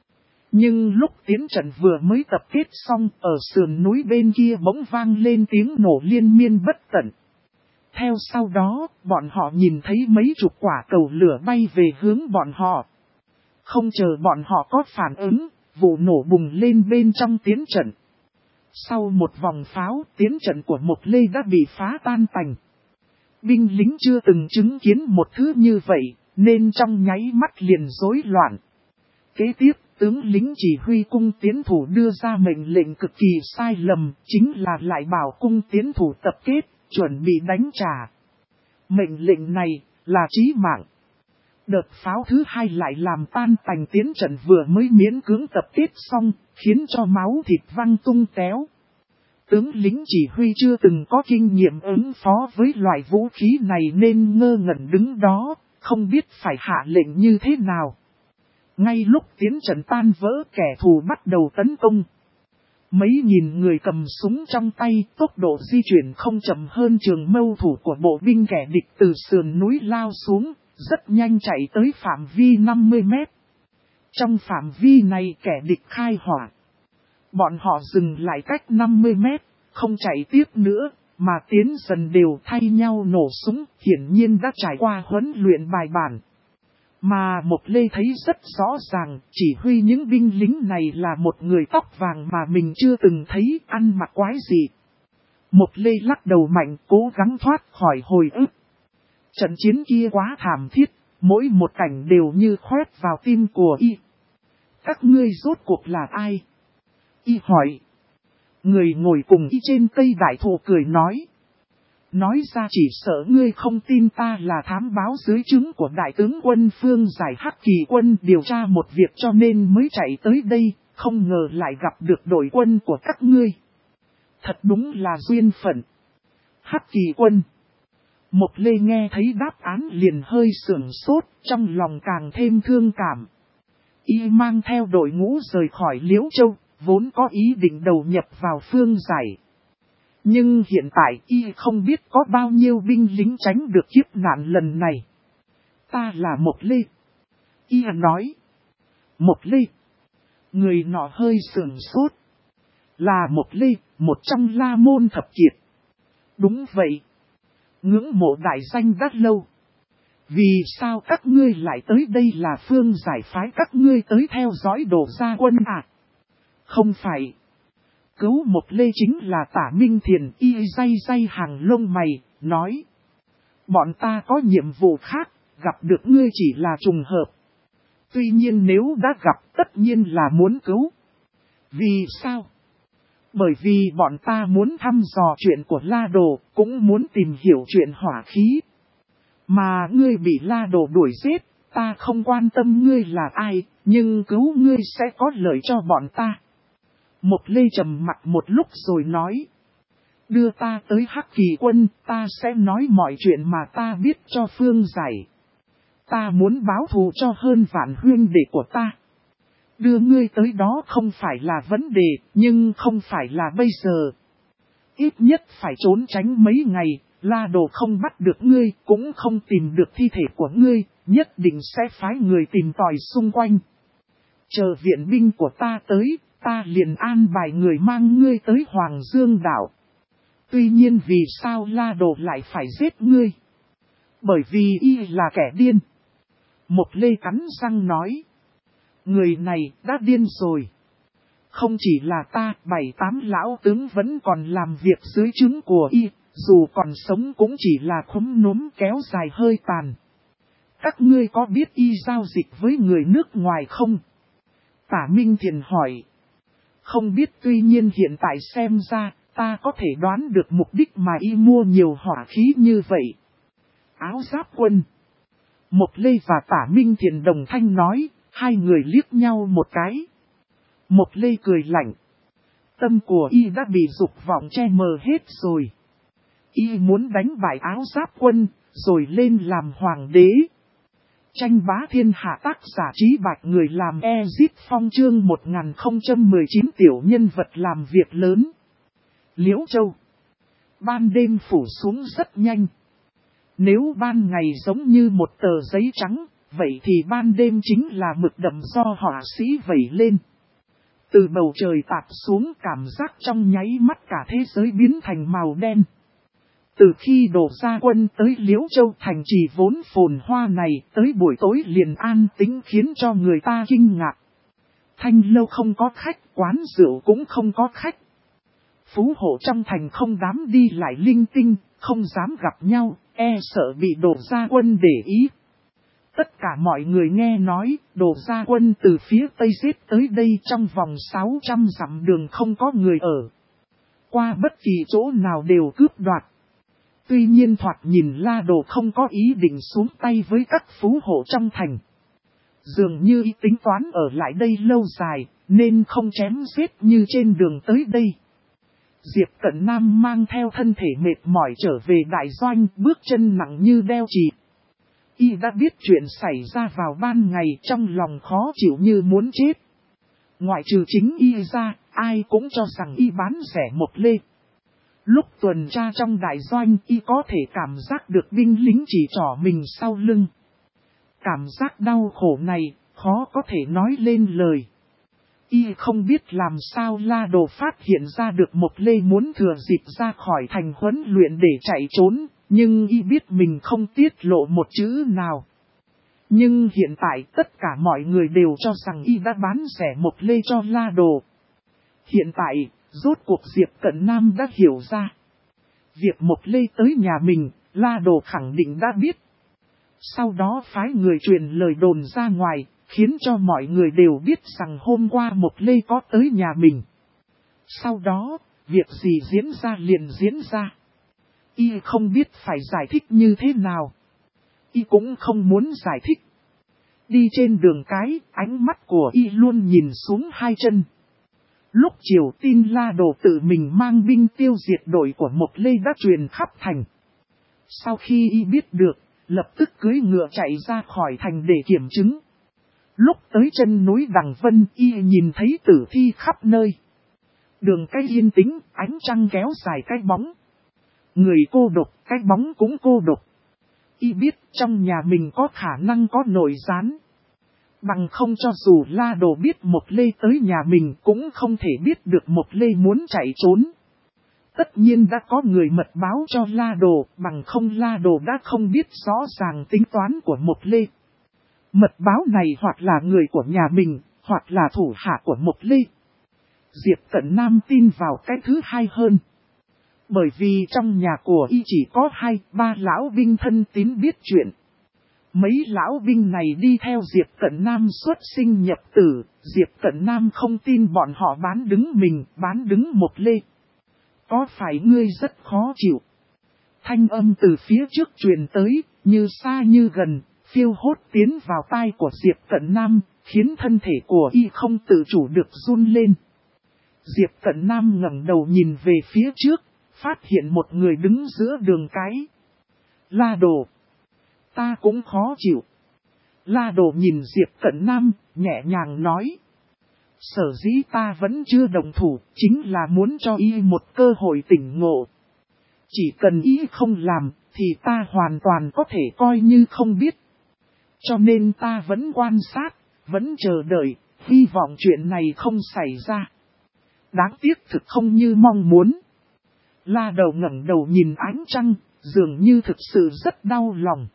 Nhưng lúc tiến trận vừa mới tập kết xong, ở sườn núi bên kia bỗng vang lên tiếng nổ liên miên bất tận. Theo sau đó, bọn họ nhìn thấy mấy chục quả cầu lửa bay về hướng bọn họ. Không chờ bọn họ có phản ứng, vụ nổ bùng lên bên trong tiến trận. Sau một vòng pháo, tiến trận của Mộc Lê đã bị phá tan tành. Binh lính chưa từng chứng kiến một thứ như vậy, nên trong nháy mắt liền rối loạn. Kế tiếp, tướng lính chỉ huy cung tiến thủ đưa ra mệnh lệnh cực kỳ sai lầm, chính là lại bảo cung tiến thủ tập kết, chuẩn bị đánh trả. Mệnh lệnh này là chí mạng. Đợt pháo thứ hai lại làm tan tành tiến trận vừa mới miễn cưỡng tập kết xong, khiến cho máu thịt văng tung téo. Tướng lính chỉ huy chưa từng có kinh nghiệm ứng phó với loại vũ khí này nên ngơ ngẩn đứng đó, không biết phải hạ lệnh như thế nào. Ngay lúc tiến trận tan vỡ, kẻ thù bắt đầu tấn công. Mấy nghìn người cầm súng trong tay, tốc độ di chuyển không chậm hơn trường mâu thủ của bộ binh kẻ địch từ sườn núi lao xuống, rất nhanh chạy tới phạm vi 50 mét. Trong phạm vi này kẻ địch khai hỏa. Bọn họ dừng lại cách 50 mét, không chạy tiếp nữa, mà tiến dần đều thay nhau nổ súng, hiển nhiên đã trải qua huấn luyện bài bản. Mà Mộc Lê thấy rất rõ ràng, chỉ huy những binh lính này là một người tóc vàng mà mình chưa từng thấy, ăn mặc quái gì. Mộc Lê lắc đầu mạnh, cố gắng thoát khỏi hồi ức. Trận chiến kia quá thảm thiết, mỗi một cảnh đều như khoét vào tim của y. Các ngươi rốt cuộc là ai? Y hỏi. Người ngồi cùng y trên cây đại thụ cười nói. Nói ra chỉ sợ ngươi không tin ta là thám báo dưới trướng của đại tướng quân Phương Giải Hắc Kỳ quân điều tra một việc cho nên mới chạy tới đây, không ngờ lại gặp được đội quân của các ngươi. Thật đúng là duyên phận. Hắc Kỳ quân. Mộc Lê nghe thấy đáp án liền hơi sửng sốt, trong lòng càng thêm thương cảm. Y mang theo đội ngũ rời khỏi Liễu Châu, vốn có ý định đầu nhập vào Phương Giải. Nhưng hiện tại y không biết có bao nhiêu binh lính tránh được kiếp nạn lần này. Ta là Mộc Lê. Y nói. Mộc Lê. Người nọ hơi sửng sốt. Là Mộc Lê, một trong La Môn thập kiệt. Đúng vậy. Ngưỡng mộ đại danh đã lâu. Vì sao các ngươi lại tới đây là Phương Giải phái các ngươi tới theo dõi Đồ Gia quân à? Không phải. Cứu Mộc Lê chính là Tả Minh Thiền. Y day hàng lông mày, nói. Bọn ta có nhiệm vụ khác, gặp được ngươi chỉ là trùng hợp. Tuy nhiên nếu đã gặp tất nhiên là muốn cứu. Vì sao? Bởi vì bọn ta muốn thăm dò chuyện của La Đồ, cũng muốn tìm hiểu chuyện hỏa khí. Mà ngươi bị La Đồ đuổi giết, ta không quan tâm ngươi là ai, nhưng cứu ngươi sẽ có lợi cho bọn ta. Mộc Lê trầm mặt một lúc rồi nói. Đưa ta tới Hắc Kỳ quân, ta sẽ nói mọi chuyện mà ta biết cho Phương Giải. Ta muốn báo thù cho hơn vạn huynh đệ của ta. Đưa ngươi tới đó không phải là vấn đề, nhưng không phải là bây giờ. Ít nhất phải trốn tránh mấy ngày, La Đồ không bắt được ngươi, cũng không tìm được thi thể của ngươi, nhất định sẽ phái người tìm tòi xung quanh. Chờ viện binh của ta tới, ta liền an bài người mang ngươi tới Hoàng Dương đảo. Tuy nhiên vì sao La Đồ lại phải giết ngươi? Bởi vì y là kẻ điên. Một Lê cắn răng nói. Người này đã điên rồi. Không chỉ là ta, 7-8 lão tướng vẫn còn làm việc dưới trướng của y, dù còn sống cũng chỉ là khúm núm kéo dài hơi tàn. Các ngươi có biết y giao dịch với người nước ngoài không? Tả Minh Thiền hỏi. Không biết, tuy nhiên hiện tại xem ra, ta có thể đoán được mục đích mà y mua nhiều hỏa khí như vậy. Áo giáp quân. Một Lê và Tả Minh Thiền đồng thanh nói, hai người liếc nhau một cái. Một Lê cười lạnh. Tâm của y đã bị dục vọng che mờ hết rồi. Y muốn đánh bại áo giáp quân, rồi lên làm hoàng đế. Tranh bá thiên hạ, tác giả Trí Bạch, người làm Ezit Phong, chương 1019, tiểu nhân vật làm việc lớn. Liễu Châu. Ban đêm phủ xuống rất nhanh. Nếu ban ngày giống như một tờ giấy trắng, vậy thì ban đêm chính là mực đậm do họa sĩ vẩy lên. Từ bầu trời tạt xuống, cảm giác trong nháy mắt cả thế giới biến thành màu đen. Từ khi đổ ra quân tới Liễu Châu, thành trì vốn phồn hoa này, tới buổi tối liền an tĩnh khiến cho người ta kinh ngạc. Thanh lâu không có khách, quán rượu cũng không có khách. Phú hộ trong thành không dám đi lại linh tinh, không dám gặp nhau, e sợ bị đổ ra quân để ý. Tất cả mọi người nghe nói, đổ ra quân từ phía Tây giết tới đây trong vòng 600 dặm đường không có người ở. Qua bất kỳ chỗ nào đều cướp đoạt. Tuy nhiên thoạt nhìn La Đồ không có ý định xuống tay với các phú hộ trong thành. Dường như ý tính toán ở lại đây lâu dài, nên không chém giết như trên đường tới đây. Diệp Cận Nam mang theo thân thể mệt mỏi trở về đại doanh, bước chân nặng như đeo chì. Y đã biết chuyện xảy ra vào ban ngày, trong lòng khó chịu như muốn chết. Ngoại trừ chính Y ra, ai cũng cho rằng Y bán rẻ Một Lê. Lúc tuần tra trong đại doanh, Y có thể cảm giác được binh lính chỉ trỏ mình sau lưng. Cảm giác đau khổ này, khó có thể nói lên lời. Y không biết làm sao La Đồ phát hiện ra được Một Lê muốn thừa dịp ra khỏi thành huấn luyện để chạy trốn, nhưng Y biết mình không tiết lộ một chữ nào. Nhưng hiện tại tất cả mọi người đều cho rằng Y đã bán rẻ Một Lê cho La Đồ. Hiện tại, rốt cuộc Diệp Cận Nam đã hiểu ra. Việc Một Lê tới nhà mình, La Đồ khẳng định đã biết. Sau đó phái người truyền lời đồn ra ngoài, khiến cho mọi người đều biết rằng hôm qua Một Lê có tới nhà mình. Sau đó, việc gì diễn ra liền diễn ra. Y không biết phải giải thích như thế nào. Y cũng không muốn giải thích. Đi trên đường cái, ánh mắt của Y luôn nhìn xuống hai chân. Lúc chiều tin La Đồ tự mình mang binh tiêu diệt đội của Một Lê đã truyền khắp thành. Sau khi Y biết được, lập tức cưỡi ngựa chạy ra khỏi thành để kiểm chứng. Lúc tới chân núi Đằng Vân, Y nhìn thấy tử thi khắp nơi. Đường cái yên tĩnh, ánh trăng kéo dài cái bóng. Người cô độc, cái bóng cũng cô độc. Y biết trong nhà mình có khả năng có nội gián. Bằng không cho dù La Đồ biết Một Lê tới nhà mình cũng không thể biết được Một Lê muốn chạy trốn. Tất nhiên đã có người mật báo cho La Đồ, bằng không La Đồ đã không biết rõ ràng tính toán của Một Lê. Mật báo này hoặc là người của nhà mình, hoặc là thủ hạ của Một Lê. Diệp Cận Nam tin vào cái thứ hai hơn. Bởi vì trong nhà của Y chỉ có 2-3 lão binh thân tín biết chuyện. Mấy lão binh này đi theo Diệp Cận Nam xuất sinh nhập tử, Diệp Cận Nam không tin bọn họ bán đứng mình, bán đứng Một Lê. Có phải ngươi rất khó chịu? Thanh âm từ phía trước truyền tới, như xa như gần, phiêu hốt tiến vào tai của Diệp Cận Nam, khiến thân thể của Y không tự chủ được run lên. Diệp Cận Nam ngẩng đầu nhìn về phía trước, phát hiện một người đứng giữa đường cái. La Đồ. Ta cũng khó chịu. La Đồ nhìn Diệp Cận Nam, nhẹ nhàng nói. Sở dĩ ta vẫn chưa đồng thủ, chính là muốn cho Y một cơ hội tỉnh ngộ. Chỉ cần Y không làm, thì ta hoàn toàn có thể coi như không biết. Cho nên ta vẫn quan sát, vẫn chờ đợi, hy vọng chuyện này không xảy ra. Đáng tiếc thực không như mong muốn. La Đầu ngẩng đầu nhìn ánh trăng, dường như thực sự rất đau lòng.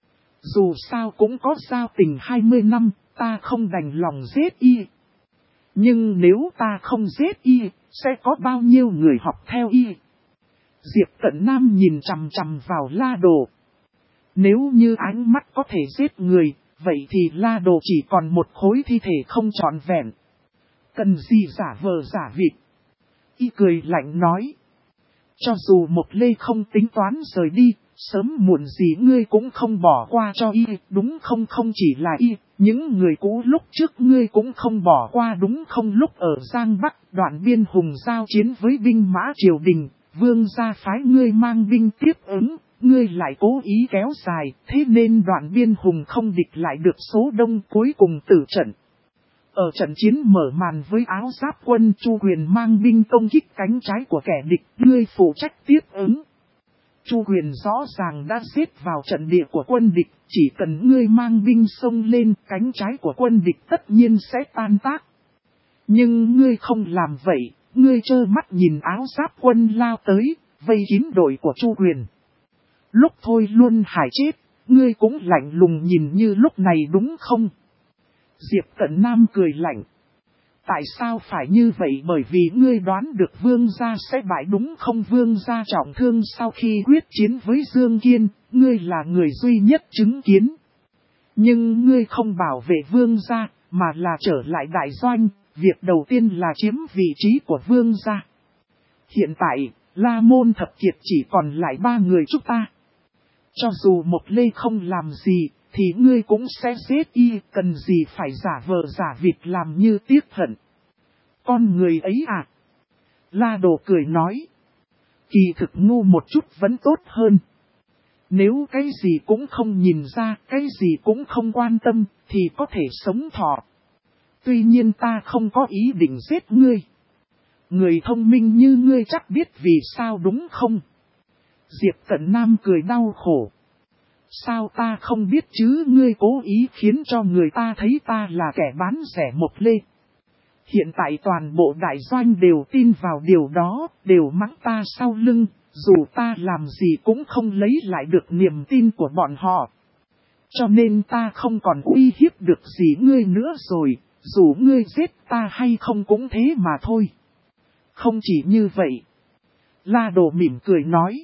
Dù sao cũng có giao tình 20 năm, ta không đành lòng giết y. Nhưng nếu ta không giết y, sẽ có bao nhiêu người học theo y? Diệp Cận Nam nhìn chằm chằm vào La Đồ. Nếu như ánh mắt có thể giết người, vậy thì La Đồ chỉ còn một khối thi thể không trọn vẹn. Cần gì giả vờ giả vịt? Y cười lạnh nói. Cho dù Mộc Lê không tính toán rời đi, sớm muộn gì ngươi cũng không bỏ qua cho y, đúng không? Không chỉ là y, những người cũ lúc trước ngươi cũng không bỏ qua đúng không? Lúc ở Giang Bắc, Đoạn Biên Hùng giao chiến với binh mã triều đình, vương gia phái ngươi mang binh tiếp ứng, ngươi lại cố ý kéo dài, thế nên Đoạn Biên Hùng không địch lại được số đông, cuối cùng tử trận. Ở trận chiến mở màn với Áo Giáp quân, Chu Huyền mang binh công kích cánh trái của kẻ địch, ngươi phụ trách tiếp ứng. Chu Huyền rõ ràng đã xếp vào trận địa của quân địch, chỉ cần ngươi mang binh xông lên, cánh trái của quân địch tất nhiên sẽ tan tác. Nhưng ngươi không làm vậy, ngươi trơ mắt nhìn Áo Giáp quân lao tới, vây kín đội của Chu Huyền. Lúc thôi luôn hải chết, ngươi cũng lạnh lùng nhìn như lúc này đúng không? Diệp Cận Nam cười lạnh. Tại sao phải như vậy? Bởi vì ngươi đoán được vương gia sẽ bại đúng không? Vương gia trọng thương sau khi quyết chiến với Dương Kiên, ngươi là người duy nhất chứng kiến. Nhưng ngươi không bảo vệ vương gia, mà là trở lại đại doanh, việc đầu tiên là chiếm vị trí của vương gia. Hiện tại, La Môn Thập Kiệt chỉ còn lại 3 người chúng ta. Cho dù Mộc Lê không làm gì, thì ngươi cũng sẽ giết y, cần gì phải giả vờ giả vịt làm như tiếc hận. Con người ấy à? La Đồ cười nói. Kỳ thực ngu một chút vẫn tốt hơn. Nếu cái gì cũng không nhìn ra, cái gì cũng không quan tâm, thì có thể sống thọ. Tuy nhiên ta không có ý định giết ngươi. Người thông minh như ngươi chắc biết vì sao đúng không? Diệp Cận Nam cười đau khổ. Sao ta không biết chứ? Ngươi cố ý khiến cho người ta thấy ta là kẻ bán rẻ Mộc Lê. Hiện tại toàn bộ đại doanh đều tin vào điều đó, đều mắng ta sau lưng, dù ta làm gì cũng không lấy lại được niềm tin của bọn họ. Cho nên ta không còn uy hiếp được gì ngươi nữa rồi, dù ngươi giết ta hay không cũng thế mà thôi. Không chỉ như vậy. La Đồ mỉm cười nói.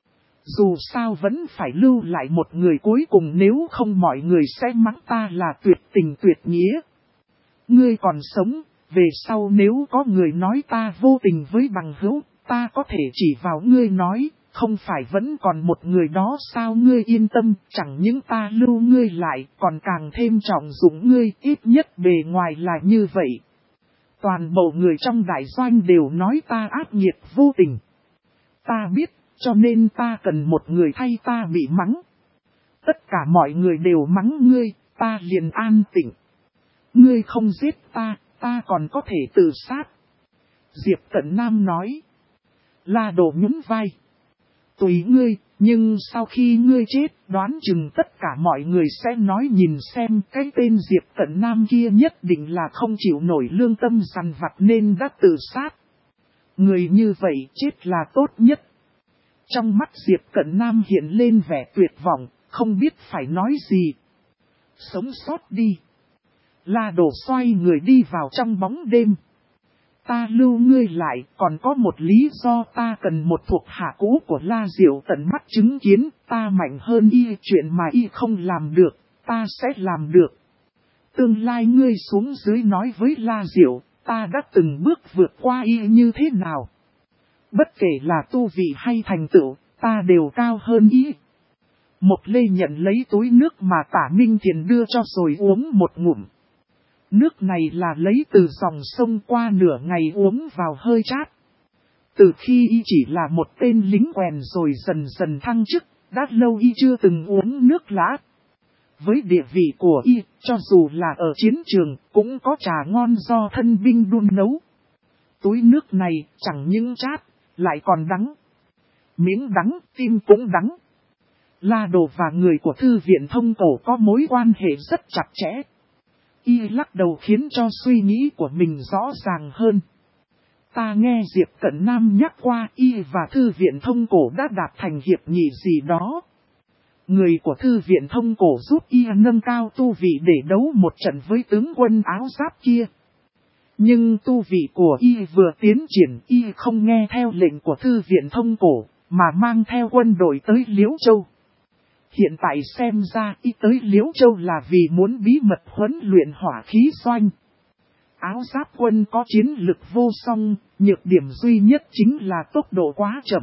Dù sao vẫn phải lưu lại một người cuối cùng, nếu không mọi người sẽ mắng ta là tuyệt tình tuyệt nghĩa. Ngươi còn sống, về sau nếu có người nói ta vô tình với bằng hữu, ta có thể chỉ vào ngươi nói, không phải vẫn còn một người đó sao? Ngươi yên tâm, chẳng những ta lưu ngươi lại, còn càng thêm trọng dụng ngươi, ít nhất bề ngoài là như vậy. Toàn bộ người trong đại doanh đều nói ta ác nghiệt vô tình. Ta biết, cho nên ta cần một người thay ta bị mắng. Tất cả mọi người đều mắng ngươi, ta liền an tĩnh. Ngươi không giết ta, ta còn có thể tự sát. Diệp Cận Nam nói. La Đồ nhún vai. Tùy ngươi, nhưng sau khi ngươi chết, đoán chừng tất cả mọi người sẽ nói nhìn xem cái tên Diệp Cận Nam kia nhất định là không chịu nổi lương tâm dằn vặt nên đã tự sát. Người như vậy chết là tốt nhất. Trong mắt Diệp Cận Nam hiện lên vẻ tuyệt vọng, không biết phải nói gì. Sống sót đi. La Đồ xoay người đi vào trong bóng đêm. Ta lưu ngươi lại, còn có một lý do, ta cần một thuộc hạ cũ của La Diệu tận mắt chứng kiến, ta mạnh hơn y, chuyện mà y không làm được, ta sẽ làm được. Tương lai ngươi xuống dưới nói với La Diệu, ta đã từng bước vượt qua y như thế nào. Bất kể là tu vị hay thành tựu, ta đều cao hơn y. Mộc Lê nhận lấy túi nước mà Tả Minh Thiền đưa cho rồi uống một ngụm. Nước này là lấy từ dòng sông qua, nửa ngày uống vào hơi chát. Từ khi y chỉ là một tên lính quèn rồi dần dần thăng chức, đã lâu y chưa từng uống nước lã. Với địa vị của y, cho dù là ở chiến trường, cũng có trà ngon do thân binh đun nấu. Túi nước này chẳng những chát, lại còn đắng. Miếng đắng, tim cũng đắng. La Đồ và người của Thư viện Thông Cổ có mối quan hệ rất chặt chẽ. Y lắc đầu khiến cho suy nghĩ của mình rõ ràng hơn. Ta nghe Diệp Cận Nam nhắc qua Y và Thư viện Thông Cổ đã đạt thành hiệp nghị gì đó. Người của Thư viện Thông Cổ giúp Y nâng cao tu vị để đấu một trận với tướng quân áo giáp kia. Nhưng tu vị của Y vừa tiến triển, Y không nghe theo lệnh của Thư viện Thông Cổ, mà mang theo quân đội tới Liễu Châu. Hiện tại xem ra Y tới Liễu Châu là vì muốn bí mật huấn luyện hỏa khí doanh. Áo giáp quân có chiến lực vô song, nhược điểm duy nhất chính là tốc độ quá chậm.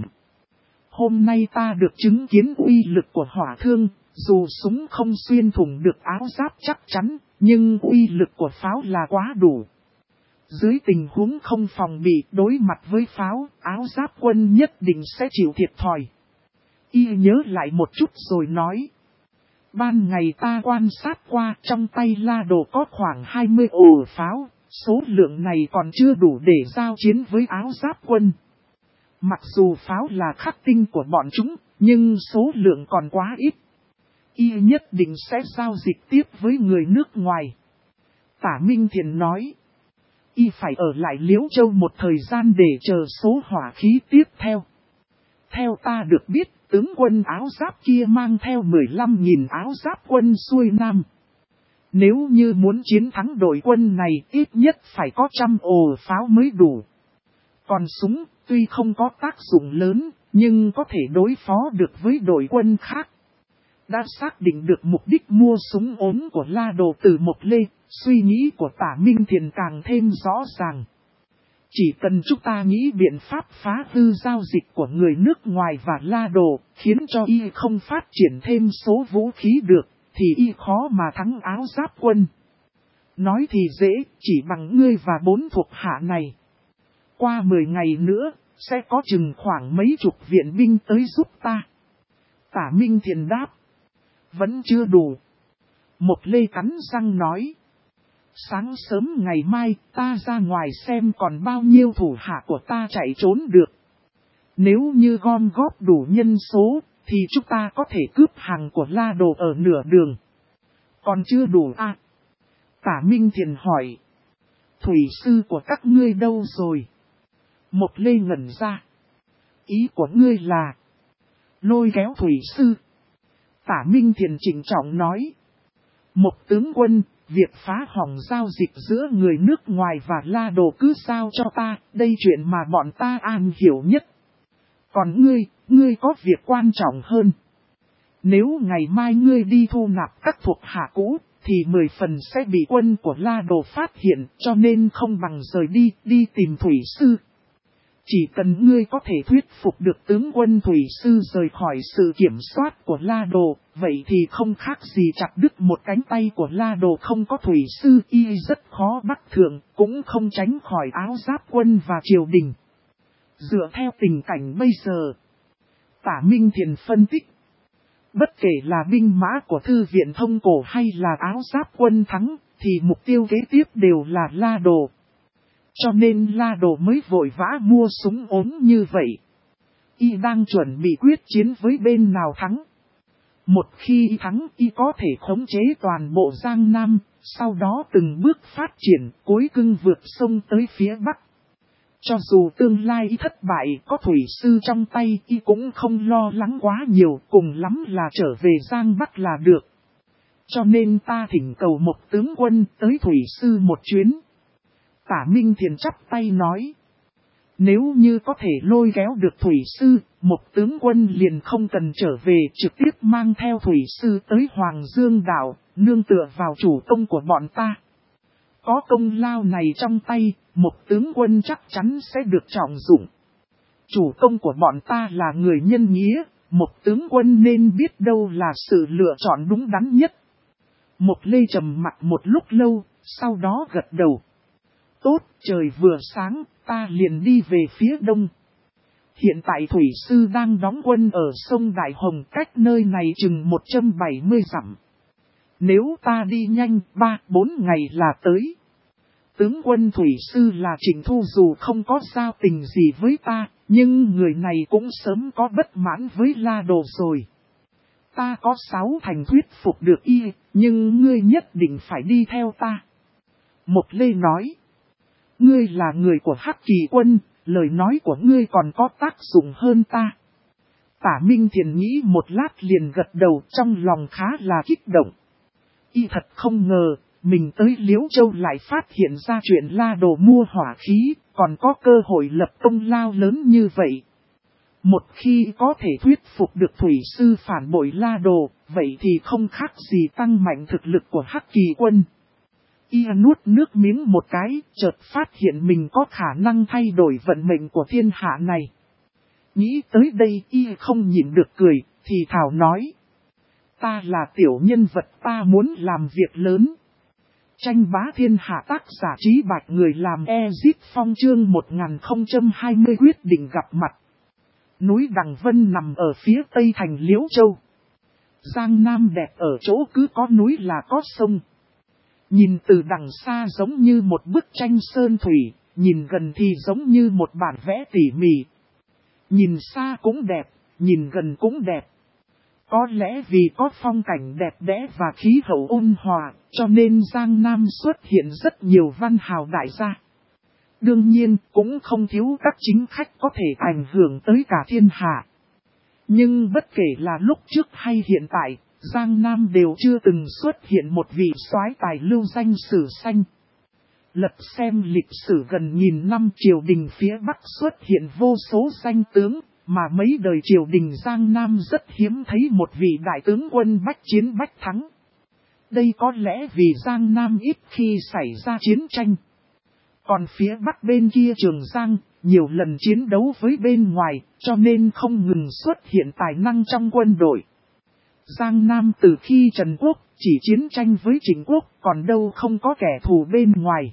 Hôm nay ta được chứng kiến uy lực của hỏa thương, dù súng không xuyên thủng được áo giáp chắc chắn, nhưng uy lực của pháo là quá đủ. Dưới tình huống không phòng bị đối mặt với pháo, áo giáp quân nhất định sẽ chịu thiệt thòi. Y nhớ lại một chút rồi nói. Ban ngày ta quan sát qua, trong tay La Đồ có khoảng 20 ổ pháo, số lượng này còn chưa đủ để giao chiến với áo giáp quân. Mặc dù pháo là khắc tinh của bọn chúng, nhưng số lượng còn quá ít. Y nhất định sẽ giao dịch tiếp với người nước ngoài. Tả Minh Thiền nói. Y phải ở lại Liễu Châu một thời gian để chờ số hỏa khí tiếp theo. Theo ta được biết, tướng quân áo giáp kia mang theo 15.000 áo giáp quân xuôi nam. Nếu như muốn chiến thắng đội quân này, ít nhất phải có 100 ổ pháo mới đủ. Còn súng, tuy không có tác dụng lớn, nhưng có thể đối phó được với đội quân khác. Đã xác định được mục đích mua súng ốm của La Đồ từ Mộc Lê, suy nghĩ của Tả Minh Thiền càng thêm rõ ràng. Chỉ cần chúng ta nghĩ biện pháp phá hư giao dịch của người nước ngoài và La Đồ, khiến cho Y không phát triển thêm số vũ khí được, thì Y khó mà thắng áo giáp quân. Nói thì dễ, chỉ bằng ngươi và 4 thuộc hạ này. Qua 10 ngày nữa, sẽ có chừng khoảng mấy chục viện binh tới giúp ta. Tả Minh Thiền đáp. Vẫn chưa đủ. Mộc Lê cắn răng nói. Sáng sớm ngày mai ta ra ngoài xem còn bao nhiêu thủ hạ của ta chạy trốn được. Nếu như gom góp đủ nhân số, thì chúng ta có thể cướp hàng của La Đồ ở nửa đường. Còn chưa đủ à? Tả Minh Thiền hỏi. Thủy sư của các ngươi đâu rồi? Mộc Lê ngẩn ra. Ý của ngươi là lôi kéo thủy sư. Tả Minh Thiền trịnh trọng nói. Một tướng quân, việc phá hỏng giao dịch giữa người nước ngoài và La Đồ cứ sao cho ta, đây chuyện mà bọn ta am hiểu nhất. Còn ngươi có việc quan trọng hơn. Nếu ngày mai ngươi đi thu nạp các thuộc hạ cũ, thì 10 phần sẽ bị quân của La Đồ phát hiện, cho nên không bằng rời đi tìm thủy sư. Chỉ cần ngươi có thể thuyết phục được tướng quân thủy sư rời khỏi sự kiểm soát của La Đồ, vậy thì không khác gì chặt đứt một cánh tay của La Đồ. Không có thủy sư, Y rất khó bắt thượng, cũng không tránh khỏi áo giáp quân và triều đình. Dựa theo tình cảnh bây giờ, Tả Minh Thiền phân tích. Bất kể là binh mã của Thư viện Thông Cổ hay là áo giáp quân thắng, thì mục tiêu kế tiếp đều là La Đồ. Cho nên La Đồ mới vội vã mua súng ốm như vậy. Y đang chuẩn bị quyết chiến với bên nào thắng. Một khi Y thắng, Y có thể khống chế toàn bộ Giang Nam, sau đó từng bước phát triển, cuối cùng vượt sông tới phía Bắc. Cho dù tương lai Y thất bại có thủy sư trong tay, Y cũng không lo lắng quá nhiều, cùng lắm là trở về Giang Bắc là được. Cho nên ta thỉnh cầu một tướng quân tới thủy sư một chuyến. Tả Minh Thiền chắp tay nói. Nếu như có thể lôi kéo được thủy sư, một tướng quân liền không cần trở về, trực tiếp mang theo thủy sư tới Hoàng Dương đảo, nương tựa vào chủ công của bọn ta. Có công lao này trong tay, một tướng quân chắc chắn sẽ được trọng dụng. Chủ công của bọn ta là người nhân nghĩa, một tướng quân nên biết đâu là sự lựa chọn đúng đắn nhất. Mộc Lê trầm mặc một lúc lâu, sau đó gật đầu. Tốt, trời vừa sáng, ta liền đi về phía đông. Hiện tại thủy sư đang đóng quân ở sông Đại Hồng, cách nơi này chừng 170 dặm. Nếu ta đi nhanh, 3-4 ngày là tới. Tướng quân thủy sư là Trịnh Thu dù không có giao tình gì với ta, nhưng người này cũng sớm có bất mãn với La Đồ rồi. Ta có 6 thành thuyết phục được y, nhưng ngươi nhất định phải đi theo ta. Một Lê nói. Ngươi là người của Hắc Kỳ quân, lời nói của ngươi còn có tác dụng hơn ta. Tả Minh Thiền nghĩ một lát liền gật đầu, trong lòng khá là kích động. Y thật không ngờ, mình tới Liễu Châu lại phát hiện ra chuyện La Đồ mua hỏa khí, còn có cơ hội lập công lao lớn như vậy. Một khi có thể thuyết phục được Thủy Sư phản bội La Đồ, vậy thì không khác gì tăng mạnh thực lực của Hắc Kỳ quân. Y nuốt nước miếng một cái, chợt phát hiện mình có khả năng thay đổi vận mệnh của thiên hạ này. Nghĩ tới đây y không nhịn được cười, thì thảo nói. Ta là tiểu nhân vật, ta muốn làm việc lớn. Tranh bá thiên hạ, tác giả Trí Bạch, người làm Ezip Phong, chương 1020 quyết định gặp mặt. Núi Đằng Vân nằm ở phía tây thành Liễu Châu. Giang Nam đẹp ở chỗ cứ có núi là có sông. Nhìn từ đằng xa giống như một bức tranh sơn thủy, nhìn gần thì giống như một bản vẽ tỉ mỉ. Nhìn xa cũng đẹp, nhìn gần cũng đẹp. Có lẽ vì có phong cảnh đẹp đẽ và khí hậu ôn hòa, cho nên Giang Nam xuất hiện rất nhiều văn hào đại gia. Đương nhiên, cũng không thiếu các chính khách có thể ảnh hưởng tới cả thiên hạ. Nhưng bất kể là lúc trước hay hiện tại, Giang Nam đều chưa từng xuất hiện một vị soái tài lưu danh sử xanh. Lật xem lịch sử gần nghìn năm, triều đình phía Bắc xuất hiện vô số danh tướng, mà mấy đời triều đình Giang Nam rất hiếm thấy một vị đại tướng quân bách chiến bách thắng. Đây có lẽ vì Giang Nam ít khi xảy ra chiến tranh. Còn phía Bắc bên kia Trường Giang, nhiều lần chiến đấu với bên ngoài, cho nên không ngừng xuất hiện tài năng trong quân đội. Giang Nam từ khi Trần Quốc chỉ chiến tranh với Trịnh Quốc, còn đâu không có kẻ thù bên ngoài.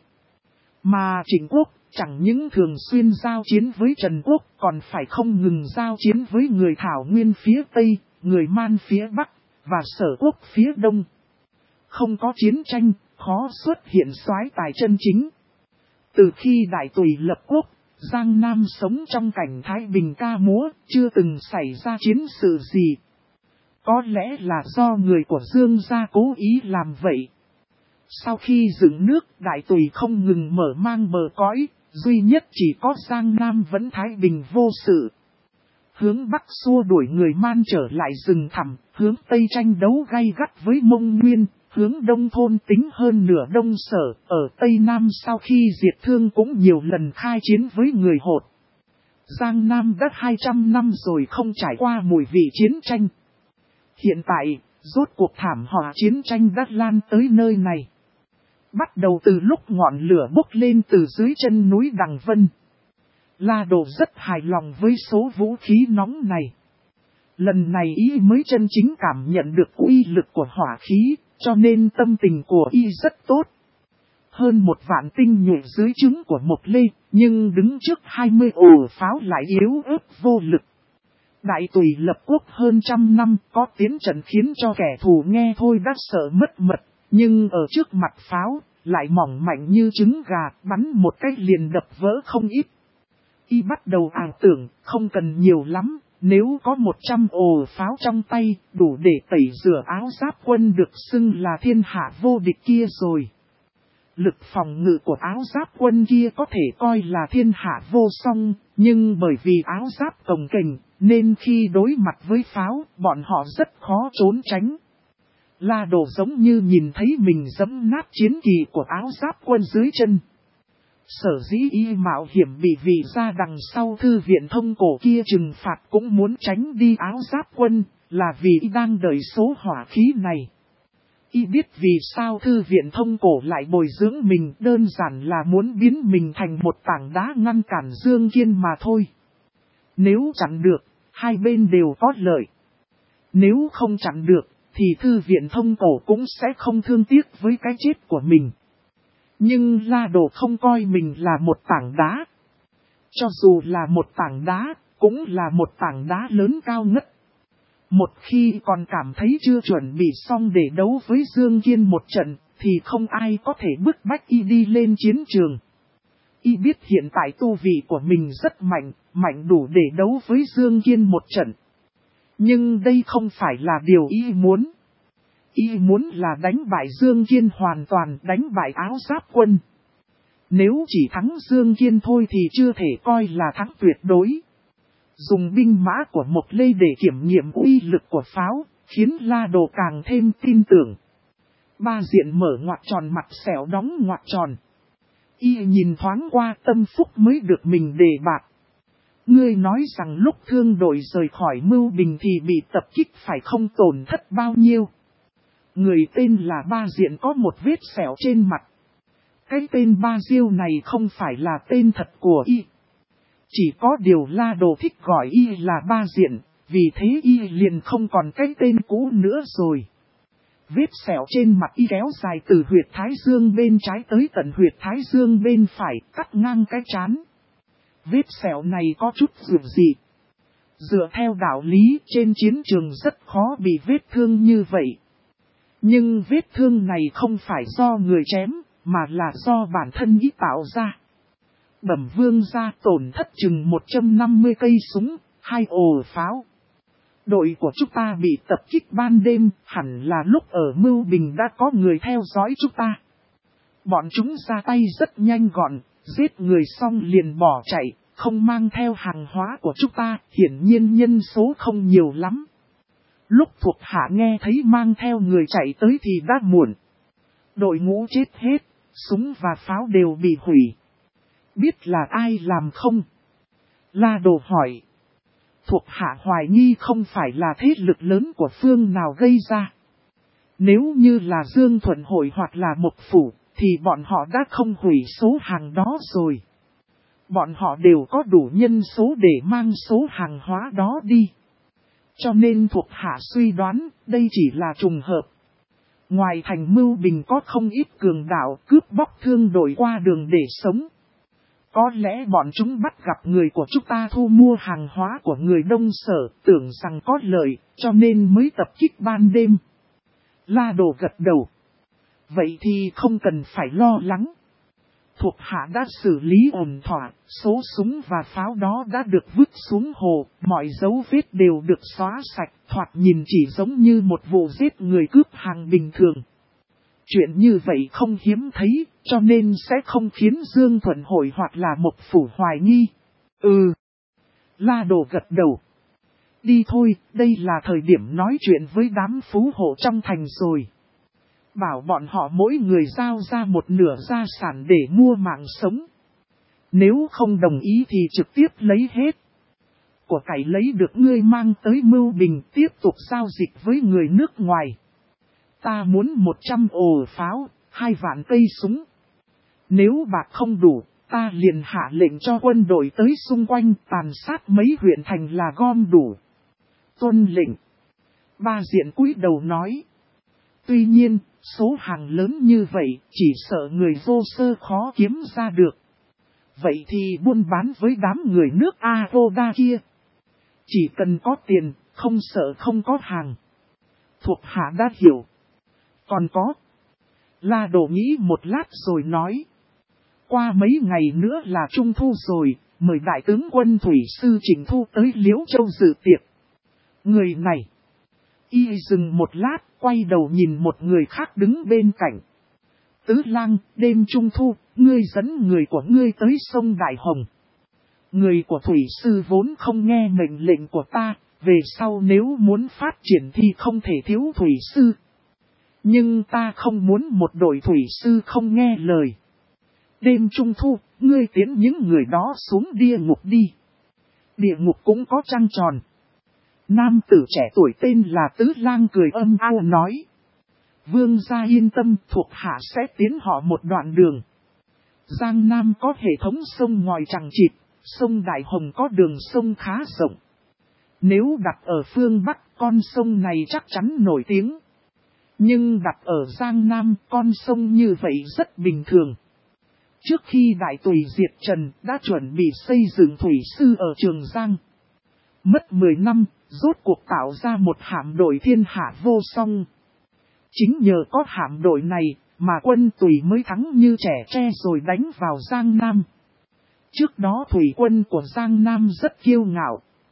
Mà Trịnh Quốc chẳng những thường xuyên giao chiến với Trần Quốc, còn phải không ngừng giao chiến với người Thảo Nguyên phía Tây, người Man phía Bắc, và Sở Quốc phía Đông. Không có chiến tranh, khó xuất hiện soái tài chân chính. Từ khi Đại Tùy lập quốc, Giang Nam sống trong cảnh thái bình ca múa, chưa từng xảy ra chiến sự gì. Có lẽ là do người của Dương gia cố ý làm vậy. Sau khi dựng nước, Đại Tùy không ngừng mở mang bờ cõi, duy nhất chỉ có Giang Nam vẫn thái bình vô sự. Hướng Bắc xua đuổi người Man trở lại rừng thẳm, hướng Tây tranh đấu gay gắt với Mông Nguyên, hướng Đông thôn tính hơn nửa Đông Sở, ở Tây Nam sau khi diệt Thương cũng nhiều lần khai chiến với người Hột. Giang Nam đã 200 năm rồi không trải qua mùi vị chiến tranh. Hiện tại, rốt cuộc thảm họa chiến tranh đã lan tới nơi này. Bắt đầu từ lúc ngọn lửa bốc lên từ dưới chân núi Đằng Vân. La Đồ rất hài lòng với số vũ khí nóng này. Lần này y mới chân chính cảm nhận được uy lực của hỏa khí, cho nên tâm tình của y rất tốt. Hơn 1 vạn tinh nhuệ dưới trướng của một Lê, nhưng đứng trước 20 ổ pháo lại yếu ớt vô lực. Đại Tùy lập quốc hơn 100 năm, có tiến trận khiến cho kẻ thù nghe thôi đã sợ mất mật, nhưng ở trước mặt pháo, lại mỏng mạnh như trứng gà, bắn một cái liền đập vỡ không ít. Y bắt đầu ảo tưởng, không cần nhiều lắm, nếu có 100 ổ pháo trong tay, đủ để tẩy rửa áo giáp quân được xưng là thiên hạ vô địch kia rồi. Lực phòng ngự của áo giáp quân kia có thể coi là thiên hạ vô song, nhưng bởi vì áo giáp cồng kềnh, nên khi đối mặt với pháo, bọn họ rất khó trốn tránh. La Đồ giống như nhìn thấy mình giẫm nát chiến kỳ của áo giáp quân dưới chân. Sở dĩ y mạo hiểm bị vị ra đằng sau thư viện thông cổ kia trừng phạt cũng muốn tránh đi áo giáp quân, là vì y đang đợi số hỏa khí này. Y biết vì sao thư viện thông cổ lại bồi dưỡng mình, đơn giản là muốn biến mình thành một tảng đá ngăn cản Dương Kiên mà thôi. Nếu chặn được, hai bên đều có lợi. Nếu không chặn được, thì thư viện thông cổ cũng sẽ không thương tiếc với cái chết của mình. Nhưng La Đồ không coi mình là một tảng đá. Cho dù là một tảng đá, cũng là một tảng đá lớn cao ngất. Một khi còn cảm thấy chưa chuẩn bị xong để đấu với Dương Kiên một trận, thì không ai có thể bức bách y đi lên chiến trường. Y biết hiện tại tu vị của mình rất mạnh, mạnh đủ để đấu với Dương Kiên một trận. Nhưng đây không phải là điều y muốn. Y muốn là đánh bại Dương Kiên, hoàn toàn đánh bại Áo Giáp quân. Nếu chỉ thắng Dương Kiên thôi thì chưa thể coi là thắng tuyệt đối. Dùng binh mã của Mộc Lê để kiểm nghiệm uy lực của pháo, khiến La Đồ càng thêm tin tưởng. Ba diện mở ngoặc tròn, mặt xẻo đóng ngoặc tròn. Y nhìn thoáng qua tâm phúc mới được mình đề bạt. Ngươi nói rằng lúc thương đội rời khỏi Mưu Bình thì bị tập kích phải không, tổn thất bao nhiêu? Người tên là Ba Diện có một vết sẹo trên mặt. Cái tên Ba Diêu này không phải là tên thật của y. Chỉ có điều La Đồ thích gọi y là Ba Diện, vì thế y liền không còn cái tên cũ nữa rồi. Vết sẹo trên mặt y kéo dài từ huyệt thái dương bên trái tới tận huyệt thái dương bên phải, cắt ngang cái trán. Vết sẹo này có chút dường dị. Dựa theo đạo lý trên chiến trường rất khó bị vết thương như vậy. Nhưng vết thương này không phải do người chém, mà là do bản thân y tạo ra. Bẩm vương gia, tổn thất chừng 150 cây súng, 2 ổ pháo. Đội của chúng ta bị tập kích ban đêm, hẳn là lúc ở Mưu Bình đã có người theo dõi chúng ta. Bọn chúng ra tay rất nhanh gọn, giết người xong liền bỏ chạy, không mang theo hàng hóa của chúng ta, hiển nhiên nhân số không nhiều lắm. Lúc thuộc hạ nghe thấy mang theo người chạy tới thì đã muộn. Đội ngũ chết hết, súng và pháo đều bị hủy. Biết là ai làm không? La Đồ hỏi. Thuộc hạ hoài nghi không phải là thế lực lớn của phương nào gây ra. Nếu như là Dương Thuận Hội hoặc là Mộc Phủ, thì bọn họ đã không hủy số hàng đó rồi. Bọn họ đều có đủ nhân số để mang số hàng hóa đó đi. Cho nên thuộc hạ suy đoán, đây chỉ là trùng hợp. Ngoài thành Mưu Bình có không ít cường đạo cướp bóc thương đội qua đường để sống. Có lẽ bọn chúng bắt gặp người của chúng ta thu mua hàng hóa của người Đông Sở, tưởng rằng có lợi, cho nên mới tập kích ban đêm. La Đồ gật đầu. Vậy thì không cần phải lo lắng. Thuộc hạ đã xử lý ổn thỏa, số súng và pháo đó đã được vứt xuống hồ, mọi dấu vết đều được xóa sạch, thoạt nhìn chỉ giống như một vụ giết người cướp hàng bình thường. Chuyện như vậy không hiếm thấy, cho nên sẽ không khiến Dương Thuận Hội hoặc là Mộc Phủ hoài nghi. La Đồ gật đầu. Đi thôi, đây là thời điểm nói chuyện với đám phú hộ trong thành rồi. Bảo bọn họ mỗi người giao ra một nửa gia sản để mua mạng sống. Nếu không đồng ý thì trực tiếp lấy hết. Của cải lấy được ngươi mang tới Mưu Bình, tiếp tục giao dịch với người nước ngoài. Ta muốn 100 ổ pháo, 2 vạn cây súng. Nếu bạc không đủ, ta liền hạ lệnh cho quân đội tới xung quanh tàn sát mấy huyện thành là gom đủ. Tuân lệnh. Ba Diện cúi đầu nói. Tuy nhiên, số hàng lớn như vậy, chỉ sợ người vô sơ khó kiếm ra được. Vậy thì buôn bán với đám người nước A-rô-đa kia. Chỉ cần có tiền, không sợ không có hàng. Thuộc hạ đã hiểu. Còn có. La Đồ nghĩ một lát rồi nói. Qua mấy ngày nữa là Trung Thu rồi, mời Đại tướng quân Thủy Sư Trịnh Thu tới Liễu Châu dự tiệc. Người này. Y dừng một lát, quay đầu nhìn một người khác đứng bên cạnh. Tứ Lang, đêm Trung Thu, ngươi dẫn người của ngươi tới sông Đại Hồng. Người của Thủy Sư vốn không nghe mệnh lệnh của ta, về sau nếu muốn phát triển thì không thể thiếu Thủy Sư. Nhưng ta không muốn một đội Thủy Sư không nghe lời. Đêm Trung Thu, ngươi tiến những người đó xuống địa ngục đi. Địa ngục cũng có trăng tròn. Nam tử trẻ tuổi tên là Tứ Lang cười âm ao nói. Vương gia yên tâm, thuộc hạ sẽ tiến họ một đoạn đường. Giang Nam có hệ thống sông ngòi chằng chịt, sông Đại Hồng có đường sông khá rộng. Nếu đặt ở phương Bắc, con sông này chắc chắn nổi tiếng. Nhưng đặt ở Giang Nam, con sông như vậy rất bình thường. Trước khi Đại Tùy diệt Trần, đã chuẩn bị xây dựng thủy sư ở Trường Giang. Mất 10 năm, rốt cuộc tạo ra một hạm đội thiên hạ vô song. Chính nhờ có hạm đội này, mà quân Tùy mới thắng như trẻ tre rồi đánh vào Giang Nam. Trước đó thủy quân của Giang Nam rất kiêu ngạo.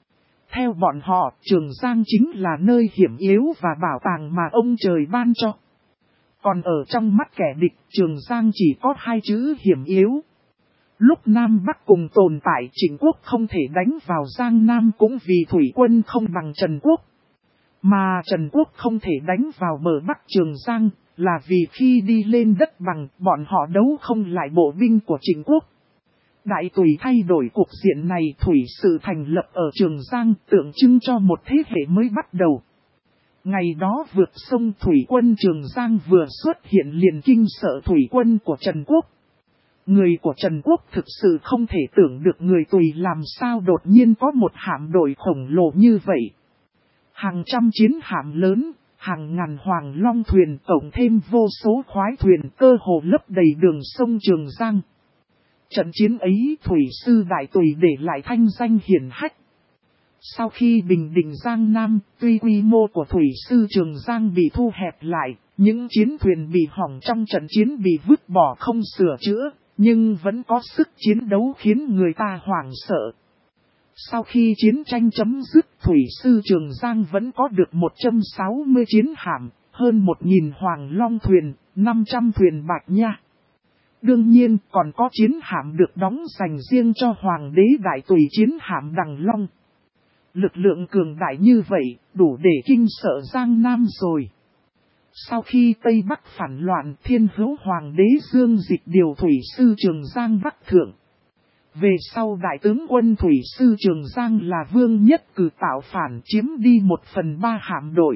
Theo bọn họ, Trường Giang chính là nơi hiểm yếu và bảo tàng mà ông trời ban cho. Còn ở trong mắt kẻ địch, Trường Giang chỉ có hai chữ hiểm yếu. Lúc Nam Bắc cùng tồn tại, Trịnh quốc không thể đánh vào Giang Nam cũng vì thủy quân không bằng Trần quốc. Mà Trần quốc không thể đánh vào bờ Bắc Trường Giang, là vì khi đi lên đất bằng, bọn họ đấu không lại bộ binh của Trịnh quốc. Đại Tùy thay đổi cuộc diện này, thủy sự thành lập ở Trường Giang, tượng trưng cho một thế hệ mới bắt đầu. Ngày đó vượt sông thủy quân Trường Giang vừa xuất hiện liền kinh sợ thủy quân của Trần quốc. Người của Trần quốc thực sự không thể tưởng được người Tùy làm sao đột nhiên có một hạm đội khổng lồ như vậy. Hàng trăm chiến hạm lớn, hàng ngàn hoàng long thuyền, cộng thêm vô số khoái thuyền, cơ hồ lấp đầy đường sông Trường Giang. Trận chiến ấy thủy sư Đại Tùy để lại thanh danh hiển hách. Sau khi bình định Giang Nam, tuy quy mô của thủy sư Trường Giang bị thu hẹp lại, những chiến thuyền bị hỏng trong trận chiến bị vứt bỏ không sửa chữa, nhưng vẫn có sức chiến đấu khiến người ta hoảng sợ. Sau khi chiến tranh chấm dứt, thủy sư Trường Giang vẫn có được 160 chiến hạm, hơn 1.000 hoàng long thuyền, 500 thuyền bạch nha. Đương nhiên còn có chiến hạm được đóng dành riêng cho Hoàng đế Đại Tùy chiến hạm Đằng Long. Lực lượng cường đại như vậy, đủ để kinh sợ Giang Nam rồi. Sau khi Tây Bắc phản loạn, Thiên Hữu Hoàng đế Dương Dịch điều thủy sư Trường Giang Bắc thượng. Về sau đại tướng quân thủy sư Trường Giang là Vương Nhất Cử tạo phản chiếm đi 1/3 hạm đội.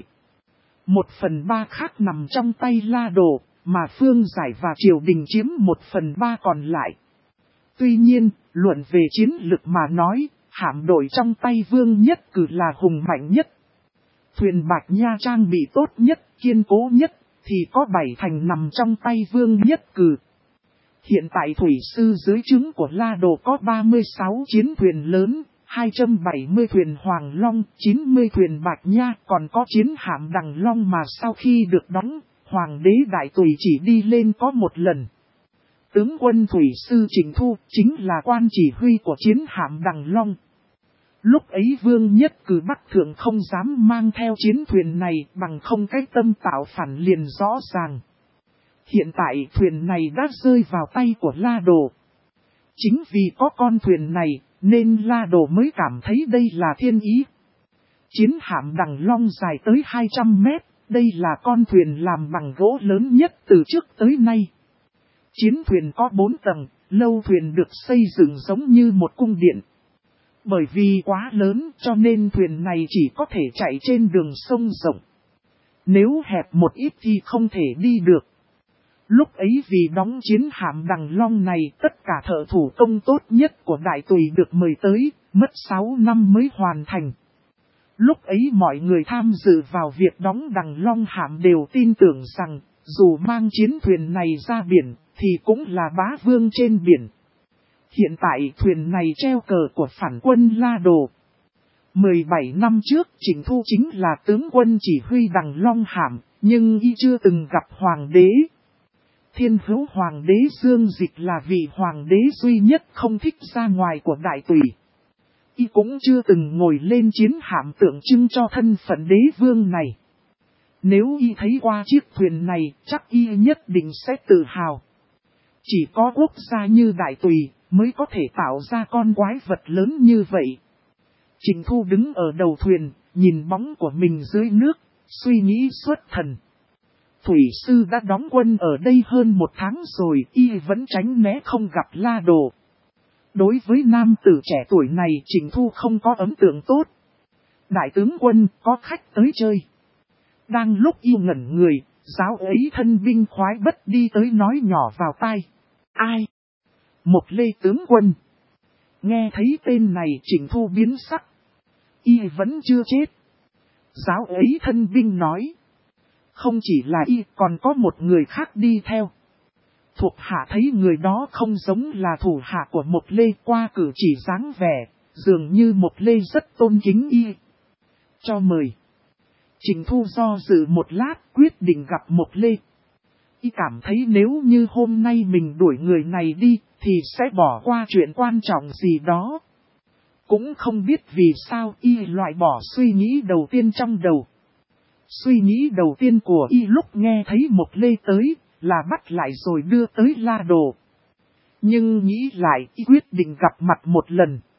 1/3 khác nằm trong tay La Đồ, mà Phương Giải và triều đình chiếm 1/3 còn lại. Tuy nhiên, luận về chiến lực mà nói, hạm đội trong tay Vương Nhất Cử là hùng mạnh nhất. Thuyền Bạch Nha trang bị tốt nhất, kiên cố nhất, thì có 7 thành nằm trong tay Vương Nhất Cử. Hiện tại thủy sư dưới trướng của La Đồ có 36 chiến thuyền lớn, 270 thuyền Hoàng Long, 90 thuyền Bạch Nha, còn có chiến hạm Đằng Long mà sau khi được đóng, Hoàng đế Đại Tùy chỉ đi lên có một lần. Tướng quân thủy sư Trịnh Thu chính là quan chỉ huy của chiến hạm Đằng Long. Lúc ấy Vương Nhất Cử Bắc thượng không dám mang theo chiến thuyền này bằng không cái tâm tạo phản liền rõ ràng. Hiện tại thuyền này đã rơi vào tay của La Đồ. Chính vì có con thuyền này nên La Đồ mới cảm thấy đây là thiên ý. Chiến hạm Đằng Long dài tới 200 mét, đây là con thuyền làm bằng gỗ lớn nhất từ trước tới nay. Chiến thuyền có 4 tầng, lâu thuyền được xây dựng giống như một cung điện. Bởi vì quá lớn cho nên thuyền này chỉ có thể chạy trên đường sông rộng. Nếu hẹp một ít thì không thể đi được. Lúc ấy vì đóng chiến hạm Đằng Long này, tất cả thợ thủ công tốt nhất của Đại Tùy được mời tới, mất 6 năm mới hoàn thành. Lúc ấy mọi người tham dự vào việc đóng Đằng Long hạm đều tin tưởng rằng, dù mang chiến thuyền này ra biển, thì cũng là bá vương trên biển. Hiện tại thuyền này treo cờ của phản quân La Đồ. 17 năm trước Trịnh Thu chính là tướng quân chỉ huy Đằng Long hạm, nhưng y chưa từng gặp Hoàng đế. Thiên Hữu Hoàng đế Dương Dịch là vị Hoàng đế duy nhất không thích ra ngoài của Đại Tùy. Y cũng chưa từng ngồi lên chiến hạm tượng trưng cho thân phận đế vương này. Nếu y thấy qua chiếc thuyền này, chắc y nhất định sẽ tự hào. Chỉ có quốc gia như Đại Tùy mới có thể tạo ra con quái vật lớn như vậy. Trịnh Thu đứng ở đầu thuyền, nhìn bóng của mình dưới nước, suy nghĩ xuất thần. Thủy sư đã đóng quân ở đây hơn 1 tháng rồi, y vẫn tránh né không gặp La Đồ. Đối với nam tử trẻ tuổi này Trịnh Thu không có ấn tượng tốt. Đại tướng quân có khách tới chơi. Đang lúc y ngẩn người, giáo ấy thân binh khoái bất đi tới nói nhỏ vào tai. Ai? Một Lê tướng quân. Nghe thấy tên này Trịnh Thu biến sắc. Y vẫn chưa chết. Giáo ấy thân binh nói. Không chỉ là y còn có một người khác đi theo. Thuộc hạ thấy người đó không giống là thủ hạ của một Lê, qua cử chỉ dáng vẻ, dường như một Lê rất tôn kính y. Cho mời. Trịnh Thu do dự một lát quyết định gặp một Lê. Y cảm thấy nếu như hôm nay mình đuổi người này đi thì sẽ bỏ qua chuyện quan trọng gì đó. Cũng không biết vì sao y loại bỏ suy nghĩ đầu tiên trong đầu. Suy nghĩ đầu tiên của y lúc nghe thấy một lê tới, là bắt lại rồi đưa tới La Đồ. Nhưng nghĩ lại y quyết định gặp mặt một lần.